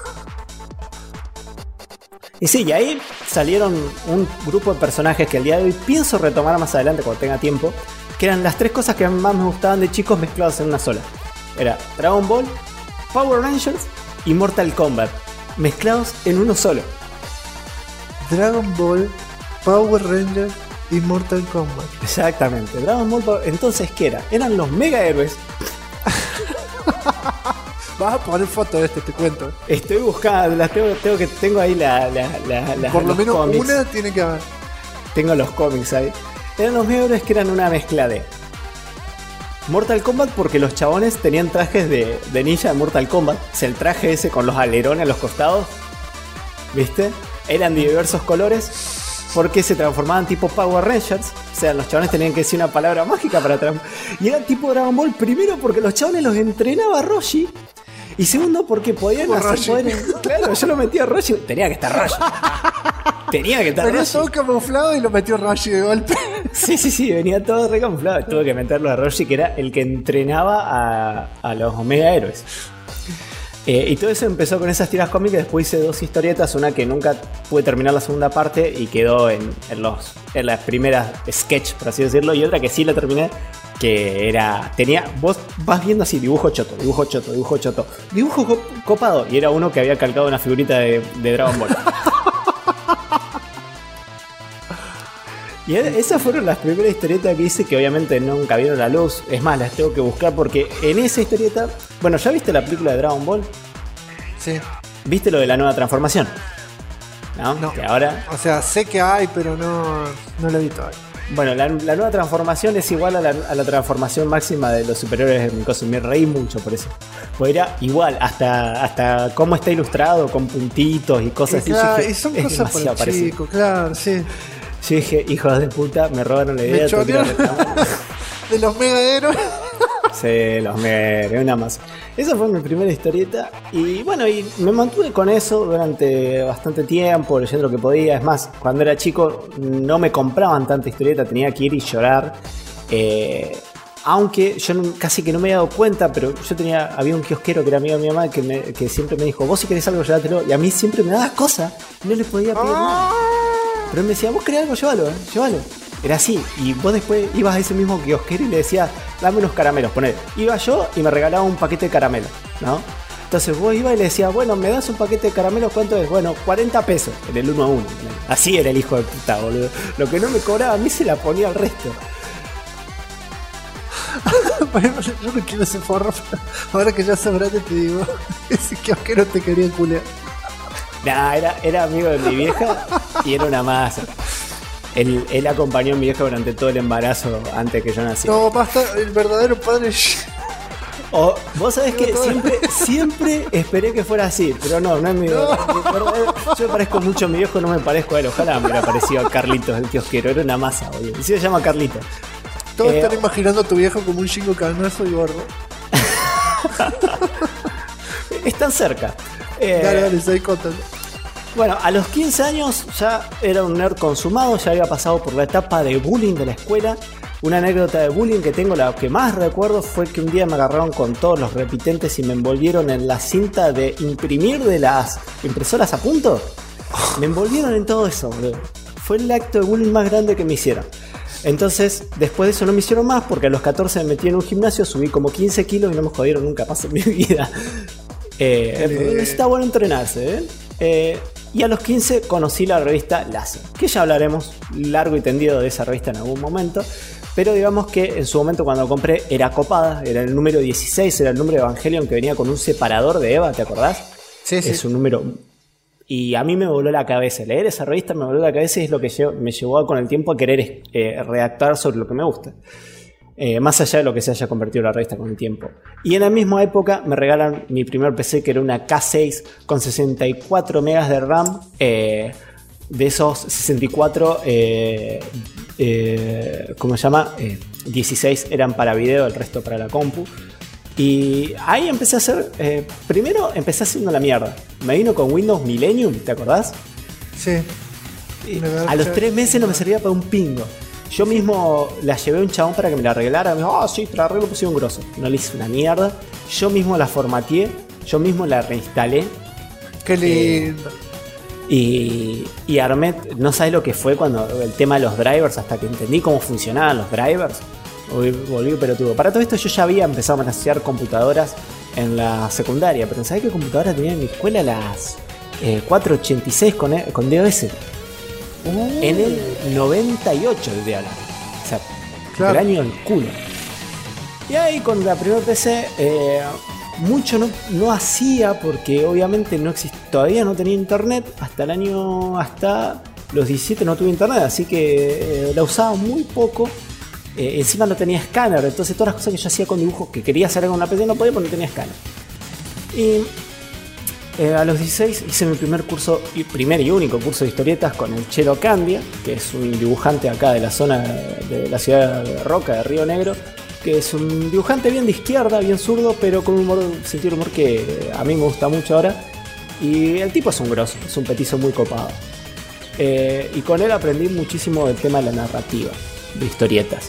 Y sí, y ahí salieron un grupo de personajes que al día de hoy pienso retomar más adelante cuando tenga tiempo, que eran las tres cosas que más me gustaban de chicos mezclados en una sola. Era Dragon Ball, Power Rangers y Mortal Kombat, mezclados en uno solo. Dragon Ball, Power Rangers y Mortal Kombat. Exactamente, Dragon Ball. Entonces, ¿qué era? Eran los mega héroes. Vas a poner foto de te cuento. Estoy buscando, las tengo ahí por lo menos cómics. Una tiene que haber. Tengo los cómics ahí. Eran los mega héroes que eran una mezcla de Mortal Kombat, porque los chabones tenían trajes de ninja de Mortal Kombat. O sea, el traje ese con los alerones a los costados, ¿viste? Eran de diversos colores, porque se transformaban tipo Power Rangers. O sea, los chabones tenían que decir una palabra mágica para y era tipo Dragon Ball, primero porque los chabones los entrenaba Roshi. Y segundo, porque podían hacer poderes. Claro, yo lo metí a Roshi. Tenía que estar Roshi. Venía todo camuflado y lo metió Roshi de golpe. Sí, venía todo recamuflado. Tuve que meterlo a Roshi, que era el que entrenaba a los Omega Héroes. Y todo eso empezó con esas tiras cómicas. Después hice 2 historietas. Una que nunca pude terminar la segunda parte y quedó en las primeras sketch, por así decirlo. Y otra que sí la terminé, que era, vos vas viendo así, dibujo choto, dibujo copado, y era uno que había calcado una figurita de Dragon Ball. Y esas fueron las primeras historietas que hice, que obviamente nunca vieron la luz. Es más, las tengo que buscar porque en esa historieta, bueno, ¿ya viste la película de Dragon Ball? Sí. ¿Viste lo de la nueva transformación? ¿No? Que ahora... O sea, sé que hay, pero no lo vi todavía. Bueno, la nueva transformación es igual a la transformación máxima de los superiores de mi cosa. Me reí mucho por eso. Pues era igual, hasta cómo está ilustrado, con puntitos y cosas así. Claro, dije, y son cosas para el chico, claro, sí. Yo dije, hijos de puta, me robaron la idea. De los mega héroes. Sí, los mere, una más. Esa fue mi primera historieta. Y bueno, y me mantuve con eso durante bastante tiempo, leyendo lo que podía. Es más, cuando era chico no me compraban tanta historieta, tenía que ir y llorar. Aunque yo casi que no me había dado cuenta, pero había un kiosquero que era amigo de mi mamá que siempre me dijo, vos si querés algo, llévatelo. Y a mí siempre me daba cosas, no le podía pedir nada. Pero él me decía, vos querés algo, llévalo, llévalo. Era así, y vos después ibas a ese mismo kiosquero y le decías, dame unos caramelos, poné. Iba yo y me regalaba un paquete de caramelos, ¿no? Entonces vos ibas y le decías, bueno, me das un paquete de caramelos, ¿cuánto es? Bueno, 40 pesos, en el 1 a 1. Así era el hijo de puta, boludo. Lo que no me cobraba a mí se la ponía al resto. Bueno, yo no quiero ese forro, pero ahora que ya sabrás te digo, ese kiosquero te quería culear. Nah, era amigo de mi vieja y era una masa. Él acompañó a mi vieja durante todo el embarazo antes que yo nací. No, basta, el verdadero padre. Vos sabés que siempre esperé que fuera así, pero no es mi verdadero. Yo me parezco mucho a mi viejo, no me parezco a él. Ojalá me hubiera parecido a Carlitos, el kiosquero. Era una masa, boludo. Y se llama Carlitos. Todos están imaginando a tu viejo como un chingo calmazo y gordo. Están cerca. Dale, seguí contando. Bueno, a los 15 años ya era un nerd consumado, ya había pasado por la etapa de bullying de la escuela. Una anécdota de bullying que tengo, la que más recuerdo, fue que un día me agarraron con todos los repitentes y me envolvieron en la cinta de imprimir de las impresoras a punto. Me envolvieron en todo eso, boludo. Fue el acto de bullying más grande que me hicieron. Entonces, después de eso no me hicieron más, porque a los 14 me metí en un gimnasio, subí como 15 kilos y no me jodieron nunca más en mi vida. Está bueno entrenarse, y a los 15 conocí la revista Láser, que ya hablaremos largo y tendido de esa revista en algún momento. Pero digamos que en su momento cuando lo compré era copada, era el número 16, era el número de Evangelion que venía con un separador de Eva, ¿te acordás? Sí. Es un número... Y a mí me voló la cabeza, leer esa revista me voló la cabeza y es lo que me llevó con el tiempo a querer redactar sobre lo que me gusta. Más allá de lo que se haya convertido la revista con el tiempo. Y en la misma época me regalan mi primer PC, que era una K6 con 64 megas de RAM. De esos 64, ¿cómo se llama? 16 eran para video, el resto para la compu. Y ahí empecé a hacer... primero empecé haciendo la mierda. Me vino con Windows Millennium, ¿te acordás? Sí. A los 3 meses no me servía para un pingo. Yo mismo la llevé a un chabón para que me la arreglara. Me dijo, sí, te la arreglo, puse un grosso. No le hice una mierda. Yo mismo la formateé. Yo mismo la reinstalé. Qué lindo. Y armé, no sabes lo que fue cuando el tema de los drivers, hasta que entendí cómo funcionaban los drivers. Volví pelotudo. Para todo esto yo ya había empezado a manejar computadoras en la secundaria. Pero ¿sabés qué computadora tenía en mi escuela? Las 486 con DOS. En el 98 de hablar. O sea, claro. El año del culo. Y ahí con la primera PC mucho no hacía, porque obviamente todavía no tenía internet. Hasta los 17 no tuve internet, así que la usaba muy poco. Encima no tenía escáner, entonces todas las cosas que yo hacía con dibujos que quería hacer con la PC no podía porque no tenía escáner. Y a los 16 hice mi primer y único curso de historietas con el Chelo Candia, que es un dibujante acá de la zona de la ciudad de Roca, de Río Negro, que es un dibujante bien de izquierda, bien zurdo, pero con un sentido de humor que a mí me gusta mucho ahora. Y el tipo es un grosso, es un petizo muy copado. Y con él aprendí muchísimo del tema de la narrativa, de historietas.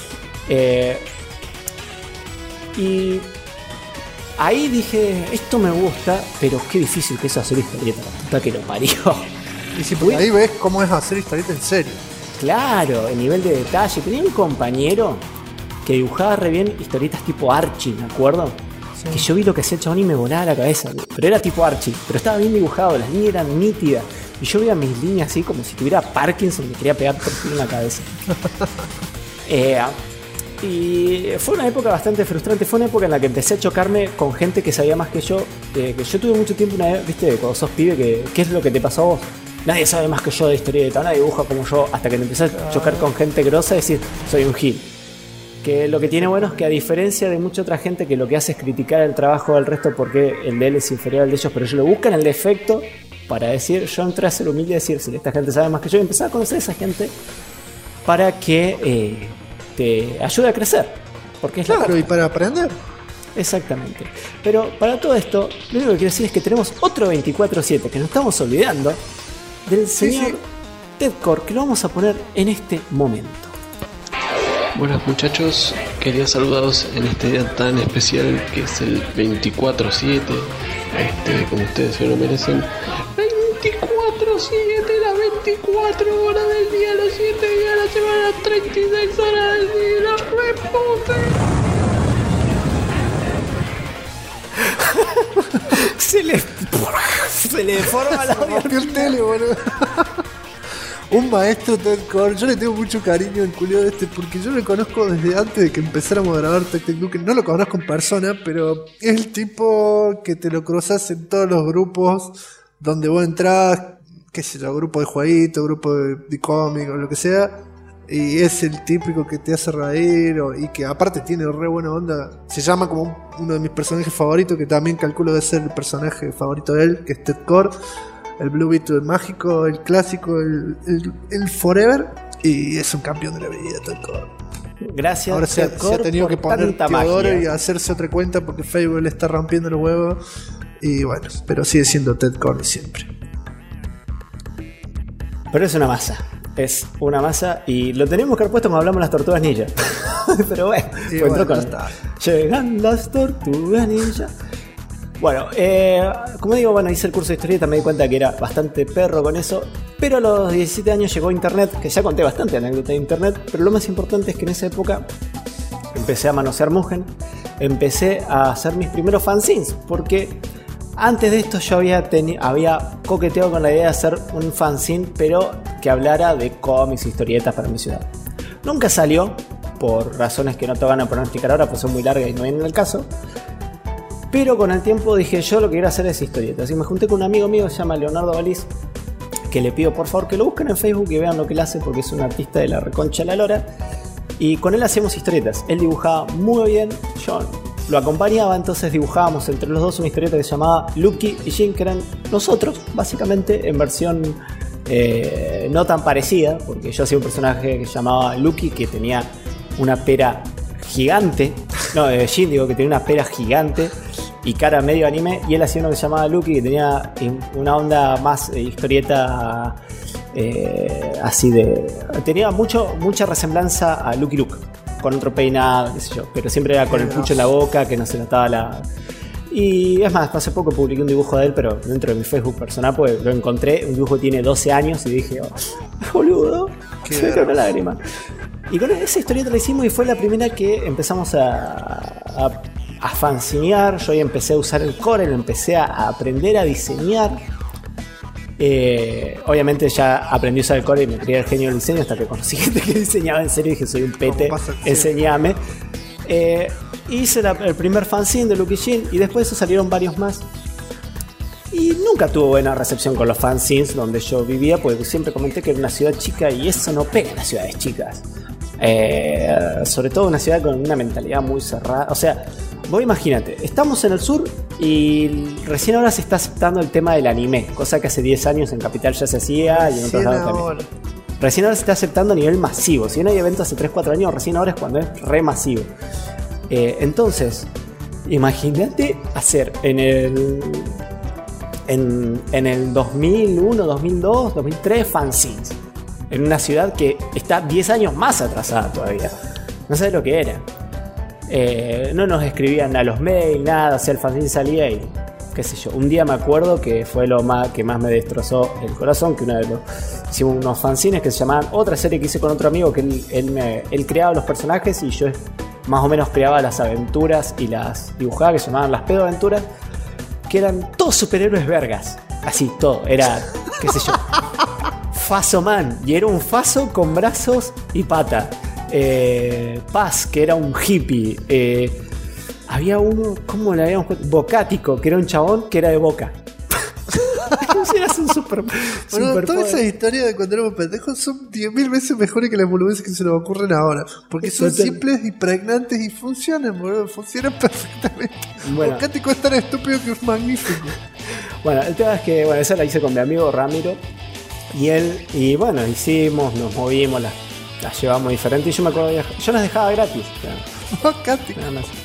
Y ahí dije, esto me gusta, pero qué difícil que es hacer historieta, la puta que lo parió. Y si ahí ves cómo es hacer historieta en serio. Claro, el nivel de detalle. Tenía un compañero que dibujaba re bien historietas tipo Archie, ¿me acuerdo? Sí. Que yo vi lo que hacía el chabón y me volaba la cabeza. Pero era tipo Archie, pero estaba bien dibujado, las líneas eran nítidas. Y yo veía mis líneas así como si tuviera Parkinson y me quería pegar por en la cabeza. Y fue una época bastante frustrante. Fue una época en la que empecé a chocarme con gente que sabía más que yo. Que yo tuve mucho tiempo una vez, viste, cuando sos pibe, ¿qué es lo que te pasó a vos? Nadie sabe más que yo de historieta, nadie dibuja como yo. Hasta que te empecé a chocar con gente grosa y decir, soy un gil. Que lo que tiene bueno es que, a diferencia de mucha otra gente que lo que hace es criticar el trabajo del resto porque el de él es inferior al de ellos, pero ellos lo buscan el defecto para decir, yo entré a ser humilde y decir, si esta gente sabe más que yo, y empezar a conocer a esa gente para que te ayude a crecer. Porque es la Claro, y para aprender. Exactamente. Pero para todo esto, lo único que quiero decir es que tenemos otro 24/7 que nos estamos olvidando del señor sí. Ted Core, que lo vamos a poner en este momento. Buenas muchachos, quería saludaros en este día tan especial que es el 24/7, como ustedes se lo merecen. 24/7, las 24 horas del día, los 7 días de la semana, las 36 horas del día, la reputa. Se le deforma la Rompió el tele, boludo. Un maestro Ted Core, yo le tengo mucho cariño al culiao porque yo lo conozco desde antes de que empezáramos a grabar Tech Duke. No lo conozco en persona, pero es el tipo que te lo cruzas en todos los grupos donde vos entrás, qué sé yo, grupo de jueguito, grupo de cómic o lo que sea, y es el típico que te hace reír y que aparte tiene re buena onda. Se llama como uno de mis personajes favoritos, que también calculo debe ser el personaje favorito de él, que es Ted Core. El Blue Beat, el mágico, el clásico, el Forever, y es un campeón de la vida, Ted Core. Gracias. Ahora se ha tenido que poner Teodoro magia. y hacerse otra cuenta porque Facebook le está rompiendo los huevos. Y bueno, pero sigue siendo Ted Core de siempre. Pero es una masa. Es una masa y lo tenemos que haber puesto cuando hablamos de las tortugas ninja. Pero bueno, Y pues bueno, entró con está. Llegan las tortugas ninja. Bueno, como digo, hice el curso de historieta, me di cuenta que era bastante perro con eso, pero a los 17 años llegó internet, que ya conté bastante anécdota de internet, pero lo más importante es que en esa época empecé a manosear Mugen, empecé a hacer mis primeros fanzines, porque antes de esto yo había coqueteado con la idea de hacer un fanzine, pero que hablara de cómics, historietas para mi ciudad. Nunca salió, por razones que no te van a pronosticar ahora, pues son muy largas y no vienen al caso. Pero con el tiempo dije, yo lo que quiero hacer es historietas. Y me junté con un amigo mío que se llama Leonardo Valís, que le pido por favor que lo busquen en Facebook y vean lo que él hace, porque es un artista de la reconcha de la lora. Y con él hacíamos historietas. Él dibujaba muy bien, yo lo acompañaba, entonces dibujábamos entre los dos una historieta que se llamaba Lucky y Jin, que eran nosotros, básicamente, en versión no tan parecida, porque yo hacía un personaje que se llamaba Lucky, que tenía una pera gigante. No, Jin, digo, que tenía una pera gigante y cara medio anime, y él hacía uno que se llamaba Lucky, que tenía una onda más historieta, así de... Tenía mucha resemblanza a Lucky Luke, con otro peinado, qué sé yo, pero siempre era con el pucho en la boca, que no se notaba la... Y es más, hace poco publiqué un dibujo de él, pero dentro de mi Facebook personal, pues lo encontré, un dibujo que tiene 12 años, y dije, boludo, se me cae una lágrima. Y con esa historieta la hicimos y fue la primera que empezamos a fanzinear. Yo ahí empecé a usar el Corel, empecé a aprender a diseñar. Obviamente ya aprendí a usar el Corel y me creía el genio del diseño hasta que conocí gente que diseñaba en serio y dije, soy un pete, enséñame. Hice el primer fanzine de Lucky Jin y después de eso salieron varios más. Y nunca tuvo buena recepción con los fanzines donde yo vivía, porque siempre comenté que era una ciudad chica y eso no pega en las ciudades chicas. Sobre todo una ciudad con una mentalidad muy cerrada. O sea, vos imagínate, estamos en el sur y recién ahora se está aceptando el tema del anime, cosa que hace 10 años en Capital ya se hacía y en otros lados también. Recién ahora se está aceptando a nivel masivo. Si no hay eventos hace 3-4 años, recién ahora es cuando es re masivo. Entonces, imagínate hacer en el 2001, 2002, 2003 fanzines en una ciudad que está 10 años más atrasada todavía. No sabes lo que era. No nos escribían a los mails, nada, o sea, el fanzine salía y qué sé yo. Un día me acuerdo que fue lo que más me destrozó el corazón, que hicimos unos fanzines que se llamaban, otra serie que hice con otro amigo, que él creaba los personajes y yo más o menos creaba las aventuras y las dibujaba, que se llamaban las pedoaventuras, que eran todos superhéroes vergas, así todo, era, qué sé yo, Faso Man, y era un Faso con brazos y pata. Paz, que era un hippie. Había uno, ¿cómo le habíamos puesto? Bocático, que era un chabón que era de Boca. Eras un Bueno, todas esas historias de cuando éramos pendejos son 10.000 veces mejores que las boludeces que se nos ocurren ahora. Porque son simples y pregnantes y funcionan, boludo. Funcionan perfectamente. Bueno. Bocático es tan estúpido que es magnífico. Bueno, el tema es que, esa la hice con mi amigo Ramiro. Y nos movimos, las llevamos diferente. Y yo me acuerdo, yo las dejaba gratis. Katy. Nada más.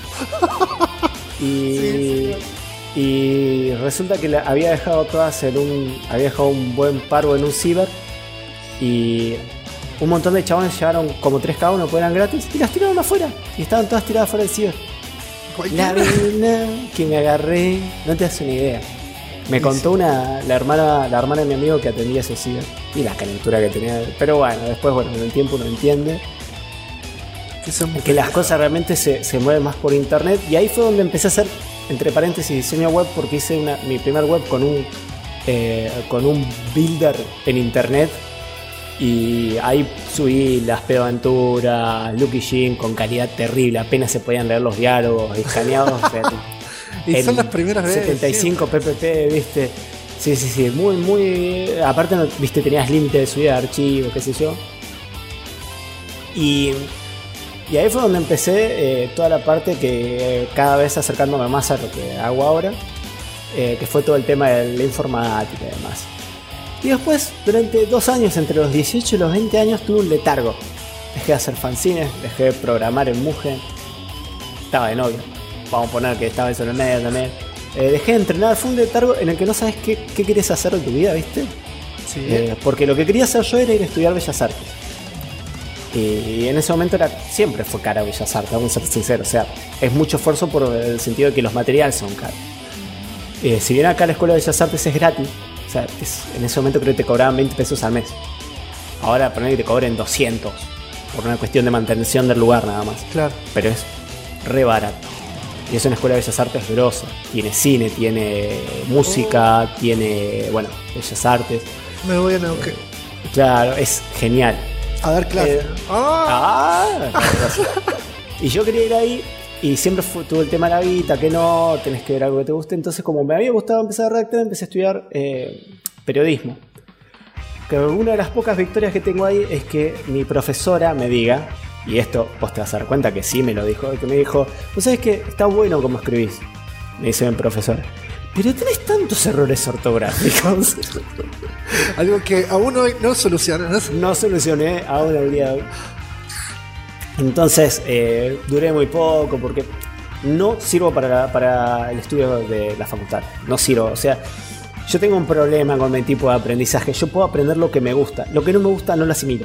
Y resulta que había dejado todas había dejado un buen parvo en un ciber. Y un montón de chabones llevaron como 3 cada uno, pues eran gratis, y las tiraron afuera. Y estaban todas tiradas fuera del ciber. La vena que me agarré, no te das una idea. Me contó la hermana de mi amigo que atendía ese ciber. Y la calentura que tenía. Pero bueno, después, con el tiempo uno entiende que las cosas realmente se mueven más por internet. Y ahí fue donde empecé a hacer, entre paréntesis, diseño web, porque hice mi primer web con un builder en internet. Y ahí subí las pedoaventuras, Lucky Jim con calidad terrible, apenas se podían leer los diálogos escaneados y son las primeras veces 75 ppp, viste. Sí, muy aparte, viste, tenías límite de subida de archivos, qué sé yo. Y ahí fue donde empecé toda la parte que cada vez acercándome más a lo que hago ahora, que fue todo el tema de la informática y demás. Y después, durante 2 años, entre los 18 y los 20 años, tuve un letargo. Dejé de hacer fanzines, dejé de programar en Mugen. Estaba de novio. Vamos a poner que estaba eso en el medio también. Dejé de entrenar, fue un letargo en el que no sabes qué querés hacer de tu vida, ¿viste? Sí. Porque lo que quería hacer yo era ir a estudiar Bellas Artes. Y en ese momento siempre fue cara Bellas Artes, vamos a ser sinceros. O sea, es mucho esfuerzo por el sentido de que los materiales son caros. Si bien acá la Escuela de Bellas Artes es gratis, o sea, en ese momento creo que te cobraban 20 pesos al mes. Ahora poner que te cobren 200 por una cuestión de mantención del lugar nada más. Claro. Pero es re barato. Y es una escuela de Bellas Artes grosa. Tiene cine, tiene música, tiene, Bellas Artes. Me voy a Neuquén. Claro, es genial. A dar clases. Y yo quería ir ahí. Y siempre tuve el tema de la guita, que no, tenés que ver algo que te guste. Entonces, como me había gustado empezar a redactar, empecé a estudiar periodismo. Que una de las pocas victorias que tengo ahí es que mi profesora me diga, y esto vos te vas a dar cuenta que sí me lo dijo, que me dijo, ¿vos sabés que está bueno como escribís? Me dice mi profesora, pero tenés tantos errores ortográficos. Algo que aún hoy no solucionas. No solucioné aún el día de hoy. Entonces duré muy poco porque no sirvo para el estudio de la facultad. No sirvo, o sea, yo tengo un problema con mi tipo de aprendizaje. Yo puedo aprender lo que me gusta. Lo que no me gusta no lo asimilo.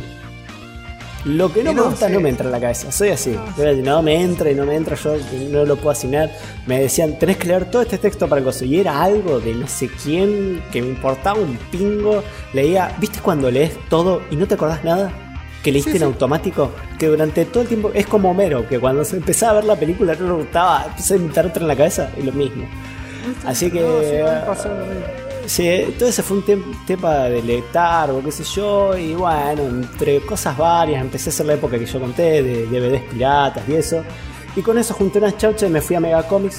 Lo que no me gusta no me entra en la cabeza. Soy así. No me entra, yo no lo puedo asimilar. Me decían, tenés que leer todo este texto para cosas. Y era algo de no sé quién que me importaba un pingo. Leía, ¿viste cuando lees todo y no te acordás nada? Que leíste en automático, que durante todo el tiempo es como Homero, que cuando se empezaba a ver la película no le gustaba, empezó a inventar otra en la cabeza, y lo mismo. Así que todo ese fue un tema de letargo, qué sé yo, y bueno, entre cosas varias, empecé a hacer la época que yo conté, de DVDs piratas y eso, y con eso junté unas chauchas y me fui a Megacomics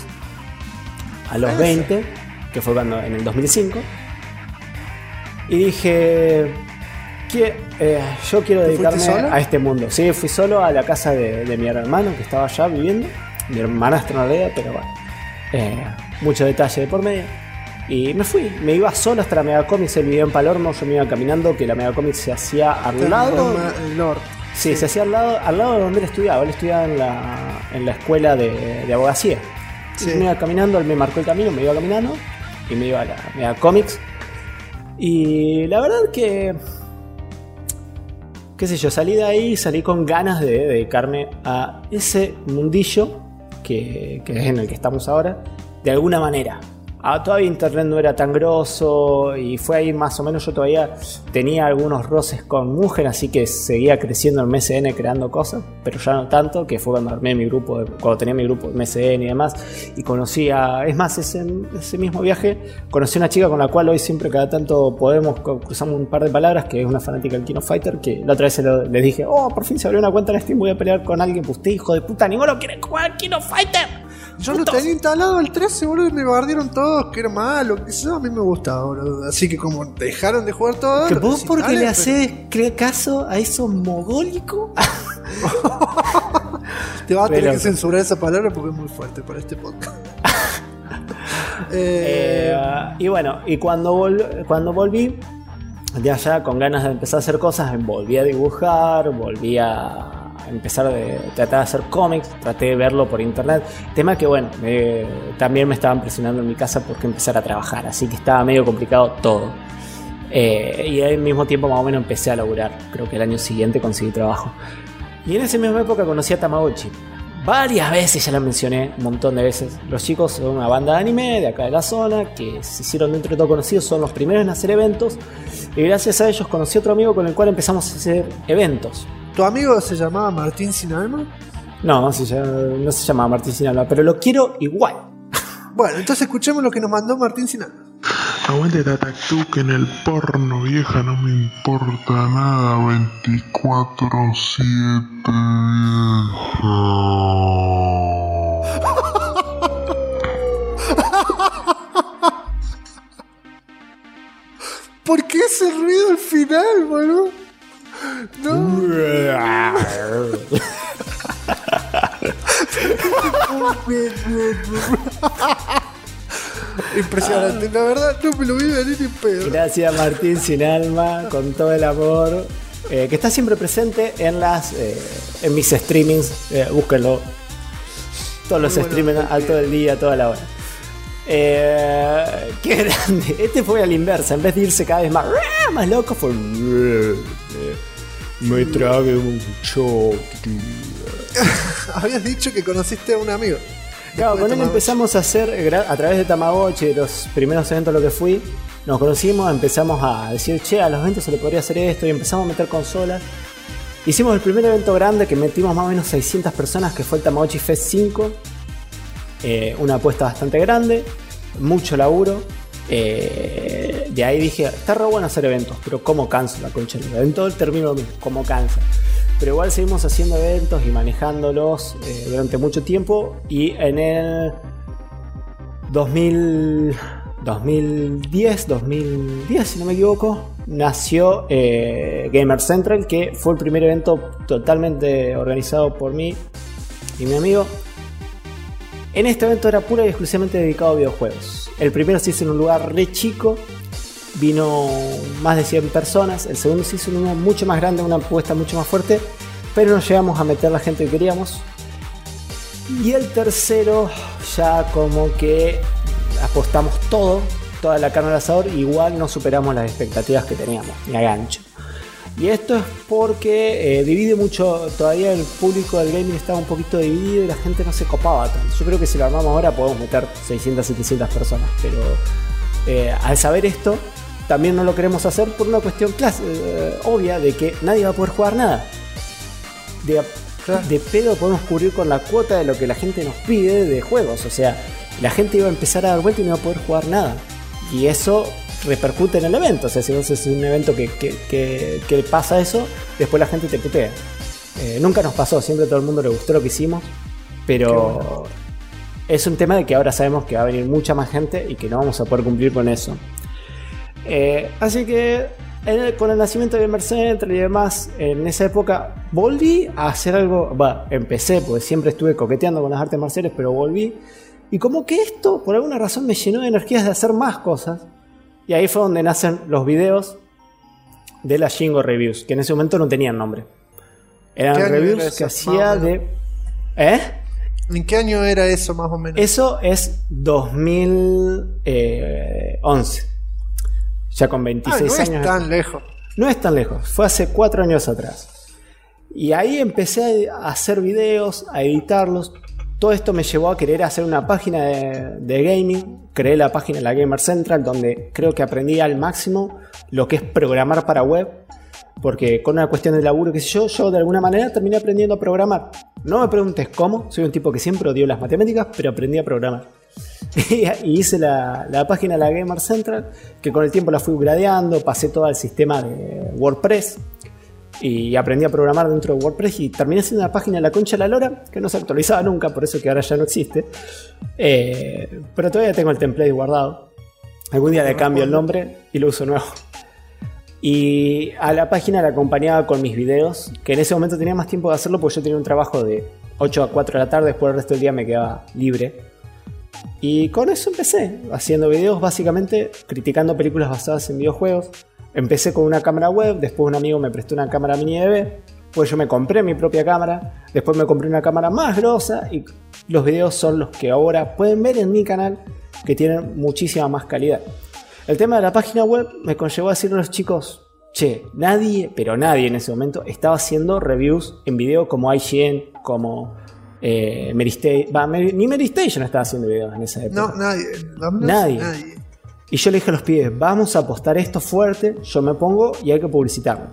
a los 20, que fue cuando en el 2005, y dije... yo quiero dedicarme a este mundo. Sí, fui solo a la casa de mi hermano que estaba allá viviendo. Mi hermanastro no leía, pero bueno, mucho detalle de por medio. Y me iba solo hasta la Megacomics. Él vivía en Palermo, yo me iba caminando, que la Megacomics se hacía al lado. El norte. Sí, se hacía al lado de donde él estudiaba. Él estudiaba en la escuela de abogacía. Sí. Me iba caminando, él me marcó el camino, me iba caminando y me iba a la Megacomics. Y la verdad que... qué sé yo, salí de ahí, salí con ganas de dedicarme a ese mundillo que es en el que estamos ahora, de alguna manera. Todavía internet no era tan grosso y fue ahí más o menos, yo todavía tenía algunos roces con Mugen, así que seguía creciendo en MSN creando cosas, pero ya no tanto, que fue cuando armé mi grupo, cuando tenía mi grupo de MSN y demás, y conocí es más, ese mismo viaje, conocí a una chica con la cual hoy siempre cada tanto cruzamos un par de palabras, que es una fanática del King of Fighter, que la otra vez les dije, por fin se abrió una cuenta en Steam, voy a pelear con alguien, pues usted hijo de puta, ninguno quiere jugar King of Fighter. Yo lo tenía instalado el 13, boludo, y me bardieron todos, que era malo, que eso a mí me gustaba, boludo. Así que como dejaron de jugar todo... ¿Que vos porque le hacés caso a esos mogólicos? Te vas a tener que censurar esa palabra porque es muy fuerte para este podcast. Y bueno, y cuando volví de allá con ganas de empezar a hacer cosas, volví a dibujar, volví a empezar a tratar de hacer cómics, traté de verlo por internet. Tema que bueno, también me estaban presionando en mi casa porque empezar a trabajar, así que estaba medio complicado todo. Y al mismo tiempo más o menos empecé a laburar. Creo que el año siguiente conseguí trabajo. Y en esa misma época conocí a Tamagotchi. Varias veces ya la mencioné, un montón de veces. Los chicos son una banda de anime de acá de la zona que se hicieron dentro de todo conocidos, son los primeros en hacer eventos. Y gracias a ellos conocí a otro amigo con el cual empezamos a hacer eventos. ¿Tu amigo se llamaba Martín Sin Alma? No, no se llama Martín Sin Alma, pero lo quiero igual. Bueno, entonces escuchemos lo que nos mandó Martín Sin Alma. Aguante Tataktuk en el porno, vieja, no me importa nada, 24/7, vieja. ¿Por qué ese ruido al final, boludo? No. Impresionante, la verdad no me lo vi venir ni pedo. Gracias Martín Sin Alma, con todo el amor, que está siempre presente en mis streamings, búsquenlo. Todos los streamings a todo el día, a toda la hora. Qué grande. Este fue a la inversa, en vez de irse cada vez más loco, fue me tragué mucho. Habías dicho que conociste a un amigo. Claro, con él empezamos a hacer, a través de Tamagotchi, de los primeros eventos a los que fui, nos conocimos, empezamos a decir, che, a los eventos se le podría hacer esto, y empezamos a meter consolas. Hicimos el primer evento grande que metimos más o menos 600 personas, que fue el Tamagotchi Fest 5. Una apuesta bastante grande, mucho laburo. De ahí dije, está re bueno hacer eventos, pero ¿cómo canso la concha? En todo el término mismo, ¿cómo cansa? Pero igual seguimos haciendo eventos y manejándolos durante mucho tiempo. Y en el 2010, si no me equivoco, nació Gamer Central, que fue el primer evento totalmente organizado por mí y mi amigo. En este evento era pura y exclusivamente dedicado a videojuegos. El primero se hizo en un lugar re chico, vino más de 100 personas. El segundo se hizo en uno mucho más grande, una apuesta mucho más fuerte, pero no llegamos a meter la gente que queríamos. Y el tercero ya como que apostamos toda la carne al asador, igual no superamos las expectativas que teníamos, ni a gancho. Y esto es porque divide mucho, todavía el público del gaming estaba un poquito dividido y la gente no se copaba tanto. Yo creo que si lo armamos ahora podemos meter 600, 700 personas, pero al saber esto también no lo queremos hacer por una cuestión obvia de que nadie va a poder jugar nada. De pedo podemos cubrir con la cuota de lo que la gente nos pide de juegos, o sea, la gente iba a empezar a dar vuelta y no va a poder jugar nada. Y eso repercute en el evento, o sea, si vos haces un evento que pasa eso, después la gente te putea. Nunca nos pasó, siempre a todo el mundo le gustó lo que hicimos, pero bueno, es un tema de que ahora sabemos que va a venir mucha más gente y que no vamos a poder cumplir con eso. Así que con el nacimiento de Gamer Central y demás, en esa época volví a hacer algo, empecé, porque siempre estuve coqueteando con las artes marciales, pero volví. Y como que esto, por alguna razón, me llenó de energías de hacer más cosas. Y ahí fue donde nacen los videos de las Shingo Reviews, que en ese momento no tenían nombre. Eran reviews que hacía de... ¿En qué año era eso más o menos? Eso es 2011. Ya con 26 años. No es tan lejos. No es tan lejos, fue hace 4 años atrás. Y ahí empecé a hacer videos, a editarlos. Todo esto me llevó a querer hacer una página de gaming. Creé la página de la Gamer Central, donde creo que aprendí al máximo lo que es programar para web. Porque con una cuestión de laburo, qué sé yo de alguna manera terminé aprendiendo a programar. No me preguntes cómo, soy un tipo que siempre odió las matemáticas, pero aprendí a programar. Y hice la página de la Gamer Central, que con el tiempo la fui gradeando, pasé todo al sistema de WordPress. Y aprendí a programar dentro de WordPress y terminé haciendo una página de la concha de la lora que no se actualizaba nunca, por eso que ahora ya no existe. Pero todavía tengo el template guardado. Algún día le cambio el nombre y lo uso nuevo. Y a la página la acompañaba con mis videos, que en ese momento tenía más tiempo de hacerlo porque yo tenía un trabajo de 8 a 4 de la tarde, después el resto del día me quedaba libre. Y con eso empecé, haciendo videos básicamente criticando películas basadas en videojuegos. Empecé con una cámara web, después un amigo me prestó una cámara mini DV Pues yo me compré mi propia cámara, después me compré una cámara más grosa y los videos son los que ahora pueden ver en mi canal, que tienen muchísima más calidad. El tema de la página web me conllevó a decirle a los chicos, che, nadie en ese momento estaba haciendo reviews en video como IGN, como Mary Station. Ni Mary Station estaba haciendo videos en esa época. No, nadie. Y yo le dije a los pibes, vamos a apostar esto fuerte, yo me pongo y hay que publicitarlo.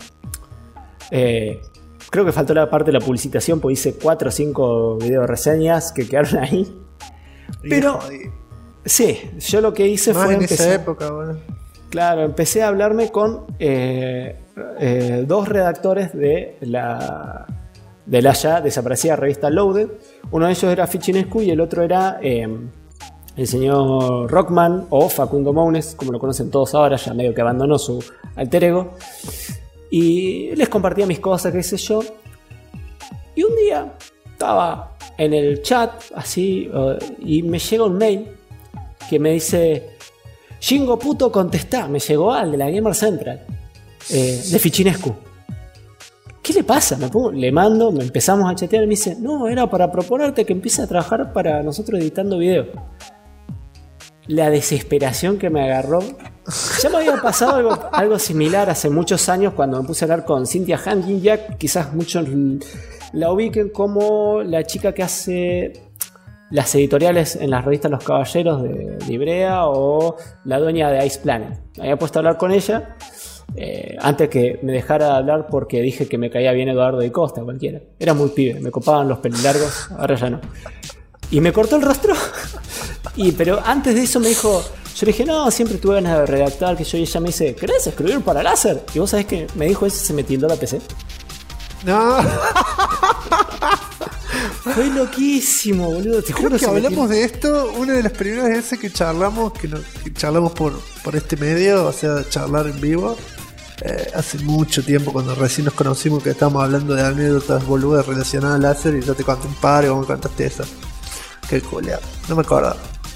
Creo que faltó la parte de la publicitación, porque hice 4 o 5 video reseñas que quedaron ahí. Pero sí, yo lo que hice fue en empezar, esa época, bueno. Claro, empecé a hablarme con 2 redactores de la ya desaparecida revista Loaded. Uno de ellos era Fichinescu y el otro era el señor Rockman o Facundo Mounes, como lo conocen todos ahora, ya medio que abandonó su alter ego. Y les compartía mis cosas, qué sé yo. Y un día estaba en el chat así y me llega un mail que me dice: Shingo puto, contestá. Me llegó al de la Gamer Central de Fichinescu. ¿Qué le pasa? Le mando, me empezamos a chatear y me dice: no, era para proponerte que empieces a trabajar para nosotros editando videos. La desesperación que me agarró. Ya me había pasado algo similar hace muchos años cuando me puse a hablar con Cynthia Hanjin-Jack. Quizás muchos la ubiquen como la chica que hace las editoriales en las revistas Los Caballeros de Ibrea, o la dueña de Ice Planet. Me había puesto a hablar con ella antes que me dejara de hablar porque dije que me caía bien Eduardo de Costa, cualquiera. Era muy pibe, me copaban los pelos largos, ahora ya no. Y me cortó el rostro. Pero antes de eso me dijo, yo le dije, no, siempre tuve ganas de redactar, que yo, y ella me dice, ¿querés escribir para láser? Y vos sabés que me dijo eso y se me tildó la PC. No. Fue loquísimo, boludo. Te juro que hablamos de esto una de las primeras veces que charlamos, que charlamos por este medio, o sea, charlar en vivo. Hace mucho tiempo, cuando recién nos conocimos, que estábamos hablando de anécdotas boludas relacionadas al láser, y yo te conté un par y vos me contaste esa. Qué culeado, no me acordaba.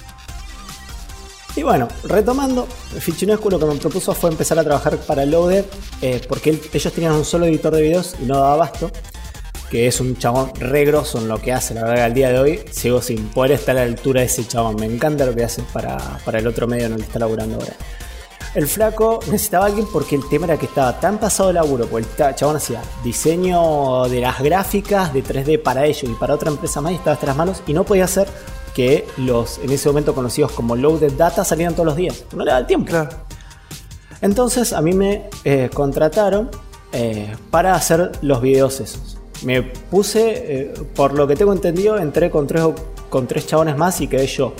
Y bueno, retomando, Fichinescu lo que me propuso fue empezar a trabajar para Loader, porque ellos tenían un solo editor de videos y no daba abasto, que es un chabón re grosso en lo que hace. La verdad que al día de hoy sigo sin poder estar a la altura de ese chabón. Me encanta lo que hace para el otro medio en el que está laburando ahora. El flaco necesitaba a alguien porque el tema era que estaba tan pasado de laburo, porque el chabón hacía diseño de las gráficas de 3D para ellos y para otra empresa más, y estaba hasta las manos, y no podía hacer que los en ese momento conocidos como Loaded Data salieran todos los días. No le daba el tiempo. Claro. Entonces a mí me contrataron para hacer los videos esos. Me puse, por lo que tengo entendido, entré con tres chabones más y quedé yo.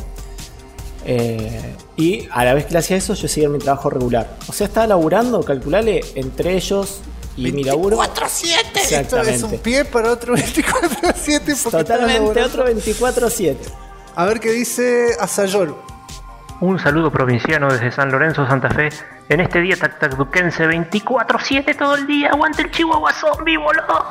Y a la vez que le hacía eso, yo seguía mi trabajo regular. O sea, estaba laburando, calculale, entre ellos y mi laburo. 24/7. Exactamente. Esto es un pie para otro 24/7. Totalmente otro 24/7. A ver qué dice Asayoru. Un saludo provinciano desde San Lorenzo, Santa Fe. En este día tactaduquense 24/7 todo el día. ¡Aguante el Chihuahua zombie, boludo!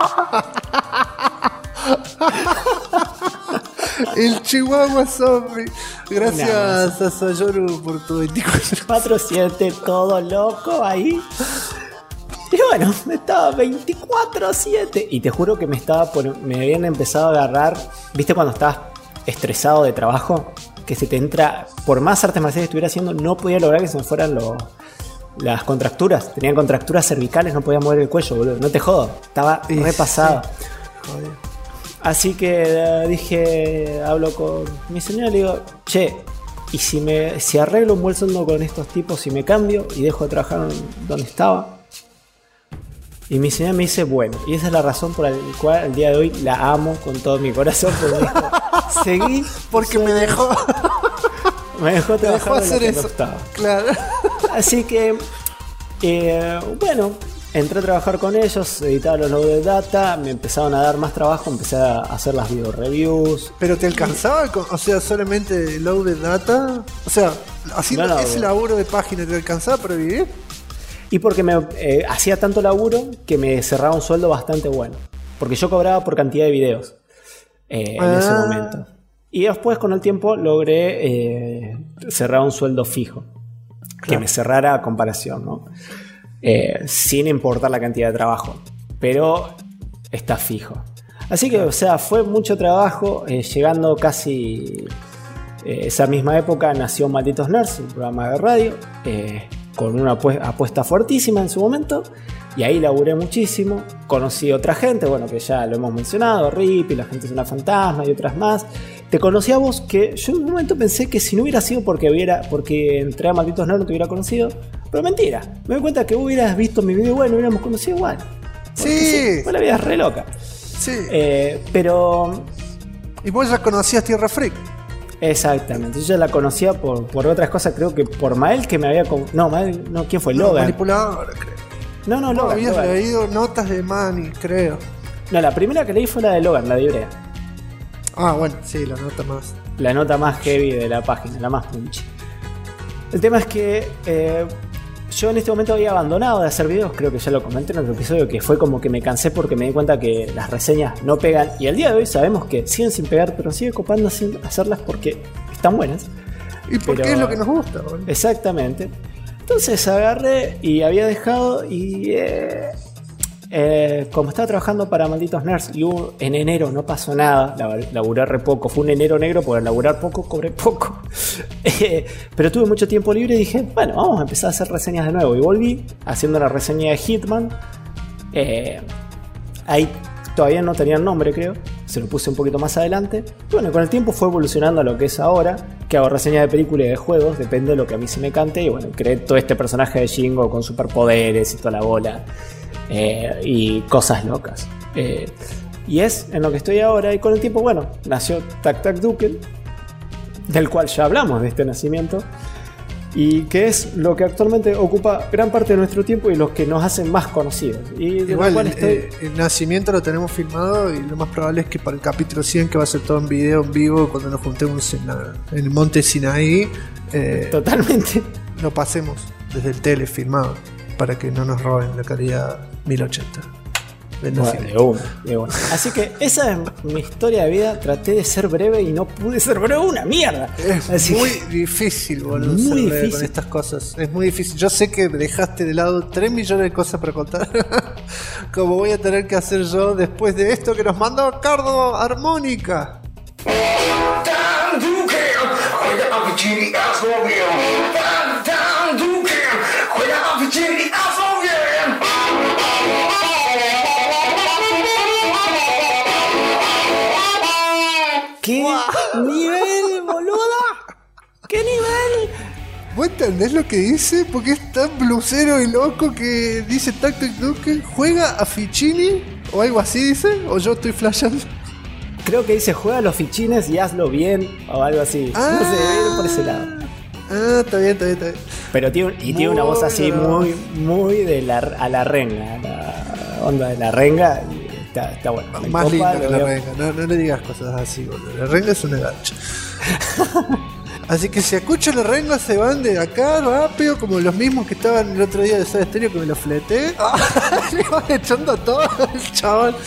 El Chihuahua zombie. Gracias a Sayoru por tu 24/7, todo loco ahí. Y bueno, estaba 24/7. Y te juro que me habían empezado a agarrar. ¿Viste cuando estabas estresado de trabajo? Que se te entra, por más artes marciales que estuviera haciendo, no podía lograr que se me fueran las contracturas. Tenía contracturas cervicales, no podía mover el cuello, boludo. No te jodo, estaba repasado. Sí. Joder. Así que dije, hablo con mi señora y le digo, che, y si arreglo un buen sueldo con estos tipos y me cambio y dejo de trabajar donde estaba. Y mi señora me dice, bueno, y esa es la razón por la cual al día de hoy la amo con todo mi corazón, porque me dijo, seguí. Porque me dejó. Me dejó trabajar me dejó hacer eso. Claro. Así que, bueno, entré a trabajar con ellos, editaba los Loaded Data, me empezaron a dar más trabajo, empecé a hacer las video reviews. ¿Pero te alcanzaba? O sea, solamente Loaded Data. O sea, haciendo ese laburo de página, ¿te alcanzaba para vivir? Y porque me hacía tanto laburo que me cerraba un sueldo bastante bueno. Porque yo cobraba por cantidad de videos en ese momento. Y después con el tiempo logré cerrar un sueldo fijo. Claro. Que me cerrara a comparación, ¿no? Sin importar la cantidad de trabajo. Pero está fijo. Así que, o sea, fue mucho trabajo, llegando casi esa misma época nació Malditos Nerds, un programa de radio, con una apuesta fuertísima en su momento, y ahí laburé muchísimo, conocí a otra gente, bueno, que ya lo hemos mencionado, Rip y La Gente es una Fantasma y otras más. Te conocí a vos, que yo en un momento pensé que si no hubiera sido porque entré a Malditos Nerds no te hubiera conocido, pero mentira, me doy cuenta que vos hubieras visto mi video, bueno, hubiéramos conocido igual. Sí. Fue la vida re loca. Sí. Pero... Y vos ya conocías Tierra Freak. Exactamente, yo ya la conocía por otras cosas, creo que por Mael que me había... Mael, no, ¿quién fue? Logan. Manipulador, creo. No, Logan. Habías leído notas de Manny, creo. No, la primera que leí fue la de Logan, la de Ibrea. Ah, bueno, sí, la nota más. La nota más heavy de la página, la más punchy. El tema es que yo en este momento había abandonado de hacer videos, creo que ya lo comenté en otro episodio, que fue como que me cansé porque me di cuenta que las reseñas no pegan. Y al día de hoy sabemos que siguen sin pegar, pero sigue copando hacerlas porque están buenas. Y porque es lo que nos gusta, boludo. Exactamente. Entonces agarré y había dejado y... como estaba trabajando para Malditos Nerds y en enero no pasó nada, laburé re poco, fue un enero negro porque laburar poco, cobré poco, pero tuve mucho tiempo libre y dije, bueno, vamos a empezar a hacer reseñas de nuevo, y volví haciendo la reseña de Hitman. Ahí todavía no tenía nombre, creo, se lo puse un poquito más adelante, y bueno, con el tiempo fue evolucionando a lo que es ahora, que hago reseñas de películas y de juegos, depende de lo que a mí se me cante, y bueno, creé todo este personaje de Shingo con superpoderes y toda la bola. Y cosas locas, y es en lo que estoy ahora. Y con el tiempo, bueno, nació Tac Tac Duken, del cual ya hablamos de este nacimiento, y que es lo que actualmente ocupa gran parte de nuestro tiempo y los que nos hacen más conocidos. Y igual el nacimiento lo tenemos filmado, y lo más probable es que para el capítulo 100, que va a ser todo en video, en vivo, cuando nos juntemos en el monte Sinaí, totalmente lo pasemos desde el tele filmado, para que no nos roben la calidad 1080 del nacimiento. De una. Así que esa es mi historia de vida. Traté de ser breve y no pude ser breve, una mierda. Es muy difícil, boludo, muy ser breve difícil con estas cosas. Es muy difícil. Yo sé que dejaste de lado 3 millones de cosas para contar. Como voy a tener que hacer yo después de esto que nos mandó Cardo Armónica. ¿Qué nivel, boluda? ¿Qué nivel? ¿Vos entendés lo que dice? Porque es tan blusero y loco que dice Tac Tac Duken, juega a Ficini o algo así dice, o yo estoy flasheando. Creo que dice juega a los fichines y hazlo bien o algo así. No sé, debe ir por ese lado. Ah, está bien. Pero tiene una voz así muy a la renga, la onda de la renga. Está bueno. Más linda que la renga, no le digas cosas así, boludo. La renga es una gacha. Así que si escuchan la renga se van de acá rápido, como los mismos que estaban el otro día de Soda Stereo, que me lo fleté. Le van echando todo el chaval.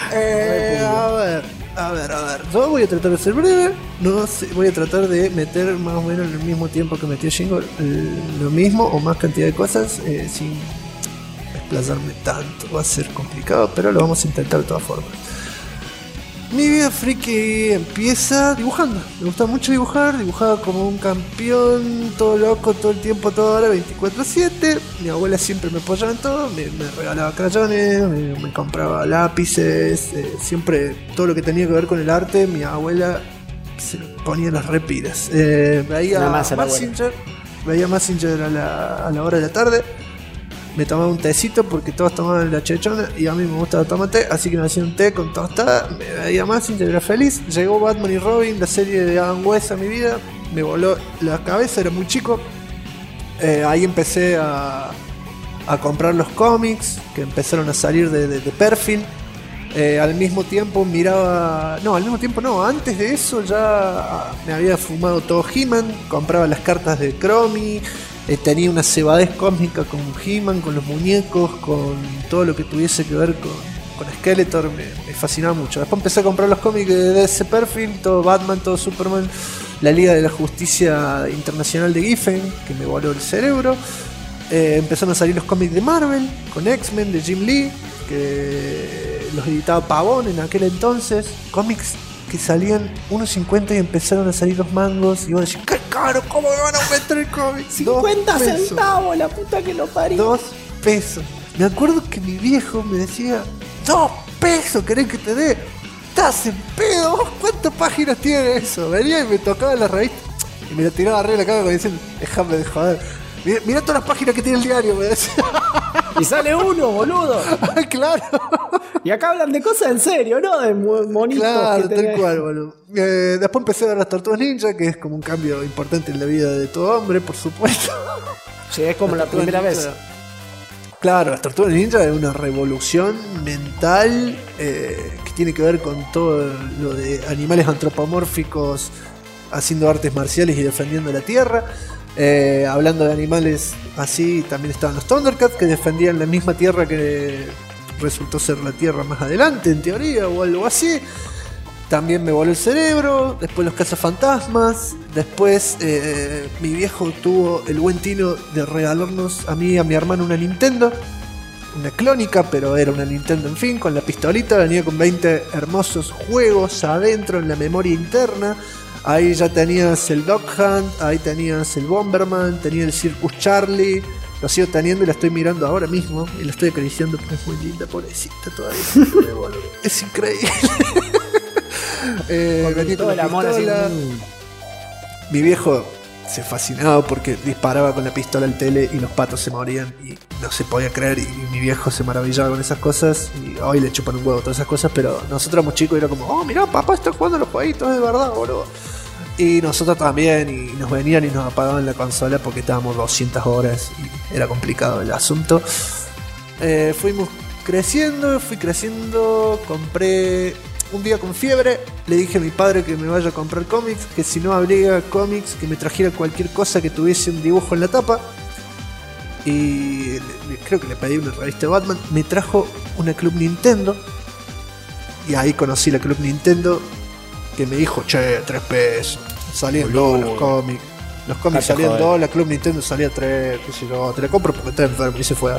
A ver. Yo voy a tratar de ser breve. No sé, voy a tratar de meter más o menos en el mismo tiempo que metió Shingo, lo mismo o más cantidad de cosas, sin desplazarme tanto. Va a ser complicado, pero lo vamos a intentar de todas formas. Mi vida friki empieza dibujando. Me gusta mucho dibujar. Dibujaba como un campeón, todo loco, todo el tiempo, toda hora, 24/7. Mi abuela siempre me apoyaba en todo. Me regalaba crayones, me compraba lápices. Siempre todo lo que tenía que ver con el arte, mi abuela se lo ponía en las repiras. Veía Mazinger a la hora de la tarde. Me tomaba un tecito porque todos tomaban la chechona y a mí me gusta tomar té, así que me hacía un té con tostada, me veía más, era feliz. Llegó Batman y Robin, la serie de Adam West a mi vida, me voló la cabeza, era muy chico. Ahí empecé a comprar los cómics que empezaron a salir de Perfil. Al mismo tiempo antes de eso ya me había fumado todo He-Man, compraba las cartas de Chromie. Tenía una cebadez cósmica con He-Man, con los muñecos, con todo lo que tuviese que ver con Skeletor, me fascinaba mucho. Después empecé a comprar los cómics de ese perfil, todo Batman, todo Superman, la Liga de la Justicia Internacional de Giffen, que me voló el cerebro. Empezaron a salir los cómics de Marvel, con X-Men, de Jim Lee, que los editaba Pavón en aquel entonces. Cómics que salían 1.50 y empezaron a salir los mangos. Y vos decís, ¡qué caro! ¿Cómo me van a aumentar el cómic? 50 centavos, la puta que lo parió. 2 pesos. Me acuerdo que mi viejo me decía, 2 pesos, ¿querés que te dé? ¿Estás en pedo? ¿Cuántas páginas tiene eso? Venía y me tocaba la revista y me la tiraba arriba de la cara diciendo, déjame de joder. Mirá todas las páginas que tiene el diario, me decía. Y sale uno, boludo. Ay, claro. Y acá hablan de cosas en serio, ¿no? De monitos. Claro, que tal cual, boludo. Después empecé a ver las Tortugas Ninja, que es como un cambio importante en la vida de todo hombre, por supuesto. Sí, es como la primera vez. Claro, las Tortugas Ninja es una revolución mental que tiene que ver con todo lo de animales antropomórficos haciendo artes marciales y defendiendo la tierra. Hablando de animales así, también estaban los Thundercats, que defendían la misma tierra que resultó ser la tierra más adelante, en teoría, o algo así. También me voló el cerebro. Después los cazafantasmas. Después mi viejo tuvo el buen tino de regalarnos a mí y a mi hermano una Nintendo. Una clónica, pero era una Nintendo, en fin, con la pistolita. Venía con 20 hermosos juegos adentro en la memoria interna. Ahí ya tenías el Dog Hunt, ahí tenías el Bomberman, tenía el Circus Charlie. Lo sigo teniendo y la estoy mirando ahora mismo. Y la estoy acariciando porque es muy linda, pobrecita todavía. Es increíble. Venía con la pistola. Mi viejo se fascinaba porque disparaba con la pistola al tele y los patos se morían y no se podía creer. Y mi viejo se maravillaba con esas cosas. Y hoy le chupan un huevo todas esas cosas. Pero nosotros éramos chicos y era como, oh, mirá, papá está jugando a los jueguitos, es verdad, boludo. Y nosotros también, y nos venían y nos apagaban la consola porque estábamos 200 horas y era complicado el asunto. Fui creciendo, compré un día con fiebre, le dije a mi padre que me vaya a comprar cómics, que si no habría cómics, que me trajera cualquier cosa que tuviese un dibujo en la tapa. Y creo que le pedí una revista de Batman, me trajo una Club Nintendo, y ahí conocí la Club Nintendo, que me dijo, che, 3 pesos, salían 2 los cómics. Los cómics salían 2, la Club Nintendo salía 3, qué sé yo, te la compro porque está enfermo y se fue.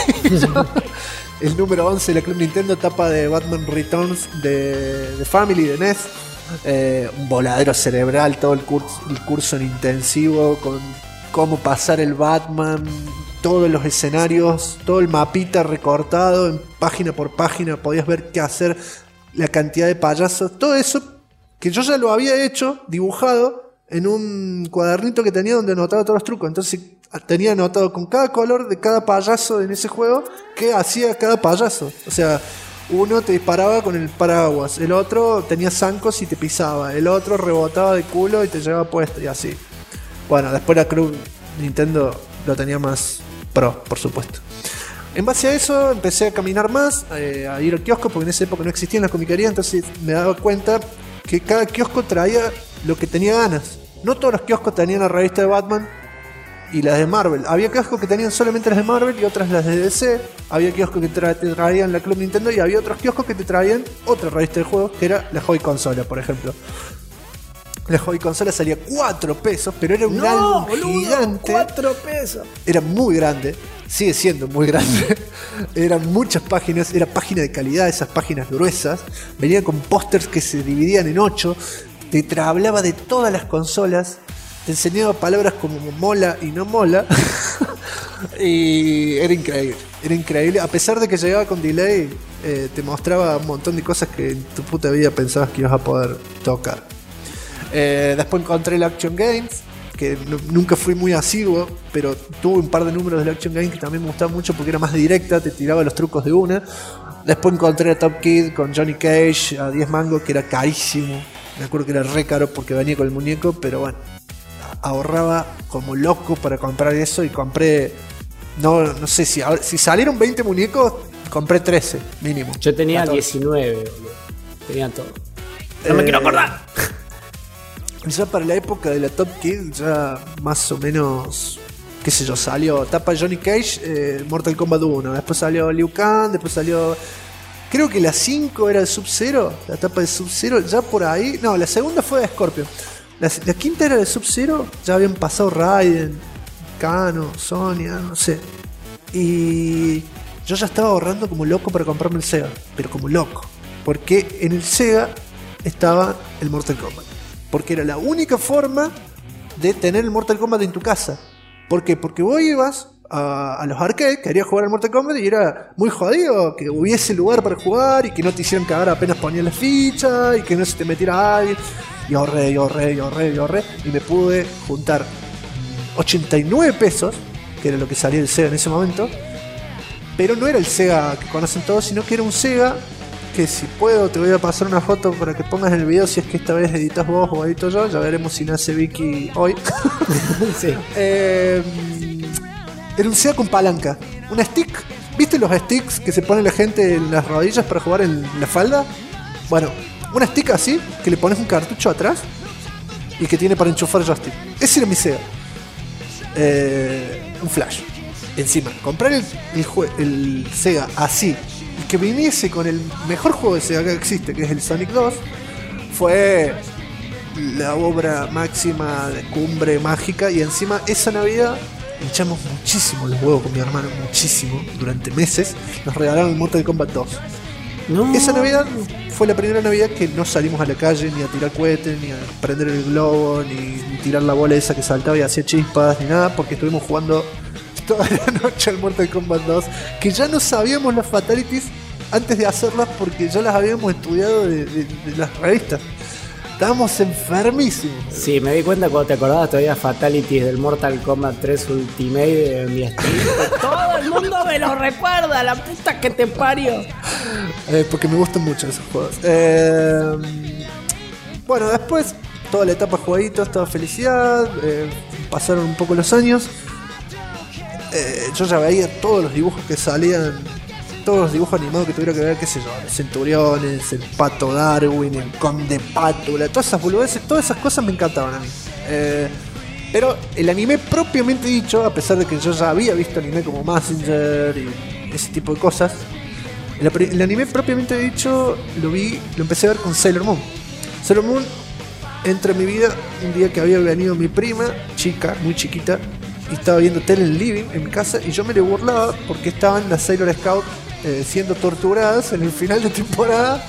El número 11 de la Club Nintendo, tapa de Batman Returns de Family, de NES. Un voladero cerebral, todo el curso en intensivo, con cómo pasar el Batman, todos los escenarios, todo el mapita recortado en página por página, podías ver qué hacer, la cantidad de payasos, todo eso que yo ya lo había hecho, dibujado en un cuadernito que tenía donde anotaba todos los trucos. Entonces tenía anotado con cada color de cada payaso en ese juego qué hacía cada payaso. O sea, uno te disparaba con el paraguas, el otro tenía zancos y te pisaba, el otro rebotaba de culo y te llevaba puesto y así. Bueno, después la Club Nintendo lo tenía más pro, por supuesto. En base a eso empecé a caminar más, a ir al kiosco, porque en esa época no existían las comiquerías, entonces me daba cuenta que cada kiosco traía lo que tenía ganas. No todos los kioscos tenían la revista de Batman y las de Marvel. Había kioscos que tenían solamente las de Marvel y otras las de DC. Había kioscos que te traían la Club Nintendo y había otros kioscos que te traían otra revista de juegos, que era la Hobby Consola, por ejemplo. La Hobby Consola salía 4 pesos, pero era un álbum gigante. 4 pesos. Era muy grande, sigue siendo muy grande. Eran muchas páginas, era página de calidad, esas páginas gruesas. Venía con pósters que se dividían en 8. Te hablaba de todas las consolas. Te enseñaba palabras como mola y no mola. Y era increíble. A pesar de que llegaba con delay, te mostraba un montón de cosas que en tu puta vida pensabas que ibas a poder tocar. Después encontré el Action Games, que nunca fui muy asiduo, pero tuve un par de números del Action Games que también me gustaba mucho porque era más directa, te tiraba los trucos de una. Después encontré a Top Kid con Johnny Cage a 10 mangos, que era carísimo. Me acuerdo que era re caro porque venía con el muñeco, pero bueno, ahorraba como loco para comprar eso y compré, no sé si salieron 20 muñecos, compré 13 mínimo. Yo tenía 14. 19, boludo. Tenía todo. No me quiero acordar. Ya para la época de la Top Kid, ya más o menos, qué sé yo, salió tapa Johnny Cage, Mortal Kombat 1, después salió Liu Kang, después salió, creo que la 5 era de Sub-Zero, la tapa de Sub-Zero, ya por ahí, no, la segunda fue de Scorpion, la quinta era de Sub-Zero, ya habían pasado Raiden, Kano, Sonya, no sé, y yo ya estaba ahorrando como loco para comprarme el Sega, pero como loco, porque en el Sega estaba el Mortal Kombat, porque era la única forma de tener el Mortal Kombat en tu casa. ¿Por qué? Porque vos ibas a los arcades, querías jugar al Mortal Kombat y era muy jodido que hubiese lugar para jugar y que no te hicieran cagar apenas ponías la ficha y que no se te metiera alguien. Y ahorré y me pude juntar 89 pesos, que era lo que salía el Sega en ese momento, pero no era el Sega que conocen todos, sino que era un Sega que, si puedo, te voy a pasar una foto para que pongas en el video, si es que esta vez editas vos o edito yo, ya veremos si nace Vicky hoy. Sí. Era un Sega con palanca, una stick. ¿Viste los sticks que se pone la gente en las rodillas para jugar en la falda? Bueno, una stick así, que le pones un cartucho atrás y que tiene para enchufar joystick. Ese era mi Sega. Un flash. Encima, comprar el Sega así y que viniese con el mejor juego de Sega que existe, que es el Sonic 2, fue la obra máxima de cumbre mágica. Y encima esa Navidad hinchamos muchísimo los huevos con mi hermano, muchísimo, durante meses. Nos regalaron el Mortal Kombat 2. No. Esa Navidad fue la primera Navidad que no salimos a la calle ni a tirar cohetes, ni a prender el globo, ni tirar la bola esa que saltaba y hacía chispas, ni nada, porque estuvimos jugando toda la noche al Mortal Kombat 2, que ya no sabíamos las fatalities antes de hacerlas porque ya las habíamos estudiado de las revistas. Estábamos enfermísimos. Sí, me di cuenta cuando te acordabas todavía fatalities del Mortal Kombat 3 Ultimate de mi estilo. Todo el mundo me lo recuerda, la puta que te parió. Porque me gustan mucho esos juegos. Bueno, después toda la etapa jueguitos, toda felicidad. Pasaron un poco los años. Yo ya veía todos los dibujos que salían, todos los dibujos animados que tuviera que ver, qué sé yo, los Centuriones, el Pato Darwin, el Conde Pátula, todas esas boludeces, todas esas cosas me encantaban a mí. Pero el anime propiamente dicho, a pesar de que yo ya había visto anime como Mazinger y ese tipo de cosas, el anime propiamente dicho lo empecé a ver con Sailor Moon. Sailor Moon entra en mi vida un día que había venido mi prima, chica, muy chiquita, y estaba viendo tele en el living, en mi casa, y yo me le burlaba porque estaban las Sailor Scouts siendo torturadas en el final de temporada,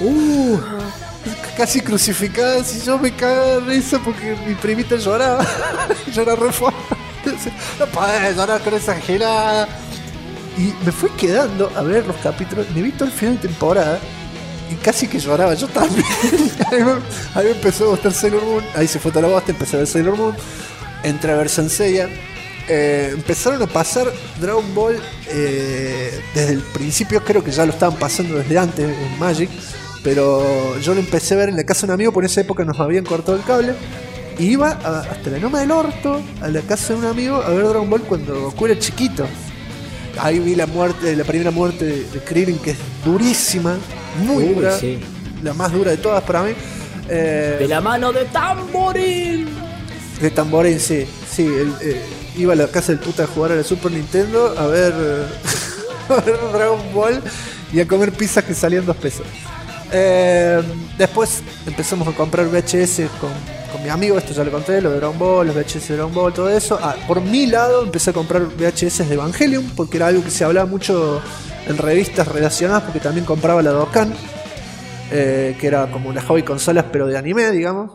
casi crucificadas, y yo me cagaba de risa porque mi primita lloraba. Yo era re fuerte. No podés llorar con esa gelada. Y me fui quedando a ver los capítulos, me vi todo el final de temporada y casi que lloraba yo también. Ahí me empezó a gustar Sailor Moon, ahí se fue toda la bosta, empecé a ver Sailor Moon, entré a ver Senseiya. Empezaron a pasar Dragon Ball desde el principio, creo que ya lo estaban pasando desde antes en Magic, pero yo lo empecé a ver en la casa de un amigo, por esa época nos habían cortado el cable, y iba hasta la Loma del Orto, a la casa de un amigo, a ver Dragon Ball cuando Goku era chiquito. Ahí vi la primera muerte de Krillin, que es durísima, muy dura, sí. La más dura de todas para mí. De la mano de Tamborín. De Tamborín, sí. Iba a la casa del puta a jugar a la Super Nintendo a ver Dragon Ball y a comer pizzas que salían 2 pesos. Después empezamos a comprar VHS con mi amigo, esto ya lo conté, lo de Dragon Ball, los VHS de Dragon Ball, todo eso. Por mi lado empecé a comprar VHS de Evangelion, porque era algo que se hablaba mucho en revistas relacionadas, porque también compraba la Dokkan, que era como una hobby consolas pero de anime, digamos.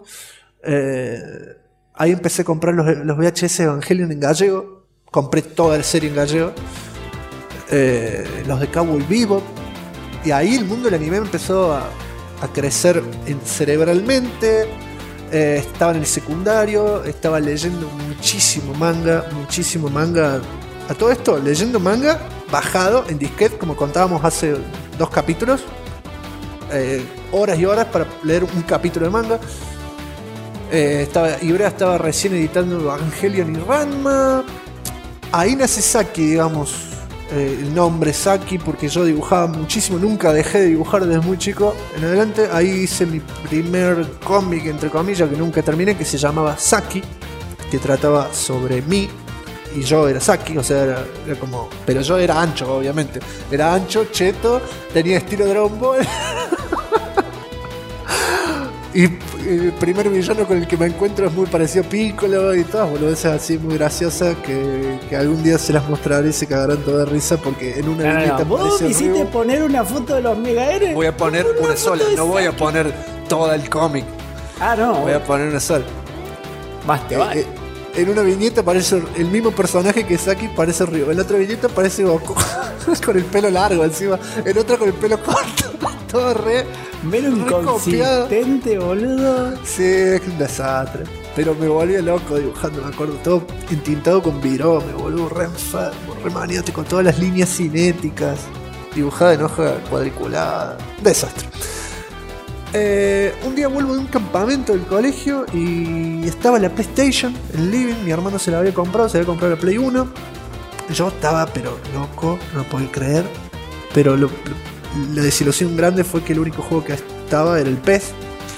Ahí empecé a comprar los VHS de Evangelion en gallego. Compré toda la serie en gallego. Los de Cowboy Bebop. Y ahí el mundo del anime empezó a crecer cerebralmente. Estaba en el secundario. Estaba leyendo muchísimo manga. A todo esto, leyendo manga bajado en disquete, como contábamos hace 2 capítulos. Horas y horas para leer un capítulo de manga. Ibrea estaba recién editando Evangelion y Ranma. Ahí nace Saki, digamos, el nombre Saki, porque yo dibujaba muchísimo, nunca dejé de dibujar desde muy chico en adelante. Ahí hice mi primer cómic, entre comillas, que nunca terminé, que se llamaba Saki, que trataba sobre mí, y yo era Saki, o sea, era como... Pero yo era ancho, obviamente. Era ancho, cheto, tenía estilo Dragon Ball. Y el primer villano con el que me encuentro es muy parecido a Piccolo y todas boludeces así muy graciosas que algún día se las mostraré y se cagarán toda de risa porque en una viñeta ¿Vos aparece me hiciste Ryu. poner una foto de los Mega Héroes? Voy a poner una sola, no voy a poner todo el cómic. No. Voy a poner una sola. Más te vale. En una viñeta aparece el mismo personaje que Saki, parece Ryu. En la otra viñeta aparece Goku con el pelo largo encima. En otra con el pelo corto. Todo Menos inconsistente, boludo. Sí, es un desastre. Pero me volví loco dibujando, me acuerdo. Todo entintado con virome, boludo. Re enfermo, re maniático. Todas las líneas cinéticas. Dibujada en hoja cuadriculada. Desastre. Un día vuelvo de un campamento del colegio y estaba la PlayStation, el living, mi hermano se la había comprado la Play 1. Yo estaba pero loco, no podía creer. Pero la desilusión grande fue que el único juego que estaba era el PES.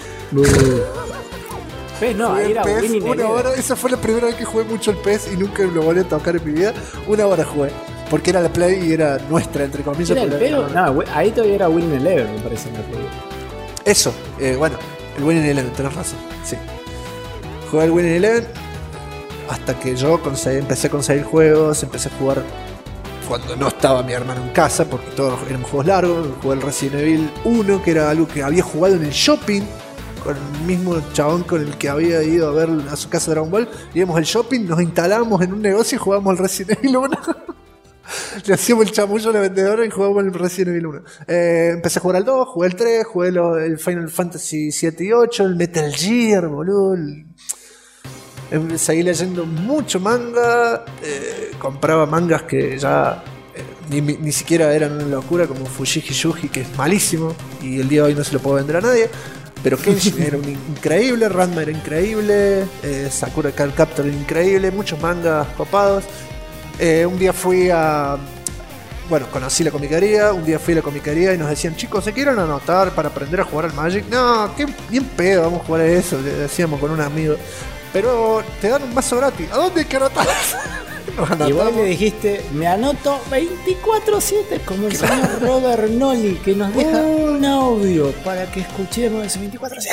PES no, ahí era PES, Winning una hora, esa fue la primera vez que jugué mucho el PES y nunca lo volví a tocar en mi vida. Una hora jugué. Porque era la Play y era nuestra, entre comillas. ¿Era el pelo? No, ahí todavía era Winning Eleven, me parece, en la Play. Eso, bueno, el Winning Eleven, tenés razón, sí. Jugué el Winning Eleven hasta que yo empecé a conseguir juegos, empecé a jugar cuando no estaba mi hermano en casa, porque todos eran juegos largos. Jugué el Resident Evil 1, que era algo que había jugado en el shopping, con el mismo chabón con el que había ido a ver a su casa de Dragon Ball. Íbamos al shopping, nos instalábamos en un negocio y jugábamos el Resident Evil 1. Le hacíamos el chamullo a la vendedora y jugábamos el Resident Evil 1. Empecé a jugar al 2, jugué el 3, jugué el Final Fantasy 7 y 8, el Metal Gear, boludo. Seguí leyendo mucho manga. Compraba mangas que ya ni siquiera eran una locura, como Fujiki Yugi, que es malísimo y el día de hoy no se lo puedo vender a nadie. Pero Kenshin era increíble, Ranma era increíble, Sakura Card Captor era increíble, muchos mangas copados. Un día fui conocí la comiquería, un día fui a la comiquería y nos decían, chicos, ¿se quieren anotar para aprender a jugar al Magic? No, qué bien pedo, vamos a jugar a eso, le decíamos con un amigo. Pero te dan un mazo gratis, ¿a dónde hay que anotar? Y vos le dijiste, me anoto 24/7 como el señor Robert Nolly, que nos deja un audio para que escuchemos ese 24/7.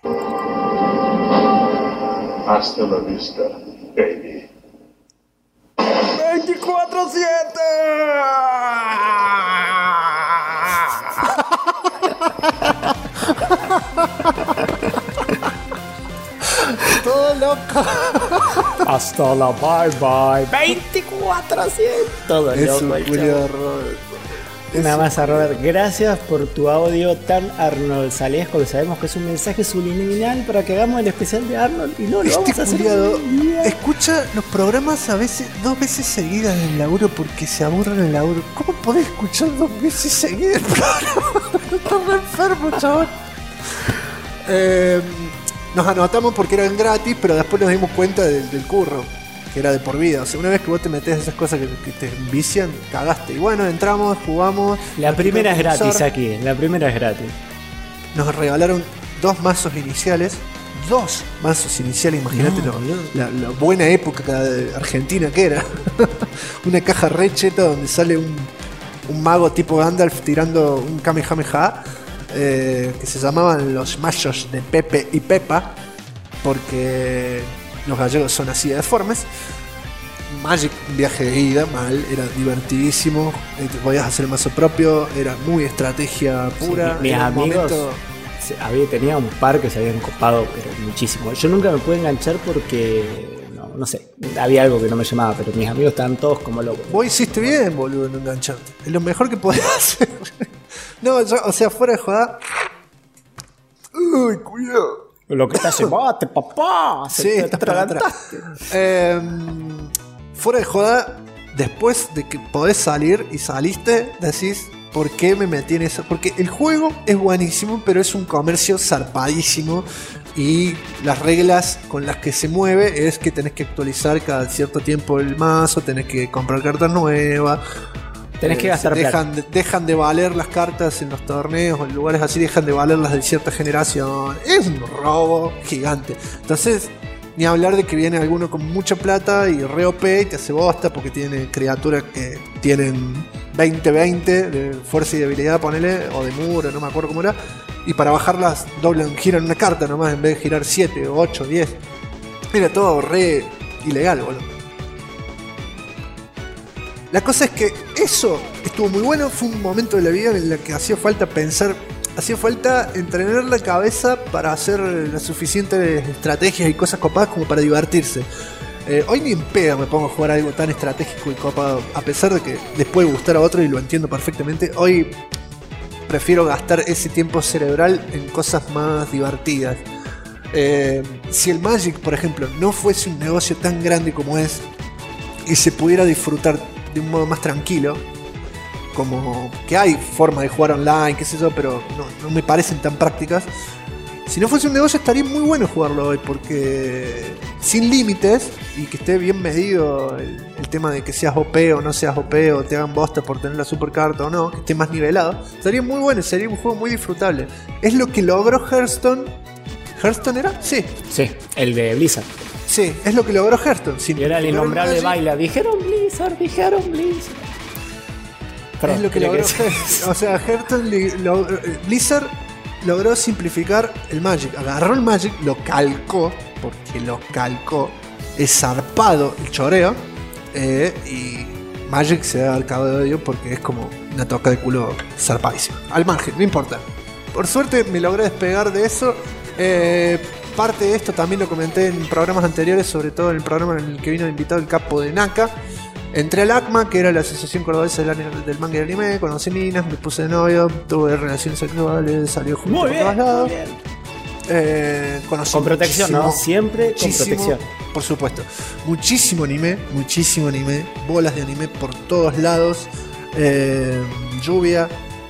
Hasta la vista, baby. 24/7. Todo loco. Hasta la bye bye. 24/7. Todo loco. Nada más a Robert, gracias por tu audio tan Arnold Salesco, que sabemos que es un mensaje subliminal para que hagamos el especial de Arnold y no lo vamos a hacer. Escucha los programas a veces 2 veces seguidas en el laburo porque se aburre en el laburo. ¿Cómo podés escuchar 2 veces seguidas el programa? Estás re enfermo, chaval. Nos anotamos porque eran gratis, pero después nos dimos cuenta del curro, que era de por vida. O sea, una vez que vos te metés esas cosas que te vician, cagaste. Y bueno, entramos, jugamos. La primera es gratis aquí, la primera es gratis. Nos regalaron 2 mazos iniciales. 2 mazos iniciales, imagínate la buena época de Argentina que era. Una caja re cheta donde sale un mago tipo Gandalf tirando un Kamehameha. Que se llamaban los mazos de Pepe y Pepa, porque los gallegos son así de deformes. Magic, un viaje de ida, mal, era divertidísimo. Podías hacer el mazo propio, era muy estrategia pura. Sí, mis amigos tenía un par que se habían copado, pero muchísimo. Yo nunca me pude enganchar porque no sé, había algo que no me llamaba, pero mis amigos estaban todos como locos. Vos hiciste bien, boludo, en engancharte. Es lo mejor que podés hacer. No, o sea, fuera de joda. Uy, cuidado. Lo que te hace bate, papá. Sí, estás para atrás. Fuera de joda, después de que podés salir y saliste, decís, ¿por qué me metí en eso? Porque el juego es buenísimo, pero es un comercio zarpadísimo. Y las reglas con las que se mueve es que tenés que actualizar cada cierto tiempo el mazo, tenés que comprar cartas nuevas. Tenés que gastar plata. Dejan de valer las cartas en los torneos o en lugares así, dejan de valer las de cierta generación. Es un robo gigante. Entonces, ni hablar de que viene alguno con mucha plata y re OP y te hace bosta porque tiene criaturas que tienen 20-20 de fuerza y debilidad, ponele, o de muro, no me acuerdo cómo era. Y para bajarlas giran una carta nomás en vez de girar 7, 8, 10. Era todo re ilegal, boludo. La cosa es que eso estuvo muy bueno. Fue un momento de la vida en el que hacía falta pensar, hacía falta entrenar la cabeza para hacer las suficientes estrategias y cosas copadas como para divertirse. Hoy ni en pedo me pongo a jugar algo tan estratégico y copado, a pesar de que les puede gustar a otro y lo entiendo perfectamente. Hoy prefiero gastar ese tiempo cerebral en cosas más divertidas. Si el Magic, por ejemplo, no fuese un negocio tan grande como es y se pudiera disfrutar de un modo más tranquilo, como que hay forma de jugar online, qué sé yo, pero no me parecen tan prácticas. Si no fuese un negocio estaría muy bueno jugarlo hoy, porque sin límites y que esté bien medido el tema de que seas OP o no seas OP o te hagan bosta por tener la supercarta o no, que esté más nivelado, estaría muy bueno, sería un juego muy disfrutable. Es lo que logró Hearthstone. ¿Hearthstone era? Sí. Sí, el de Blizzard. Sí, es lo que logró Hearthstone. Y era el innombrable baila. Dijeron Blizzard. Es lo que logró Hearthstone. O sea, Hearthstone Blizzard logró simplificar el Magic. Agarró el Magic, lo calcó, porque lo calcó. Es zarpado el choreo. Y Magic se da al cabo de odio porque es como una toca de culo zarpadísima. Al margen, no importa. Por suerte me logré despegar de eso. Parte de esto también lo comenté en programas anteriores, sobre todo en el programa en el que vino invitado el capo de NACA. Entré al ACMA, que era la Asociación Cordobesa del Manga y el Anime, conocí minas, me puse de novio, tuve relaciones sexuales, salió junto por todos lados. Conocí con protección, ¿no? Siempre con protección. Por supuesto. Muchísimo anime, bolas de anime por todos lados. Lluvia,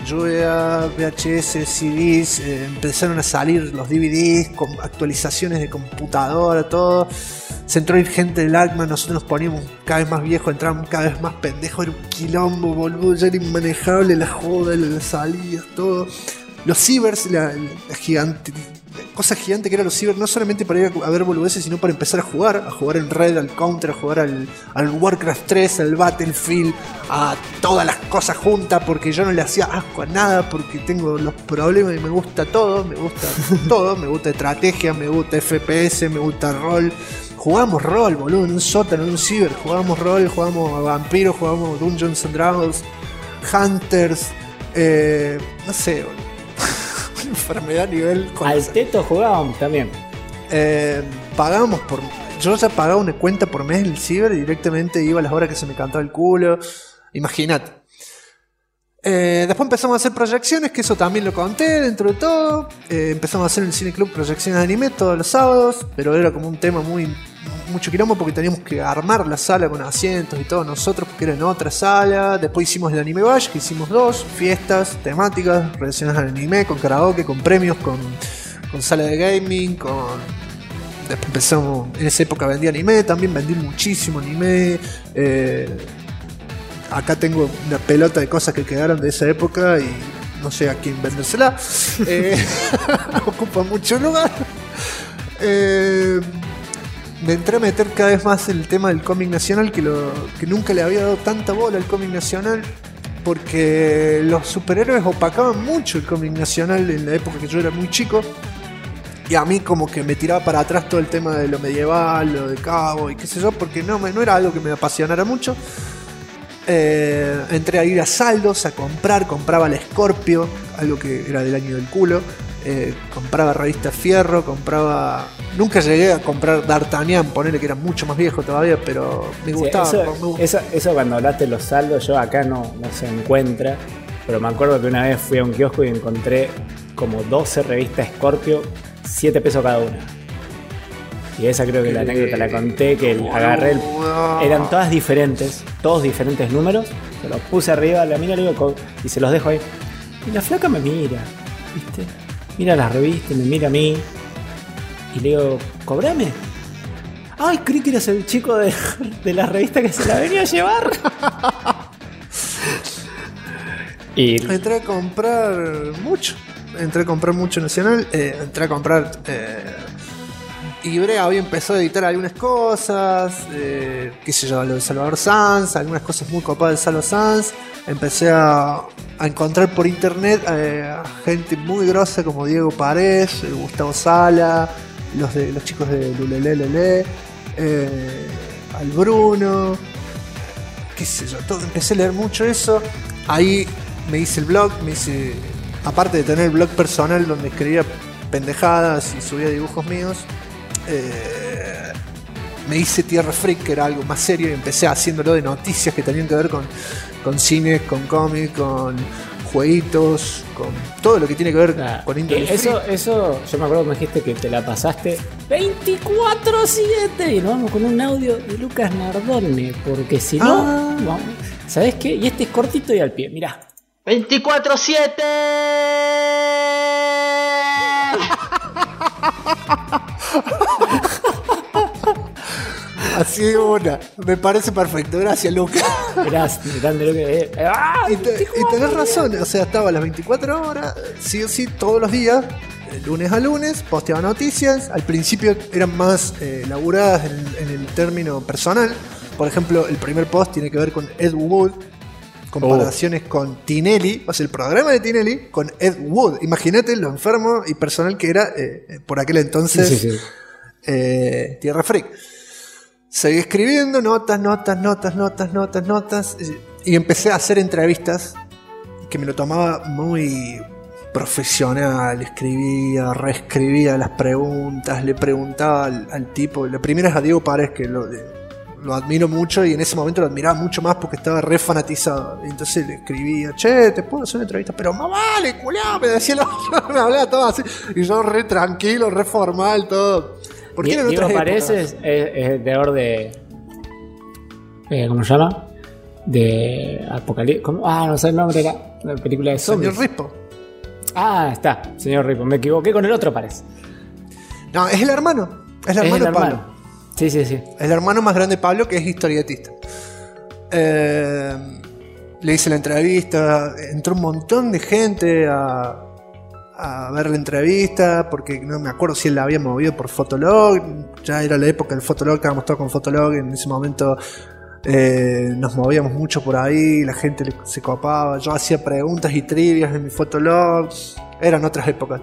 VHS, CDs, empezaron a salir los DVDs con actualizaciones de computadora, todo. Se entró a ir gente del ACMA, nosotros nos poníamos cada vez más viejos, entrábamos cada vez más pendejos, era un quilombo, boludo, ya era inmanejable la joda, las salidas, todo. Los cibers, la gigante, cosa gigante que era los cibers, no solamente para ir a ver boludeces, sino para empezar a jugar en Red, al Counter, a jugar al Warcraft 3, al Battlefield, a todas las cosas juntas, porque yo no le hacía asco a nada, porque tengo los problemas y me gusta todo, me gusta estrategia, me gusta FPS, me gusta rol. Jugábamos rol, boludo, en un sótano, en un ciber, jugábamos rol, jugábamos a vampiros, jugábamos Dungeons and Dragons, Hunters, no sé, boludo. Una enfermedad a nivel... Al teto jugábamos también. Pagábamos por... Yo ya pagaba una cuenta por mes en el ciber y directamente iba a las horas que se me cantaba el culo. Imagínate. Después empezamos a hacer proyecciones, que eso también lo conté dentro de todo. Empezamos a hacer en el Cine Club proyecciones de anime todos los sábados, pero era como un tema mucho quilombo porque teníamos que armar la sala con asientos y todo nosotros porque era en otra sala. Después hicimos el Anime Bash, que hicimos 2 fiestas temáticas relacionadas al anime, con karaoke, con premios, con sala de gaming, después empezamos, en esa época vendí anime, también vendí muchísimo anime. Acá tengo una pelota de cosas que quedaron de esa época y no sé a quién vendérsela. Ocupa mucho lugar. Me entré a meter cada vez más en el tema del cómic nacional, que nunca le había dado tanta bola al cómic nacional, porque los superhéroes opacaban mucho el cómic nacional en la época que yo era muy chico. Y a mí como que me tiraba para atrás todo el tema de lo medieval, lo de cabo y qué sé yo, porque no era algo que me apasionara mucho. Entré a ir a saldos, a compraba la Scorpio, algo que era del año del culo. Compraba revista Fierro, nunca llegué a comprar D'Artagnan, ponele que era mucho más viejo todavía, pero me gustaba. Eso cuando hablaste de los saldos, yo acá no se encuentra, pero me acuerdo que una vez fui a un kiosco y encontré como 12 revistas Scorpio, 7 pesos cada una. Y esa creo que la anécdota la conté, que agarré eran todos diferentes números, se los puse arriba a la mina y se los dejo ahí. Y la flaca me mira, ¿viste? Mira las revistas, me mira a mí y le digo, ¿cobrame? Ay, creí que eras el chico de la revista que se la venía a llevar. Y entré a comprar mucho nacional, entré a comprar Y Brea había empezado a editar algunas cosas, qué sé yo, lo de Salvador Sanz, algunas cosas muy copadas de Salvador Sanz. Empecé a encontrar por internet a gente muy grosa como Diego Paredes, Gustavo Sala, los chicos de Lulelelele, al Bruno, qué sé yo, empecé a leer mucho eso. Ahí me hice el blog, aparte de tener el blog personal donde escribía pendejadas y subía dibujos míos, me hice Tierra Freak, que era algo más serio, y empecé haciéndolo de noticias que tenían que ver con cine, con cómic, con jueguitos, con todo lo que tiene que ver con índole freak. Eso, yo me acuerdo que me dijiste que te la pasaste 24/7 y nos vamos con un audio de Lucas Nardone, porque si no, vamos, ¿sabés qué? Y este es cortito y al pie, mirá. 24/7. Así de una, me parece perfecto, gracias Lucas. Gracias, grande Lucas. Y tenés razón, o sea, estaba a las 24 horas, sí o sí, todos los días, de lunes a lunes, posteaba noticias. Al principio eran más laburadas en el término personal. Por ejemplo, el primer post tiene que ver con Ed Wood, comparaciones con Tinelli, o sea, el programa de Tinelli con Ed Wood. Imagínate lo enfermo y personal que era por aquel entonces. Sí. Tierra Freak. Seguí escribiendo notas, y empecé a hacer entrevistas que me lo tomaba muy profesional. Escribía, reescribía las preguntas, le preguntaba al tipo. La primera es a Diego Paredes, que lo admiro mucho, y en ese momento lo admiraba mucho más porque estaba re fanatizado. Y entonces le escribía, che, te puedo hacer una entrevista, pero más vale, culiao, me decía me hablaba todo así, y yo re tranquilo, re formal, todo. Porque Diego Paredes es creador de ¿cómo se llama? De Apocalipsis. No sé el nombre de la película de zombies. Señor Ripo. Está, Señor Ripo, me equivoqué con el otro, parece. No, es el hermano. Es el hermano de Pablo. Sí. El hermano más grande de Pablo, que es historietista. Le hice la entrevista. Entró un montón de gente a ver la entrevista, porque no me acuerdo si él la había movido por Fotolog. Ya era la época del Fotolog, estábamos todos con Fotolog. En ese momento nos movíamos mucho por ahí, la gente se copaba. Yo hacía preguntas y trivias en mi Fotolog. Eran otras épocas.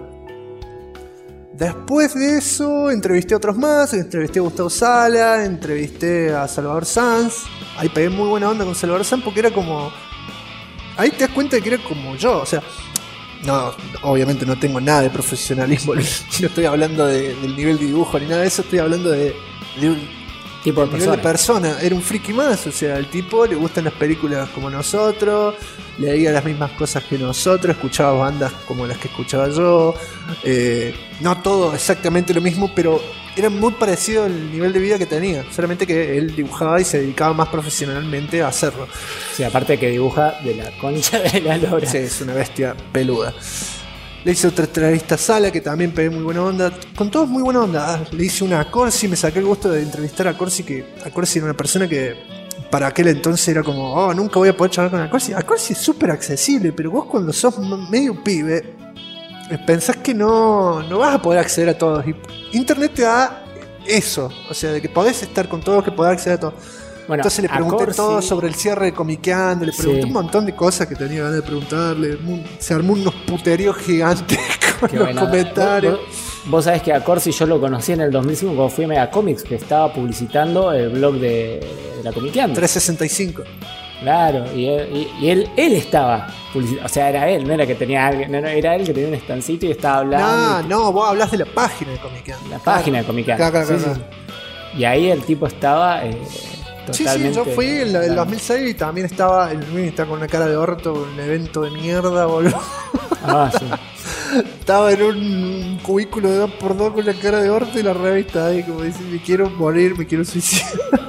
Después de eso entrevisté a otros más. Entrevisté a Gustavo Sala, entrevisté a Salvador Sanz. Ahí pegué muy buena onda con Salvador Sanz, porque era como... Ahí te das cuenta de que era como yo, o sea... No, obviamente no tengo nada de profesionalismo. No estoy hablando del nivel de dibujo ni nada de eso. Estoy hablando de un tipo de nivel de persona. Era un friki más. O sea, al tipo le gustan las películas como nosotros, leía las mismas cosas que nosotros, escuchaba bandas como las que escuchaba yo. No todo exactamente lo mismo, pero era muy parecido el nivel de vida que tenía. Solamente que él dibujaba y se dedicaba más profesionalmente a hacerlo. Sí, aparte que dibuja de la concha de la lora. Sí, es una bestia peluda. Le hice otra entrevista a Sala, que también pegué muy buena onda. Con todos muy buena onda. Le hice una a Corsi, me saqué el gusto de entrevistar a Corsi, que a Corsi era una persona que para aquel entonces era como, nunca voy a poder charlar con a Corsi. A Corsi es súper accesible, pero vos cuando sos medio pibe, pensás que no vas a poder acceder a todos. Y Internet te da eso, o sea, de que podés estar con todos, que podés acceder a todos. Bueno, entonces le pregunté todo sobre el cierre de Comiqueando, le pregunté un montón de cosas que tenía ganas de preguntarle. Se armó unos puteríos gigantes con los comentarios. Vos sabés que a Corsi yo lo conocí en el 2005 cuando fui a Megacomics, que estaba publicitando el blog de la Comiqueando. 365. Claro, y él estaba publicitando, o sea, era él, no era que tenía alguien, no, era él que tenía un estancito y estaba hablando. No, vos hablás de la página de Comiqueando. La página de Comiqueando. Claro. Sí. Y ahí el tipo estaba totalmente... Sí, yo fui en el 2006 y también estaba el Luis está con una cara de orto, un evento de mierda, boludo. Sí. Estaba en un cubículo de 2x2 con la cara de orto y la revista ahí como dice, me quiero morir, me quiero suicidar.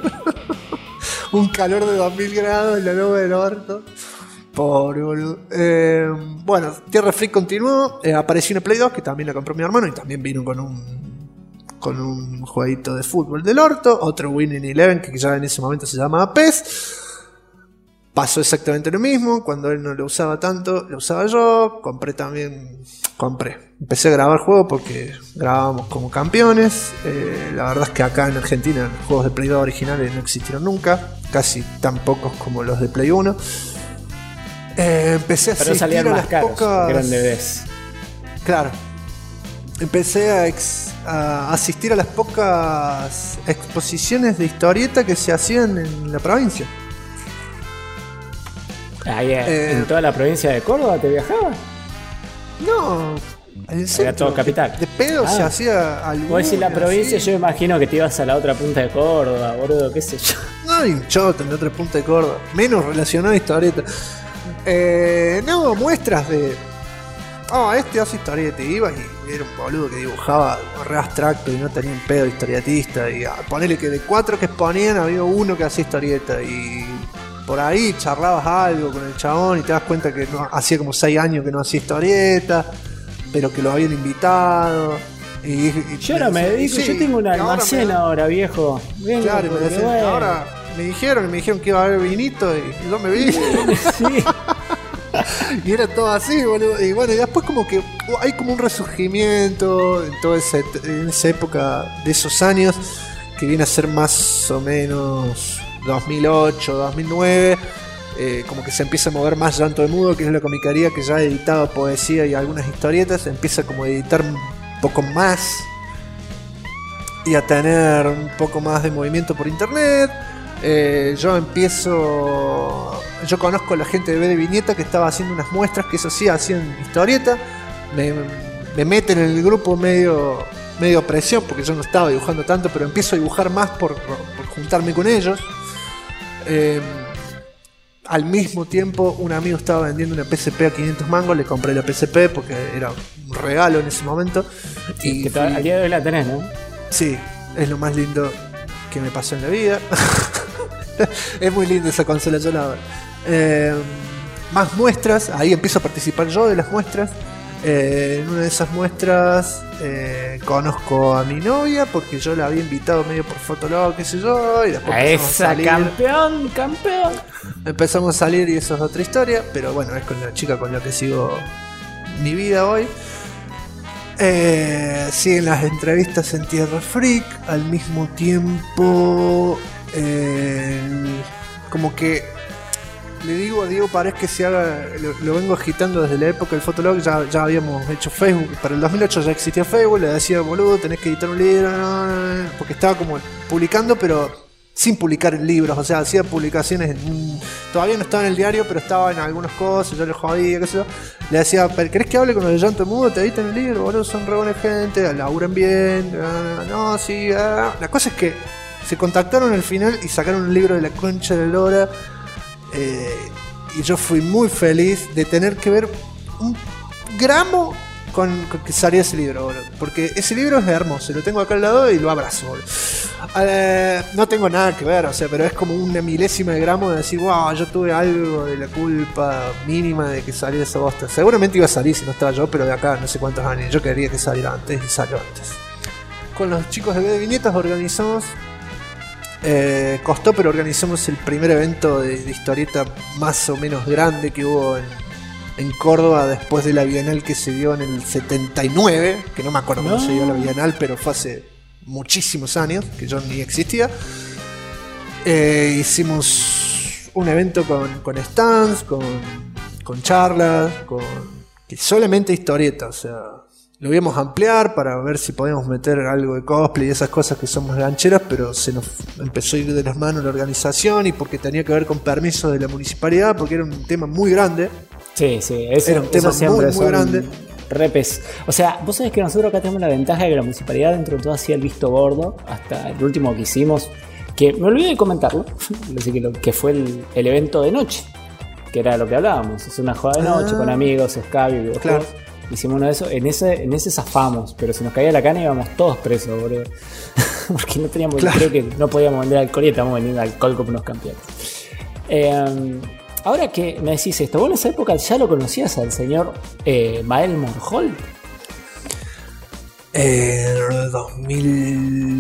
Un calor de 2000 grados en la nube del orto. Pobre boludo. Bueno, Tierra Freak continuó. Apareció una Play 2 que también la compró mi hermano y también vino con un jueguito de fútbol del orto. Otro Winning Eleven que ya en ese momento se llamaba PES. pasó exactamente lo mismo. Cuando él no lo usaba tanto, lo usaba yo. Empecé a grabar juegos porque grabábamos como campeones. La verdad es que acá en Argentina los juegos de Play 2 originales no existieron nunca, casi tan pocos como los de Play 1. Empecé a Pero asistir salían a más las caros, pocas... grandes vez. Claro. Empecé a asistir a las pocas exposiciones de historieta que se hacían en la provincia. Ahí, ¿en toda la provincia de Córdoba te viajaba? No, en el centro. Era todo capital. De pedo se hacía algo. Vos decís la provincia, yo imagino que te ibas a la otra punta de Córdoba, boludo, qué sé yo. No hay un choto en la otra punta de Córdoba. Menos relacionado a historieta. No, muestras de... este hace historieta. Y ibas y era un boludo que dibujaba re abstracto y no tenía un pedo de historietista. Y ponele que de 4 que exponían había uno que hacía historieta. Y por ahí charlabas algo con el chabón y te das cuenta que hacía como 6 años que no hacía historieta, pero que lo habían invitado. Yo ahora me dedico, yo tengo un almacén ahora, viejo. Vengo, claro, bueno. ahora me dijeron que iba a haber vinito y yo me vi. Sí. Y era todo así, boludo. Y bueno, y después como que hay como un resurgimiento en toda en esa época de esos años, que viene a ser más o menos 2008, 2009. Como que se empieza a mover más Llanto de Mudo, que es la comicaría que ya ha editado poesía y algunas historietas. Empieza como a editar un poco más y a tener un poco más de movimiento por internet. Yo conozco a la gente de B de Viñeta que estaba haciendo unas muestras, que eso sí, hacían historieta. Me meten en el grupo medio presión, porque yo no estaba dibujando tanto, pero empiezo a dibujar más por juntarme con ellos. Al mismo tiempo, un amigo estaba vendiendo una PSP a 500 mangos, le compré la PSP porque era un regalo en ese momento. Sí, y que al día de hoy la tenés, ¿no? Sí, es lo más lindo que me pasó en la vida. Es muy linda esa consola, yo la adoro. Más muestras, ahí empiezo a participar yo de las muestras. En una de esas muestras conozco a mi novia porque yo la había invitado medio por Fotolog, qué sé yo, y después a esa salir. campeón. Empezamos a salir y eso es otra historia, pero bueno, es con la chica con la que sigo mi vida hoy. Siguen las entrevistas en Tierra Freak. Al mismo tiempo, como que le digo a Diego Paredes que se haga, lo vengo agitando desde la época del Fotolog. Ya habíamos hecho Facebook, para el 2008 ya existía Facebook. Le decía, boludo, tenés que editar un libro, porque estaba como publicando, pero sin publicar en libros. O sea, hacía publicaciones todavía no estaba en el diario, pero estaba en algunas cosas. Yo le jodía, qué sé yo. Le decía, ¿querés que hable con los de Llanto Mudo? Te editan el libro, boludo, son re buena gente, laburan bien. No, sí. La cosa es que se contactaron al final y sacaron un libro de la concha de Lora. Y yo fui muy feliz de tener que ver un gramo con que saliera ese libro, boludo. Porque ese libro es hermoso, lo tengo acá al lado y lo abrazo, boludo. No tengo nada que ver, o sea, pero es como una milésima de gramo de decir, wow, yo tuve algo de la culpa mínima de que saliera esa bosta. Seguramente iba a salir si no estaba yo, pero de acá no sé cuántos años. Yo quería que saliera antes y salió antes. Con los chicos de B de Viñetas organizamos. Costó, pero organizamos el primer evento de historieta más o menos grande que hubo en Córdoba después de la Bienal que se dio en el 79, que no me acuerdo cómo se dio la Bienal, pero fue hace muchísimos años, que yo ni existía. Hicimos un evento con stands, con charlas, que solamente historieta, o sea, lo íbamos a ampliar para ver si podíamos meter algo de cosplay y esas cosas que son más gancheras, pero se nos empezó a ir de las manos la organización y porque tenía que ver con permiso de la municipalidad, porque era un tema muy grande. Sí, era un tema muy grande. Repes. O sea, vos sabés que nosotros acá tenemos la ventaja de que la municipalidad dentro de todo hacía el visto gordo, hasta el último que hicimos, que me olvidé de comentarlo, así que fue el evento de noche, que era lo que hablábamos, es una joda de noche con amigos, escabio, videojuegos. Claro. Hicimos uno de esos, en ese zafamos, pero si nos caía la cana íbamos todos presos, boludo. Porque no teníamos, creo que no podíamos vender alcohol y estábamos vendiendo alcohol como unos campeones. Ahora que me decís esto, vos en esa época ya lo conocías al señor Mael Morholt.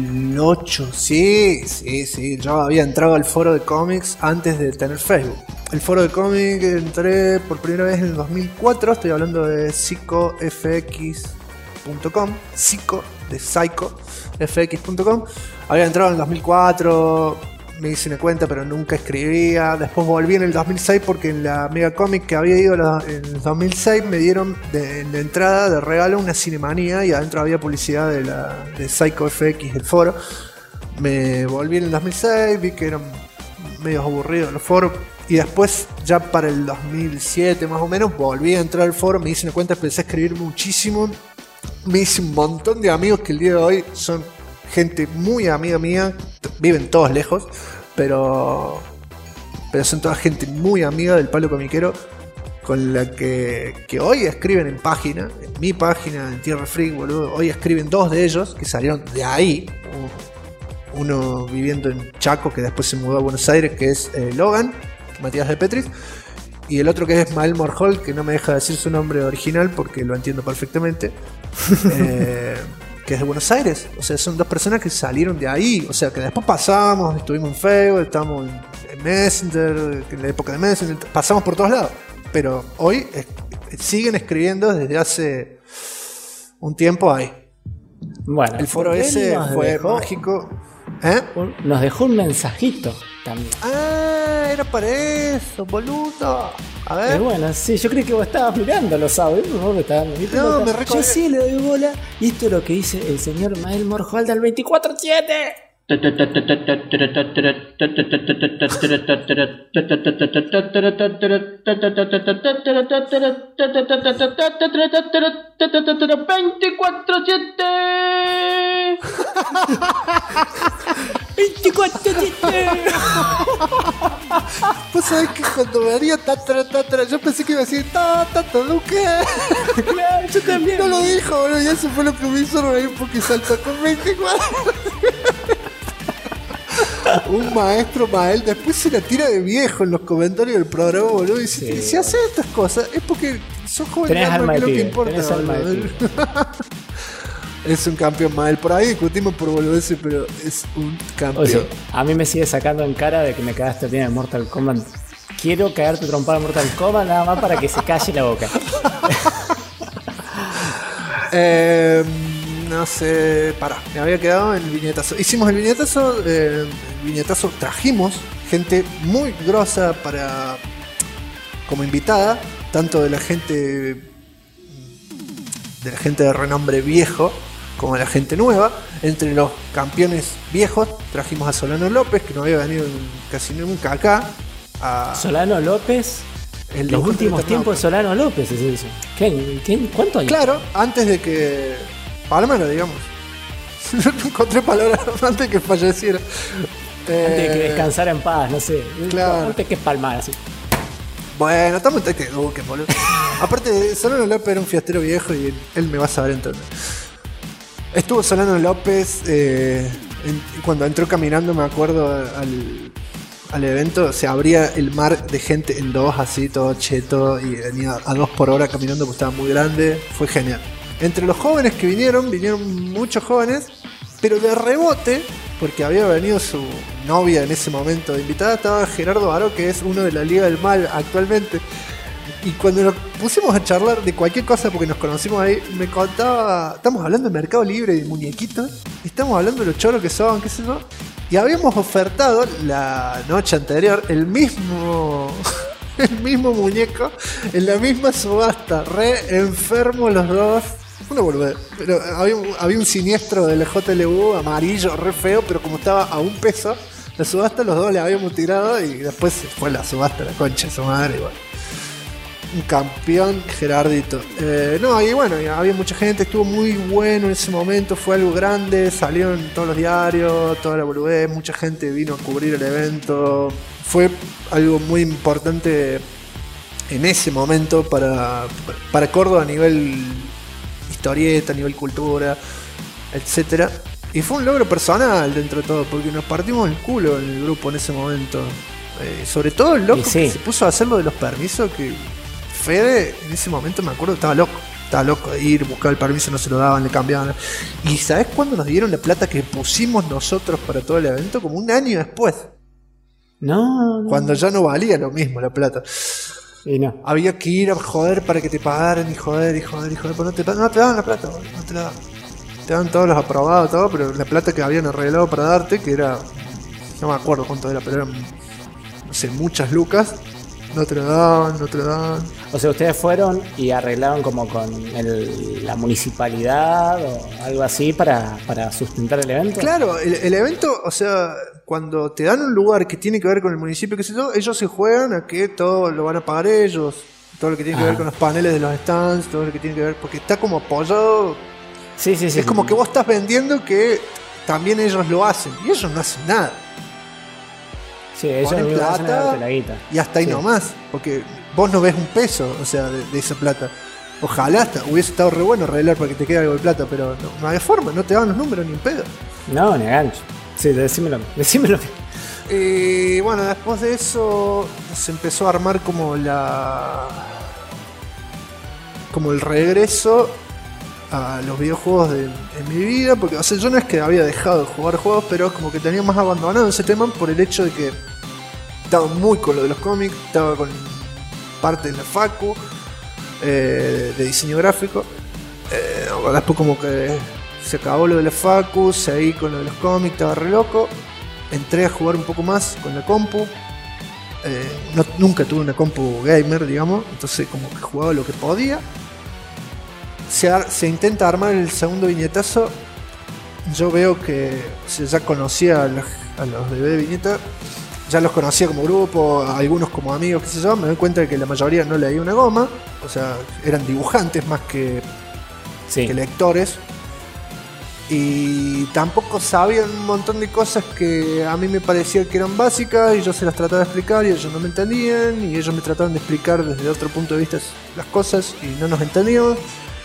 2008, sí. Yo había entrado al foro de cómics antes de tener Facebook. el foro de cómic entré por primera vez en el 2004. Estoy hablando de psychofx.com. Psycho, de Psycho, fx.com. Había entrado en el 2004, me hice una cuenta, pero nunca escribía. Después volví en el 2006 porque en la Mega Comic que había ido en el 2006 me dieron de entrada, de regalo, una Cinemanía y adentro había publicidad de Psycho FX, el foro. Me volví en el 2006, vi que eran medio aburridos los foros. Y después, ya para el 2007 más o menos, volví a entrar al foro, me hice una cuenta, empecé a escribir muchísimo. Me hice un montón de amigos que el día de hoy son gente muy amiga mía. Viven todos lejos, pero son toda gente muy amiga del palo comiquero, con la que hoy escriben en página, en mi página, en Tierra Freak, boludo. Hoy escriben dos de ellos que salieron de ahí. Uno viviendo en Chaco, que después se mudó a Buenos Aires, que es Logan, Matías de Petris. Y el otro que es Mael Morhol, que no me deja decir su nombre original porque lo entiendo perfectamente. Que es de Buenos Aires. O sea, son dos personas que salieron de ahí. O sea, que después pasamos, estuvimos en Facebook, estamos en Messenger, en la época de Messenger, pasamos por todos lados. Pero hoy siguen escribiendo desde hace un tiempo ahí. Bueno, el foro ese fue mágico. Nos dejó un mensajito también. Ah, era para eso, boludo. A ver. Bueno, sí, yo creí que vos estabas mirándolo, ¿sabes? No, me recordé. Yo sí le doy bola. Y esto es lo que dice el señor Mael Morjoalda al 24/7. Vos sabés que cuando me haría tatara, yo pensé que iba a decir Duque. Claro, yo también. No lo dijo, boludo, y eso fue lo que me hizo reír porque saltó con 24. Un maestro Mael después se la tira de viejo en los comentarios del programa, boludo. Y dice, si haces estas cosas es porque sos joven, tenés alma de lo que pibe, importa. Tenés alma de pibe. Es un campeón Mael. Por ahí discutimos por boludeces, pero es un campeón. O sea, a mí me sigue sacando en cara de que me cagaste bien en Mortal Kombat. Quiero cagarte trompada en Mortal Kombat nada más para que se calle la boca. No sé, pará, me había quedado en el viñetazo. Hicimos el viñetazo, trajimos gente muy grosa como invitada, tanto de la gente de renombre viejo como de la gente nueva. Entre los campeones viejos trajimos a Solano López, que no había venido casi nunca acá. Solano López. En los últimos tiempos de Solano López es eso. ¿Cuánto hay? Claro, antes de que Palmero, digamos. No encontré palabras antes de que falleciera. Antes de que descansara en paz, no sé. Claro. Antes que palmar así. Bueno, estamos en que Duque, boludo. Aparte, Solano López era un fiestero viejo y él me va a saber entender. Estuvo Solano López cuando entró caminando, me acuerdo, al evento. Se abría el mar de gente en dos, así, todo cheto, y venía a 2 por hora caminando porque estaba muy grande. Fue genial. Entre los jóvenes que vinieron muchos jóvenes, pero de rebote, porque había venido su novia en ese momento de invitada, estaba Gerardo Baró, que es uno de la Liga del Mal actualmente. Y cuando nos pusimos a charlar de cualquier cosa, porque nos conocimos ahí, me contaba, estamos hablando de Mercado Libre y de muñequitos, estamos hablando de los choros que son, qué sé yo, y habíamos ofertado la noche anterior el mismo muñeco en la misma subasta, re enfermos los dos. Una boludez, pero había un siniestro del JLU amarillo, re feo, pero como estaba a $1 la subasta, los dos le habíamos tirado y después fue la subasta, la concha de su madre, igual. Un campeón, Gerardito. Y bueno, había mucha gente, estuvo muy bueno en ese momento, fue algo grande, salieron todos los diarios, toda la boludez, mucha gente vino a cubrir el evento. Fue algo muy importante en ese momento para Córdoba a nivel historieta, a nivel cultura, etcétera. Y fue un logro personal dentro de todo, porque nos partimos el culo en el grupo en ese momento. Sobre todo el loco que se puso a hacer lo de los permisos, que Fede en ese momento, me acuerdo, estaba loco de ir, buscar el permiso, no se lo daban, le cambiaban. ¿Y sabes cuándo nos dieron la plata que pusimos nosotros para todo el evento? Como un año después. No. Cuando ya no valía lo mismo la plata. Y no. Había que ir a joder para que te pagaran y joder, pero no te daban la plata, boludo, no te la daban. Te daban todos los aprobados, todo, pero la plata que habían arreglado para darte, que era, no me acuerdo cuánto era, pero eran, no sé, muchas lucas, no te lo daban. O sea, ustedes fueron y arreglaron como con la municipalidad o algo así para sustentar el evento. Claro, el evento, o sea, cuando te dan un lugar que tiene que ver con el municipio, qué sé yo, ellos se juegan a que todo lo van a pagar ellos, todo lo que tiene que ver con los paneles de los stands, todo lo que tiene que ver, porque está como apoyado. Sí. Es como que vos estás vendiendo que también ellos lo hacen, y ellos no hacen nada. Sí, ellos ponen no hacen plata la guita. y hasta ahí nomás, porque vos no ves un peso, o sea, de esa plata. Ojalá hubiese estado re bueno arreglar para que te quede algo de plata, pero no hay forma, no te dan los números ni un pedo. No, ni gancho. Sí, decímelo. Y bueno, después de eso se empezó a armar como el regreso a los videojuegos en mi vida, porque o sea, yo no es que había dejado de jugar juegos, pero como que tenía más abandonado ese tema por el hecho de que estaba muy con lo de los cómics, estaba con parte de la facu de diseño gráfico. Después como que se acabó lo de la facu, seguí con lo de los cómics, estaba re loco. Entré a jugar un poco más con la compu. Nunca tuve una compu gamer, digamos, entonces como que jugaba lo que podía. Se intenta armar el segundo viñetazo. Yo veo que ya conocía a los de viñeta, ya los conocía como grupo, algunos como amigos, qué sé yo. Me doy cuenta de que la mayoría no leía una goma, o sea, eran dibujantes más que lectores. Y tampoco sabían un montón de cosas que a mí me parecía que eran básicas y yo se las trataba de explicar y ellos no me entendían y ellos me trataban de explicar desde otro punto de vista las cosas y no nos entendíamos.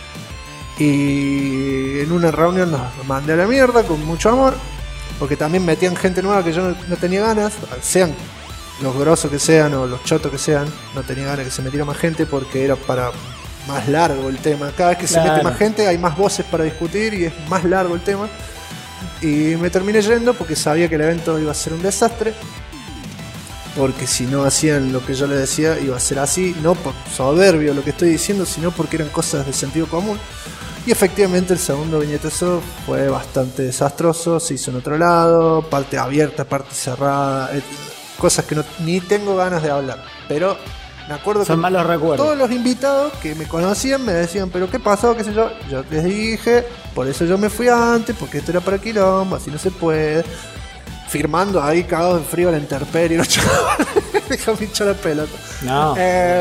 Y en una reunión nos mandé a la mierda con mucho amor, porque también metían gente nueva que yo no tenía ganas, sean los grosos que sean o los chotos que sean, no tenía ganas que se metiera más gente porque era para más largo el tema. Cada vez que se mete más gente hay más voces para discutir y es más largo el tema. Y me terminé yendo porque sabía que el evento iba a ser un desastre, porque si no hacían lo que yo les decía iba a ser así, no por soberbio lo que estoy diciendo, sino porque eran cosas de sentido común. Y efectivamente el segundo viñetazo fue bastante desastroso, se hizo en otro lado, parte abierta, parte cerrada, cosas que ni tengo ganas de hablar, pero me acuerdo son que malos recuerdos. Todos los invitados que me conocían me decían, pero ¿qué pasó? ¿Qué sé yo? Yo les dije, por eso yo me fui antes, porque esto era para quilombo, así no se puede. Firmando ahí cagados de frío a la intemperie, ¿no? Déjame hinchar la pelota. No.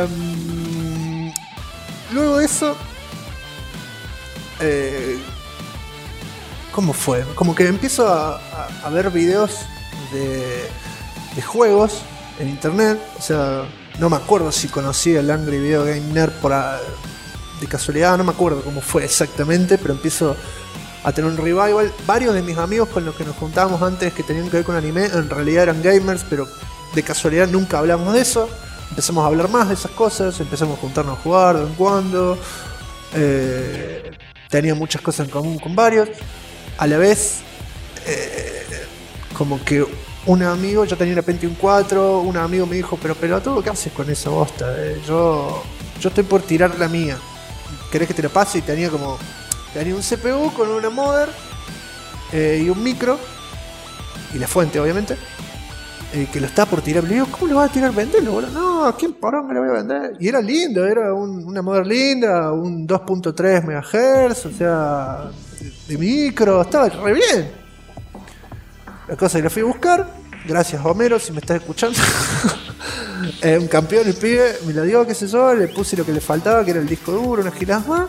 Luego de eso, ¿cómo fue? Como que empiezo a ver videos de juegos en internet. O sea, no me acuerdo si conocí el Angry Video Game Nerd de casualidad, no me acuerdo cómo fue exactamente, pero empiezo a tener un revival. Varios de mis amigos con los que nos juntábamos antes que tenían que ver con anime, en realidad eran gamers, pero de casualidad nunca hablamos de eso. Empezamos a hablar más de esas cosas, empezamos a juntarnos a jugar de vez en cuando. Tenía muchas cosas en común con varios. A la vez, como que un amigo, yo tenía una Pentium 4, un amigo me dijo, pero pelotudo, ¿qué haces con esa bosta? Yo estoy por tirar la mía. ¿Querés que te la pase? Y tenía un CPU con una modder y un micro y la fuente, obviamente, que lo estaba por tirar. Le digo, ¿cómo lo vas a tirar? Venderlo, boludo. No, ¿a quién parón me lo voy a vender? Y era lindo, era una modder linda, un 2.3 MHz, o sea, de micro, estaba re bien. La cosa que la fui a buscar, gracias Homero, si me estás escuchando. Un campeón, el pibe me lo dio, qué sé yo, le puse lo que le faltaba, que era el disco duro, unas giras más.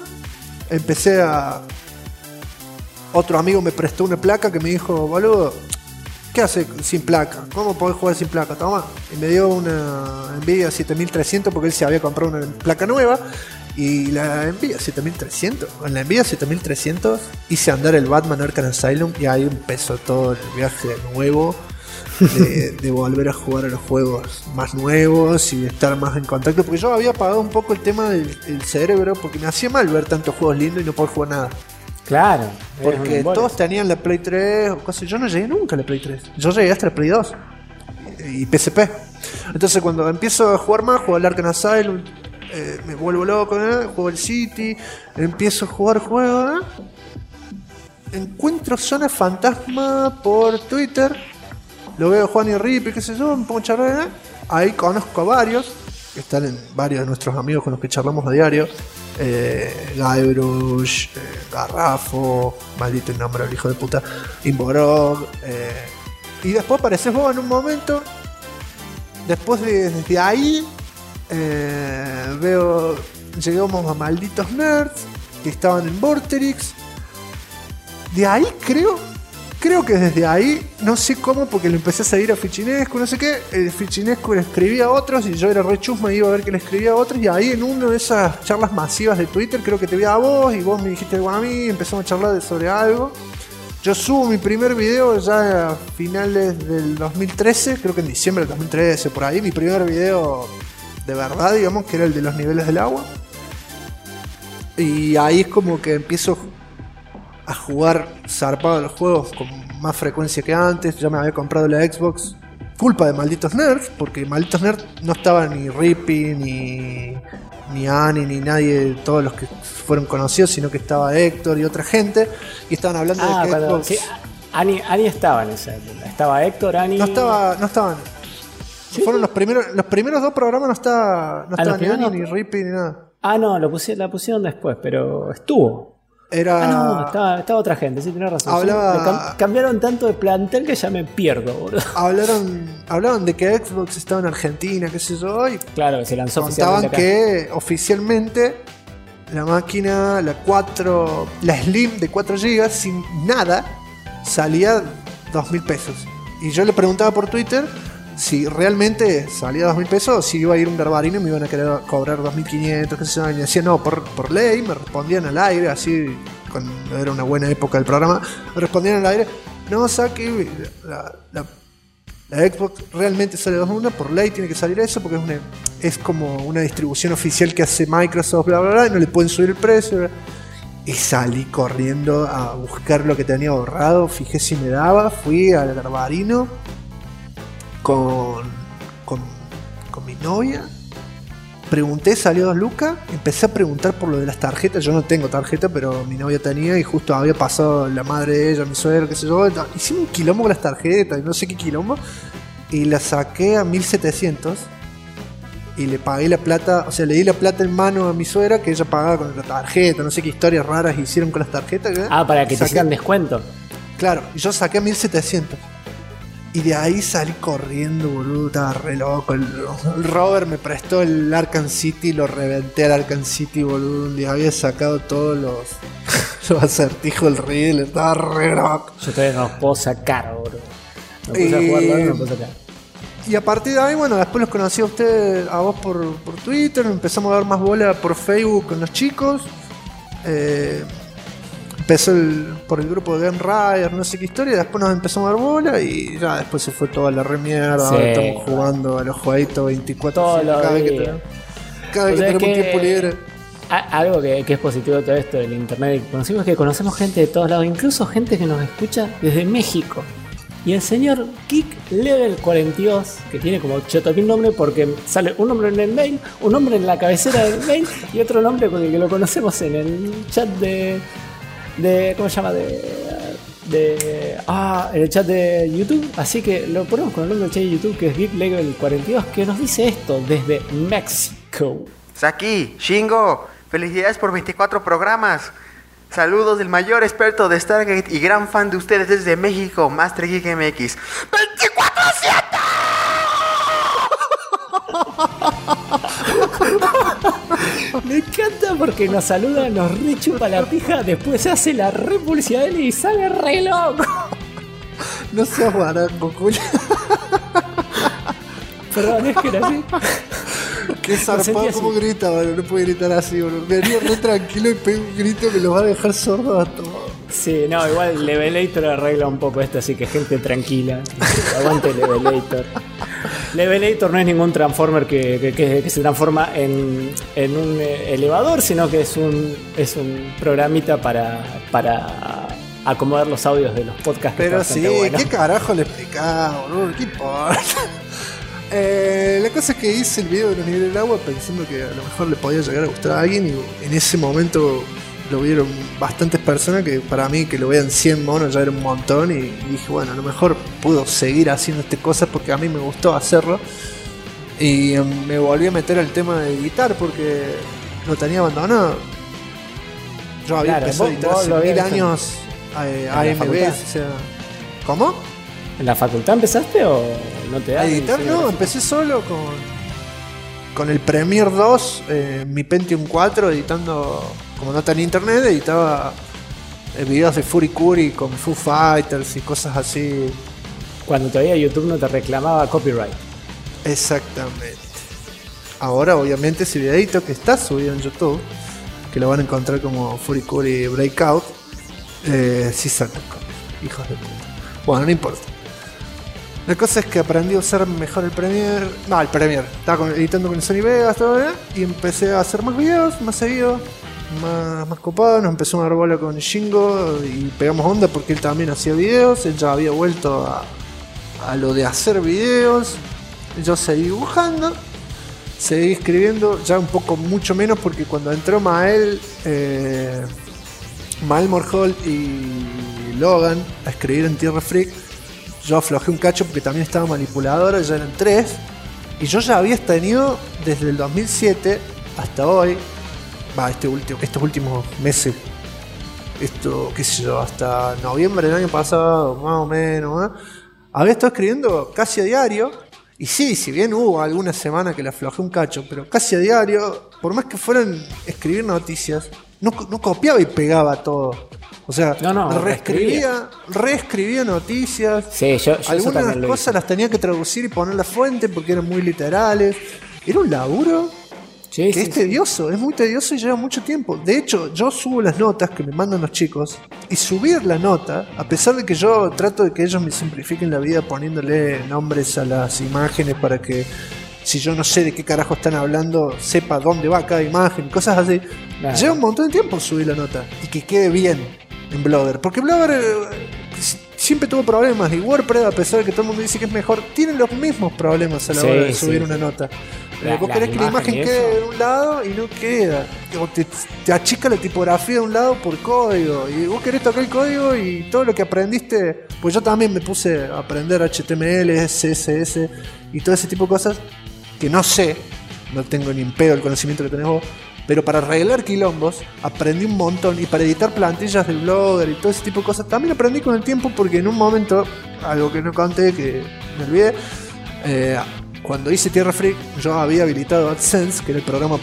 Otro amigo me prestó una placa que me dijo, boludo, ¿qué hace sin placa? ¿Cómo podés jugar sin placa? Toma. Y me dio una Nvidia 7300 porque él se había comprado una placa nueva. Y la Nvidia 7300, con la Nvidia 7300 hice andar el Batman Arkham Asylum y ahí empezó todo el viaje nuevo de volver a jugar a los juegos más nuevos y de estar más en contacto, porque yo había apagado un poco el tema del cerebro porque me hacía mal ver tantos juegos lindos y no poder jugar nada. Claro, porque todos tenían la Play 3 o cosas. Yo no llegué nunca a la Play 3, yo llegué hasta la Play 2. y PSP. Entonces cuando empiezo a jugar más, juego el Arkham Asylum, me vuelvo loco, juego el City, empiezo a jugar juegos, encuentro Zona Fantasma por Twitter, lo veo Juan y Rippy, qué sé yo, me pongo a charlar, ahí conozco a varios, que están en varios de nuestros amigos con los que charlamos a diario, Guybrush, Garrafo, maldito el nombre del hijo de puta, Imborog, y después apareces vos en un momento. Después desde ahí llegamos a Malditos Nerds, que estaban en Vorterix. De ahí creo que desde ahí, no sé cómo, porque le empecé a seguir a Fichinescu, no sé qué. Fichinescu le escribía a otros y yo era re chusma y iba a ver que le escribía a otros. Y ahí en una de esas charlas masivas de Twitter creo que te vi a vos y vos me dijiste algo a mí, empezamos a charlar sobre algo. Yo subo mi primer video ya a finales del 2013, creo que en diciembre del 2013, por ahí. Mi primer video de verdad, digamos, que era el de los niveles del agua. Y ahí es como que empiezo a jugar zarpado a los juegos con más frecuencia que antes. Ya me había comprado la Xbox, culpa de Malditos Nerds, porque Malditos Nerds no estaba ni Rippy, ni Ani, ni nadie, todos los que fueron conocidos, sino que estaba Héctor y otra gente, y estaban hablando de que Xbox... Sí, Ani estaba en esa época. Estaba Héctor, Ani... No estaban. ¿Sí? Fueron los primeros dos programas, no estaba ni Ani, ni Rippy, ni nada. No, la pusieron después, pero estuvo. Estaba otra gente, sí, tenés razón. Cambiaron tanto de plantel que ya me pierdo, boludo. Hablaban de que Xbox estaba en Argentina, qué sé yo, y claro, se lanzó contaban que oficialmente la máquina, la Slim de 4 GB sin nada, salía 2.000 pesos. Y yo le preguntaba por Twitter si realmente salía 2.000 pesos o si iba a ir un garbarino y me iban a querer cobrar 2.500, qué sé yo. Y me decían, no, por ley, me respondían al aire, así, cuando era una buena época del programa, me respondían al aire, no, saque la Xbox realmente sale 2.1, por ley tiene que salir eso, porque es como una distribución oficial que hace Microsoft, bla, bla, bla, y no le pueden subir el precio, bla. Y salí corriendo a buscar lo que tenía ahorrado, fijé si me daba, fui al garbarino con mi novia, pregunté, salió 2 lucas, empecé a preguntar por lo de las tarjetas. Yo no tengo tarjeta, pero mi novia tenía, y justo había pasado la madre de ella, mi suegro, qué sé yo. Hicimos un quilombo con las tarjetas y no sé qué quilombo, y la saqué a 1.700 y le pagué la plata, o sea, le di la plata en mano a mi suegra, que ella pagaba con la tarjeta, no sé qué historias raras hicieron con las tarjetas, ¿eh? Para que te hicieran descuento. Claro, y yo saqué a 1.700. Y de ahí salí corriendo, boludo, estaba re loco. El Robert me prestó el Arkham City, lo reventé al Arkham City, boludo. Un día había sacado todos los acertijos del Riddler, estaba re loco. Yo todavía no los puedo sacar, boludo. No puse a jugarlo, no los puedo sacar. Y a partir de ahí, bueno, después los conocí a vos por Twitter, empezamos a dar más bola por Facebook con los chicos. Empezó por el grupo de Game Rider, no sé qué historia, después nos empezamos a dar bola y ya después se fue toda la remierda. Sí. Ahora estamos jugando a los jueguitos 24/7 cada vez que tenemos tiempo libre. Algo que es positivo de todo esto del internet que conocimos es que conocemos gente de todos lados, incluso gente que nos escucha desde México. Y el señor Geek Level 42, que tiene como 8000 nombres porque sale un nombre en el mail, un nombre en la cabecera del mail y otro nombre con el que lo conocemos en el chat de ¿cómo se llama? En el chat de YouTube. Así que lo ponemos con el nombre del chat de YouTube, que es Geek Level 42, que nos dice esto desde México. Saki, Shingo, felicidades por 24 programas. Saludos del mayor experto de Stargate y gran fan de ustedes desde México, Master Geek MX. ¡24/7! Me encanta porque nos saluda, nos rechupa la pija, después hace la re publicidad de él y sale re loco. No seas guarango, culo. Perdón, es que era así. Qué zarpado como grita, boludo. No puede gritar así, boludo. Me haría re tranquilo y pego un grito que los va a dejar sordos a todos. Sí, no, igual Levelator arregla un poco esto, así que gente tranquila. Aguante Levelator. Levelator no es ningún Transformer que se transforma en un elevador, sino que es un programita para acomodar los audios de los podcasts. Pero sí, bueno. ¿Qué carajo le explicás, boludo? ¿Qué importa? La cosa es que hice el video de los niveles del agua pensando que a lo mejor le podía llegar a gustar a alguien, y en ese momento lo vieron bastantes personas, que para mí que lo vean 100 monos ya era un montón, y dije, bueno, a lo mejor puedo seguir haciendo estas cosas porque a mí me gustó hacerlo. Y me volví a meter al tema de editar porque lo tenía abandonado. Yo había empezado a editar hace 1000 años AMB, o sea... ¿Cómo? ¿En la facultad empezaste o no te da? A editar no, empecé solo con el Premiere 2, mi Pentium 4, editando, como no tenía internet, editaba videos de Furikuri con Foo Fighters y cosas así. Cuando todavía YouTube no te reclamaba copyright. Exactamente. Ahora obviamente ese videito que está subido en YouTube, que lo van a encontrar como Furikuri Breakout, sí saca hijos de puta. Bueno, no importa. La cosa es que aprendí a usar mejor el Premiere. No, el Premiere. Estaba editando con el Sony Vegas todavía, y empecé a hacer más videos, más seguido, más copados. Nos empezó a dar bola con Shingo y pegamos onda porque él también hacía videos. Él ya había vuelto a lo de hacer videos. Yo seguí dibujando, seguí escribiendo, ya un poco mucho menos porque cuando entró Mael Morholt y Logan a escribir en Tierra Freak, yo aflojé un cacho porque también estaba Manipuladora, ya eran 3, y yo ya había tenido desde el 2007 hasta hoy, estos últimos meses, qué sé yo, hasta noviembre del año pasado, más o menos, había estado escribiendo casi a diario. Y sí, si bien hubo alguna semana que le aflojé un cacho, pero casi a diario, por más que fueran escribir noticias, no copiaba y pegaba todo. O sea, reescribía noticias. Sí, yo algunas cosas las tenía que traducir y poner la fuente porque eran muy literales. Era un laburo que es tedioso, es muy tedioso y lleva mucho tiempo. De hecho, yo subo las notas que me mandan los chicos, y subir la nota, a pesar de que yo trato de que ellos me simplifiquen la vida poniéndole nombres a las imágenes para que, si yo no sé de qué carajo están hablando, sepa dónde va cada imagen, cosas así. Claro. Lleva un montón de tiempo subir la nota y que quede bien en Blogger, porque Blogger siempre tuvo problemas, y WordPress, a pesar de que todo el mundo dice que es mejor, tiene los mismos problemas a la hora de subir una nota. Vos querés que la imagen quede de un lado y no queda, o te achica la tipografía de un lado por código, y vos querés tocar el código y todo lo que aprendiste. Pues yo también me puse a aprender HTML, CSS y todo ese tipo de cosas que no sé, no tengo ni en pedo el conocimiento que tenés vos, pero para arreglar quilombos aprendí un montón, y para editar plantillas del Blogger y todo ese tipo de cosas también aprendí con el tiempo, porque en un momento, algo que no conté, que me olvidé, cuando hice Tierra Freak yo había habilitado AdSense, que era el programa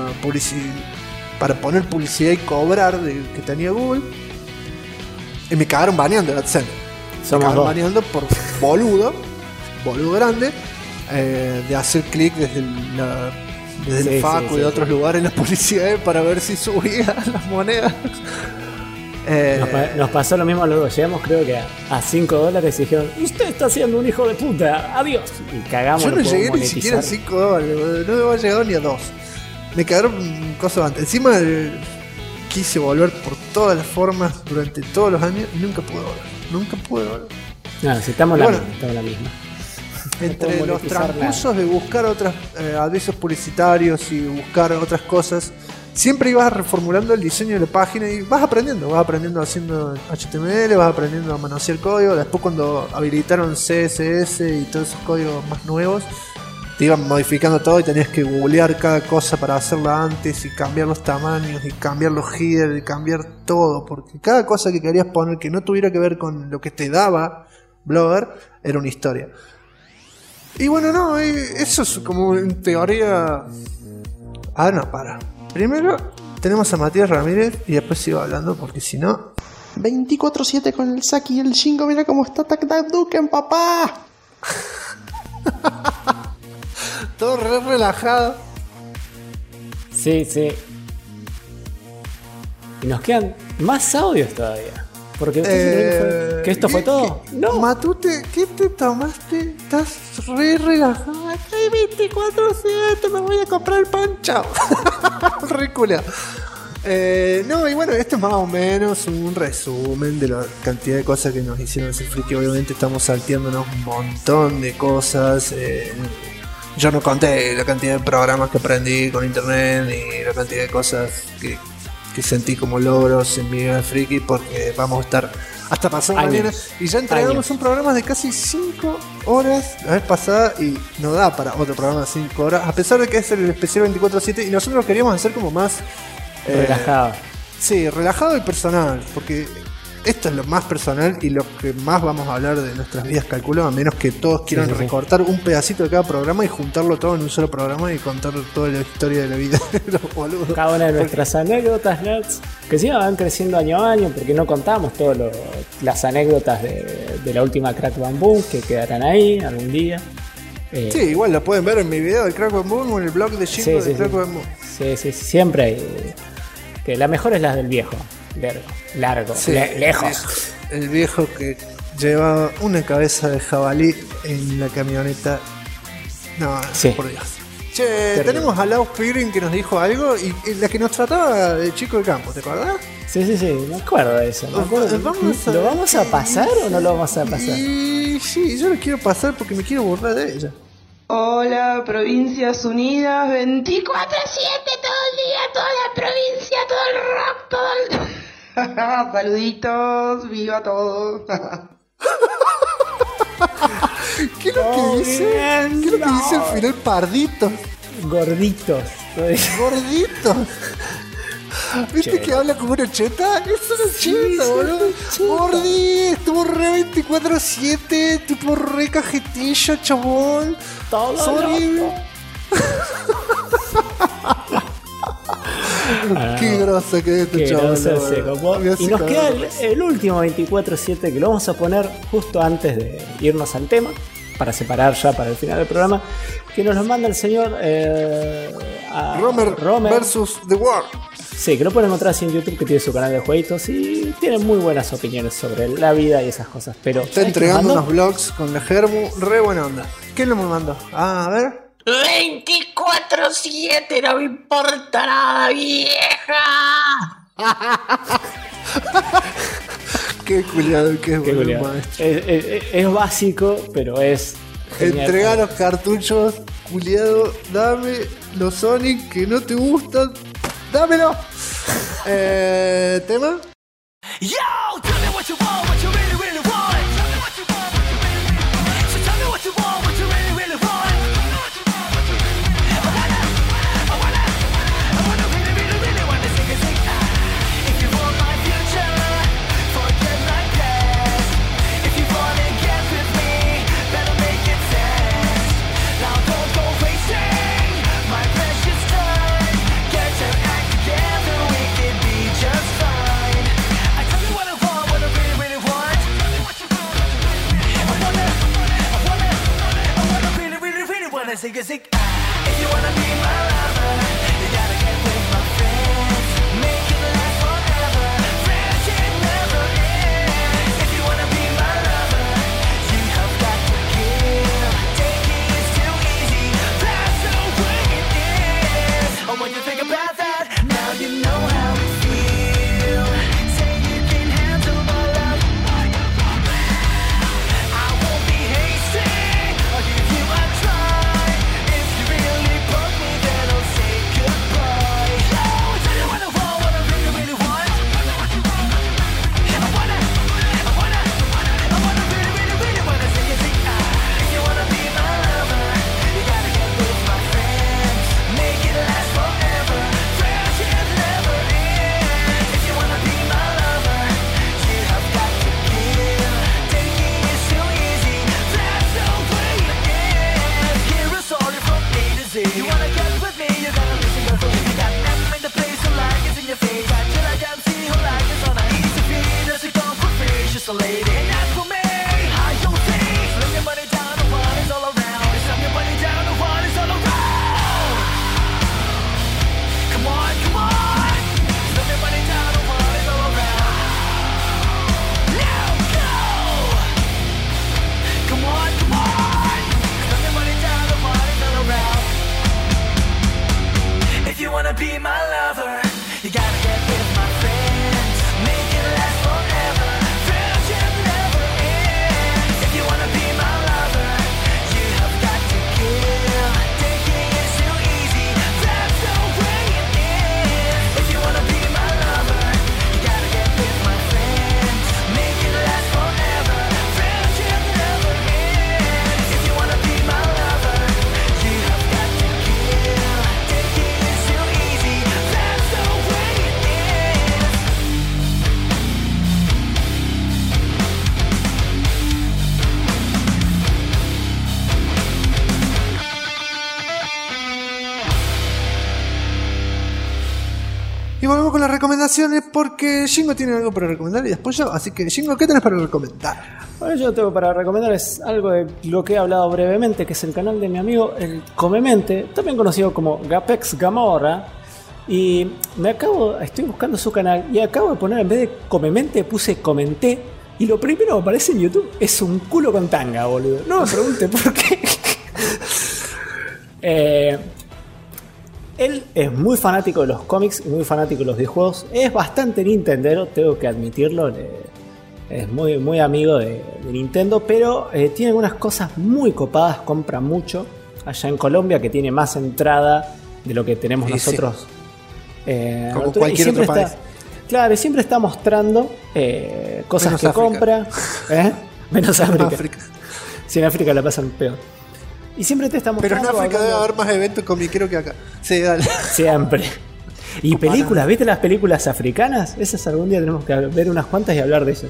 para poner publicidad y cobrar que tenía Google, y me cagaron baneando el AdSense. Me cagaron baneando por boludo grande, de hacer clic desde el Facu y de otros lugares en la publicidad para ver si subía las monedas. Nos pasó lo mismo a los dos. Llegamos, creo que a $5 y dijeron: usted está siendo un hijo de puta, adiós. Y cagamos. Yo no llegué ni siquiera a $5, no me había llegado ni a 2. Me cagaron cosas antes. Encima quise volver por todas las formas durante todos los años y nunca pude volver. No, si estamos la misma. Entre los transcursos de buscar otros avisos publicitarios y buscar otras cosas, siempre ibas reformulando el diseño de la página y vas aprendiendo haciendo HTML, vas aprendiendo a manosear código. Después, cuando habilitaron CSS y todos esos códigos más nuevos, te iban modificando todo y tenías que googlear cada cosa para hacerla antes, y cambiar los tamaños y cambiar los headers y cambiar todo, porque cada cosa que querías poner que no tuviera que ver con lo que te daba Blogger era una historia. Y bueno, eso es como en teoría. Primero tenemos a Matías Ramírez y después sigo hablando, porque si no. 24/7 con el Saki y el Shingo, mira cómo está Duken, papá. Todo relajado. Sí. Y nos quedan más audios todavía. Porque que esto fue todo. No. Matute, ¿qué te tomaste? Estás relajado. Acá hay 24/7, me voy a comprar el pan, chao. Recula. Y bueno, esto es más o menos un resumen de la cantidad de cosas que nos hicieron hacer friki. Obviamente estamos salteándonos un montón de cosas. yo no conté la cantidad de programas que aprendí con internet y la cantidad de cosas que sentí como logros en mi vida de friki, porque vamos a estar hasta pasado mañana. Y ya entregamos un programa de casi 5 horas la vez pasada y no da para otro programa de 5 horas, a pesar de que es el especial 24/7 y nosotros queríamos hacer como más relajado. Sí, relajado y personal, porque esto es lo más personal y lo que más vamos a hablar de nuestras vidas, calculo, a menos que todos quieran recortar un pedacito de cada programa y juntarlo todo en un solo programa y contar toda la historia de la vida de los boludos. Cada una de nuestras anécdotas, nerds, que sí van creciendo año a año, porque no contamos todas las anécdotas de la última Crack Bam Boom, que quedarán ahí algún día. Sí, igual lo pueden ver en mi video de Crack Bam Boom o en el blog de Jimbo de Crack Bam Boom. Sí, siempre hay. Que la mejor es la del viejo. Largo, lejos. El viejo que llevaba una cabeza de jabalí en la camioneta. No, por Dios. Che, terrible. Tenemos a Lau Pirin que nos dijo algo y la que nos trataba de chico de campo, ¿te acordás? Sí, me acuerdo de eso. ¿Lo vamos a pasar o no lo vamos a pasar? Sí, yo lo quiero pasar porque me quiero burlar de ella. Hola, Provincias Unidas, 24/7 todo el día, toda la provincia, todo el rock, todo el... Saluditos, viva todos. ¿Qué es lo que dice? ¿Qué es lo que dice al final? Parditos. Gorditos. ¿Viste que habla como una cheta? Es una cheta, boludo. Gordi, estuvo re 24/7, tipo re cajetilla, chabón. Todo sorry. Qué grosa que es este chabón. Y nos queda el último 24/7 que lo vamos a poner justo antes de irnos al tema, para separar ya para el final del programa, que nos lo manda el señor Romer versus The War. Sí, que lo pueden encontrar así en YouTube, que tiene su canal de jueguitos y tiene muy buenas opiniones sobre la vida y esas cosas. Pero está entregando unos vlogs con la Germu, re buena onda. ¿Qué le mandó? A ver. 24/7, no me importa nada, vieja. Qué culiado, qué boludo, maestro. Es básico, pero es genial. Entrega los cartuchos, culiado, dame los Sonic que no te gustan, dámelo. ¿Tema? Yo, tell me what you want, what you really, really want. Tell me what you want, what you really, really want. So tell me what you want, what you really, really want. I wanna really, really, really wanna sing a sing. If you want my future, forget my past. If you wanna get with me, better make it fast. Now don't go wasting my precious time. Get your act together, we can be just fine. I tell you what I want, what I really, really want. I wanna really, really, really wanna sing a sing. If you wanna be my lover, you gotta get with my friends. Make it last forever. Friendship never ends. If you wanna be my lover, you have got to give. Taking is too easy. That's the way it is. Oh, when you think about that, now you know how it feels. Say you can handle my love. I won't be hasty. I'll give you a try. If you really broke me, then I'll say goodbye. Yo, tell you what I want, what I really, really want. I wanna really, really, really wanna sing a sing. If you wanna be my lover, you gotta get with my friends. Make it last forever. Friendship never ends. If you wanna be my lover, you have got to give. Taking is too easy. That's the way it is. Hear a story from A to Z. You wanna get with me, you gotta listen carefully. You got M in the place, so like it's in your face. Got you like MC, who like it's on a easy feed. Does it come for free? She's a lady. And that's for me. How you think? Slam your money down, the one is all around. Slam your money down, the one is all around. Come on, come on. Slam your money down, the one is all around. Now go. Come on, come on. Slam your money down, the one is all around. If you wanna be my lover, you gotta get with my friends. Make it last forever. Friendship never ends. If you wanna be my lover, you have got to give. Y volvemos con las recomendaciones porque Shingo tiene algo para recomendar y después yo. Así que Shingo, ¿qué tenés para recomendar? Bueno, yo tengo para recomendar es algo de lo que he hablado brevemente, que es el canal de mi amigo el Comemente, también conocido como Gapex Gamorra. Y estoy buscando su canal y acabo de poner, en vez de Comemente, puse Comenté. Y lo primero que aparece en YouTube es un culo con tanga, boludo. No me pregunte por qué. Él es muy fanático de los cómics y muy fanático de los videojuegos. Es bastante nintendero, tengo que admitirlo. Es muy, muy amigo de Nintendo, pero tiene algunas cosas muy copadas. Compra mucho allá en Colombia, que tiene más entrada de lo que tenemos nosotros. Como cualquier otro país. Claro, y siempre está mostrando cosas menos que África. compra. Menos África. Sí, en África la pasan peor. Y siempre te está mostrando. Pero en África debe haber más eventos comiqueros que acá. Sí, dale. Siempre. Y películas, ¿viste las películas africanas? Esas algún día tenemos que ver unas cuantas y hablar de eso.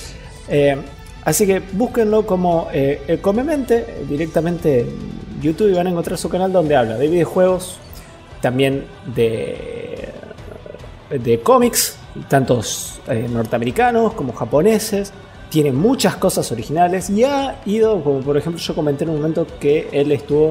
Así que búsquenlo como el Comemente directamente en YouTube y van a encontrar su canal donde habla de videojuegos, también de cómics, tantos norteamericanos como japoneses. Tiene muchas cosas originales y ha ido, como por ejemplo yo comenté en un momento que él estuvo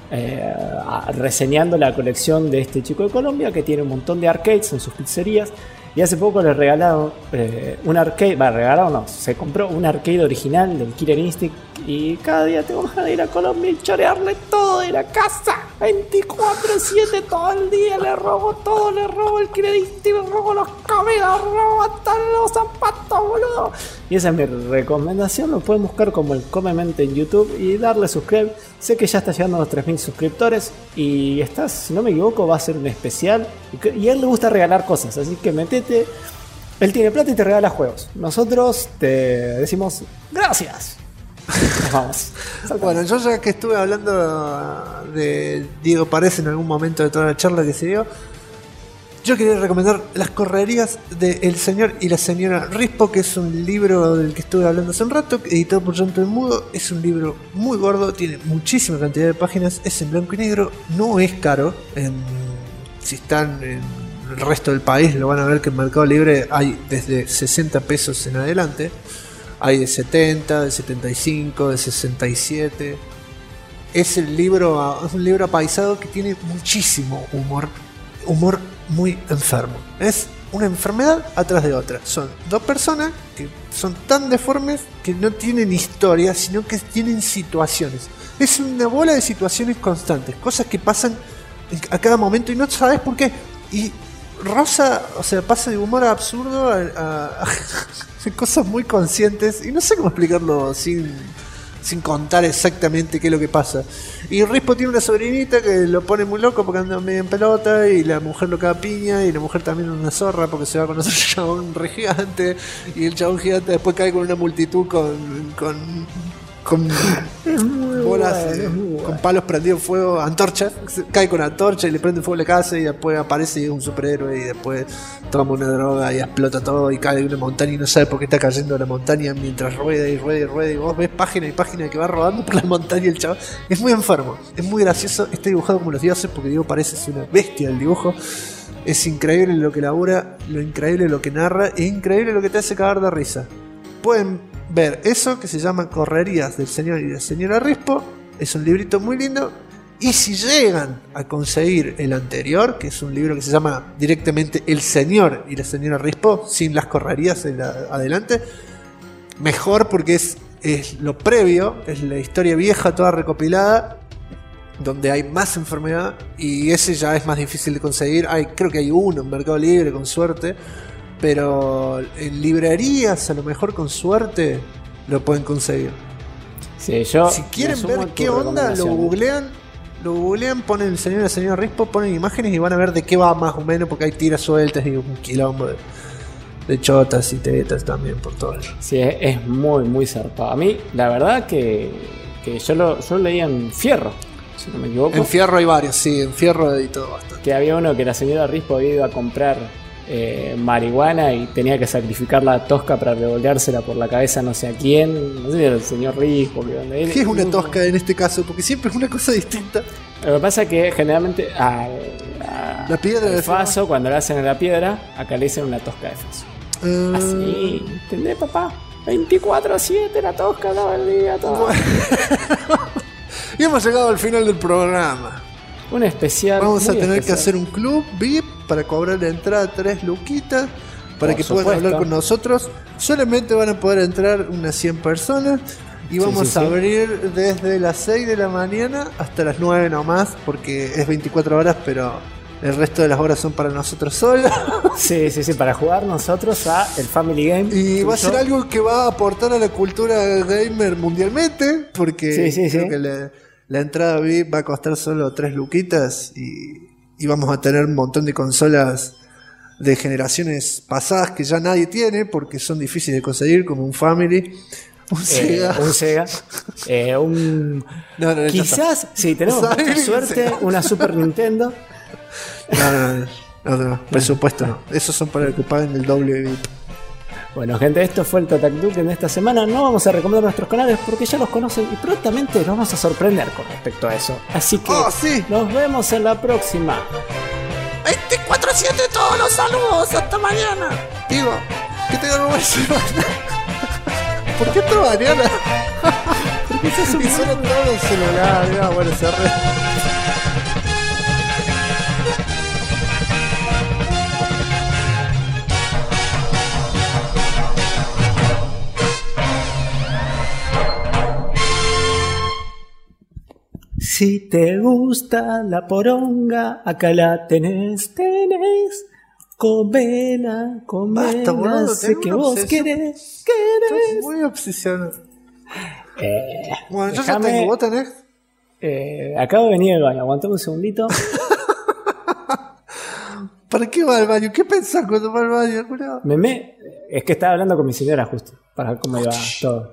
reseñando la colección de este chico de Colombia que tiene un montón de arcades en sus pizzerías. Y hace poco le regalaron un arcade, se compró un arcade original del Killer Instinct. Y cada día tengo ganas de ir a Colombia y chorearle todo de la casa 24/7 todo el día. Le robo todo, le robo el Killer Instinct, le robo los cómics, le robo hasta los zapatos, boludo. Y esa es mi recomendación. Lo pueden buscar como el Comemente en YouTube y darle subscribe. Sé que ya está llegando a los 3.000 suscriptores y si no me equivoco, va a ser un especial. Y a él le gusta regalar cosas, así que metete. Él tiene plata y te regala juegos. Nosotros te decimos gracias. Nos vamos. Bueno, yo ya que estuve hablando de Diego Paredes en algún momento de toda la charla que se dio, yo quería recomendar Las correrías del señor y la señora Rispo, que es un libro del que estuve hablando hace un rato, editado por Llanto del Mudo. Es un libro muy gordo, tiene muchísima cantidad de páginas, es en blanco y negro, no es caro. Si están en el resto del país lo van a ver que en Mercado Libre hay desde 60 pesos en adelante. Hay de 70, de 75, de 67. Es un libro apaisado que tiene muchísimo humor. Humor muy enfermo. Es una enfermedad atrás de otra. Son dos personas que son tan deformes que no tienen historia, sino que tienen situaciones. Es una bola de situaciones constantes. Cosas que pasan a cada momento y no sabes por qué. Y Rosa, pasa de humor absurdo a cosas muy conscientes. Y no sé cómo explicarlo sin contar exactamente qué es lo que pasa. Y Rispo tiene una sobrinita que lo pone muy loco porque anda medio en pelota y la mujer lo caga piña y la mujer también es una zorra porque se va a conocer un chabón re gigante y el chabón gigante después cae con una multitud con bolas, con palos prendidos en fuego, antorchas, cae con antorcha y le prende fuego a la casa y después aparece y es un superhéroe y después toma una droga y explota todo y cae de una montaña y no sabe por qué está cayendo de la montaña mientras rueda y rueda y rueda y vos ves página y página que va rodando por la montaña y el chaval es muy enfermo, es muy gracioso, está dibujado como los dioses porque Diego parece ser una bestia del dibujo. Es increíble lo que labura, lo increíble lo que narra, es increíble lo que te hace cagar de risa. Pueden ver eso que se llama Correrías del señor y la señora Rispo. Es un librito muy lindo. Y si llegan a conseguir el anterior, que es un libro que se llama directamente El señor y la señora Rispo, sin las correrías adelante, mejor porque es lo previo, es la historia vieja toda recopilada, donde hay más enfermedad y ese ya es más difícil de conseguir. Creo que hay uno en Mercado Libre con suerte, pero en librerías a lo mejor con suerte lo pueden conseguir. Sí, si quieren ver qué onda, lo googlean, ponen el señor y la señora Rispo, ponen imágenes y van a ver de qué va más o menos, porque hay tiras sueltas y un quilombo de chotas y tetas también por todo eso. Sí, es muy muy zarpado. A mí la verdad que yo lo leía en Fierro, si no me equivoco. En Fierro hay varios, sí, en Fierro editó bastante. Que había uno que la señora Rispo había ido a comprar marihuana y tenía que sacrificar la tosca para revoleársela por la cabeza no sé a quién, no sé si era el señor Rispo. ¿Qué es una tosca en este caso? Porque siempre es una cosa distinta. Lo que pasa es que generalmente La piedra el de faso, cuando le hacen a la piedra, acá le dicen una tosca de faso. Así, ¿entendés, papá? 24/7 la tosca todo el día, todo. Y hemos llegado al final del programa. Un especial. Vamos a muy tener que especial. hacer un club VIP para cobrar la entrada 3 luquitas para Por que puedan supuesto. hablar con nosotros. Solamente van a poder entrar unas 100 personas y vamos sí, a sí. abrir desde las 6 de la mañana hasta las 9 nomás, porque es 24 horas, pero el resto de las horas son para nosotros solos. Sí, para jugar nosotros a el Family Game. Y va a tuyo. ser algo que va a aportar a la cultura gamer mundialmente, porque Sí. creo que la entrada VIP va a costar solo 3 luquitas y vamos a tener un montón de consolas de generaciones pasadas que ya nadie tiene porque son difíciles de conseguir, como un Family, un Sega. Un Sega. No, Quizás, si tenemos mucha Family, suerte, Sega. una Super Nintendo. No, presupuesto no. Esos son para que paguen el doble VIP. Bueno, gente, esto fue el Tatakduke en esta semana. No vamos a recomendar nuestros canales porque ya los conocen y prontamente nos vamos a sorprender con respecto a eso. Así que nos vemos en la próxima. 24/7 todos los saludos. Hasta mañana. Digo, que tengan una buena semana. ¿Por qué esta mañana? Porque sos un y suena todo el celular. Bueno, se arre. Si te gusta la poronga, acá la tenés. Comela, Basta, boludo, sé tenés que una vos obsesión. querés. Estás muy obsesionado. Bueno, yo ya déjame- tengo. ¿Vos tenés? Acabo de venir al baño, aguantame un segundito. ¿Para qué va al baño? ¿Qué pensás cuando va al baño, curado? Es que estaba hablando con mi señora justo, para ver cómo iba todo.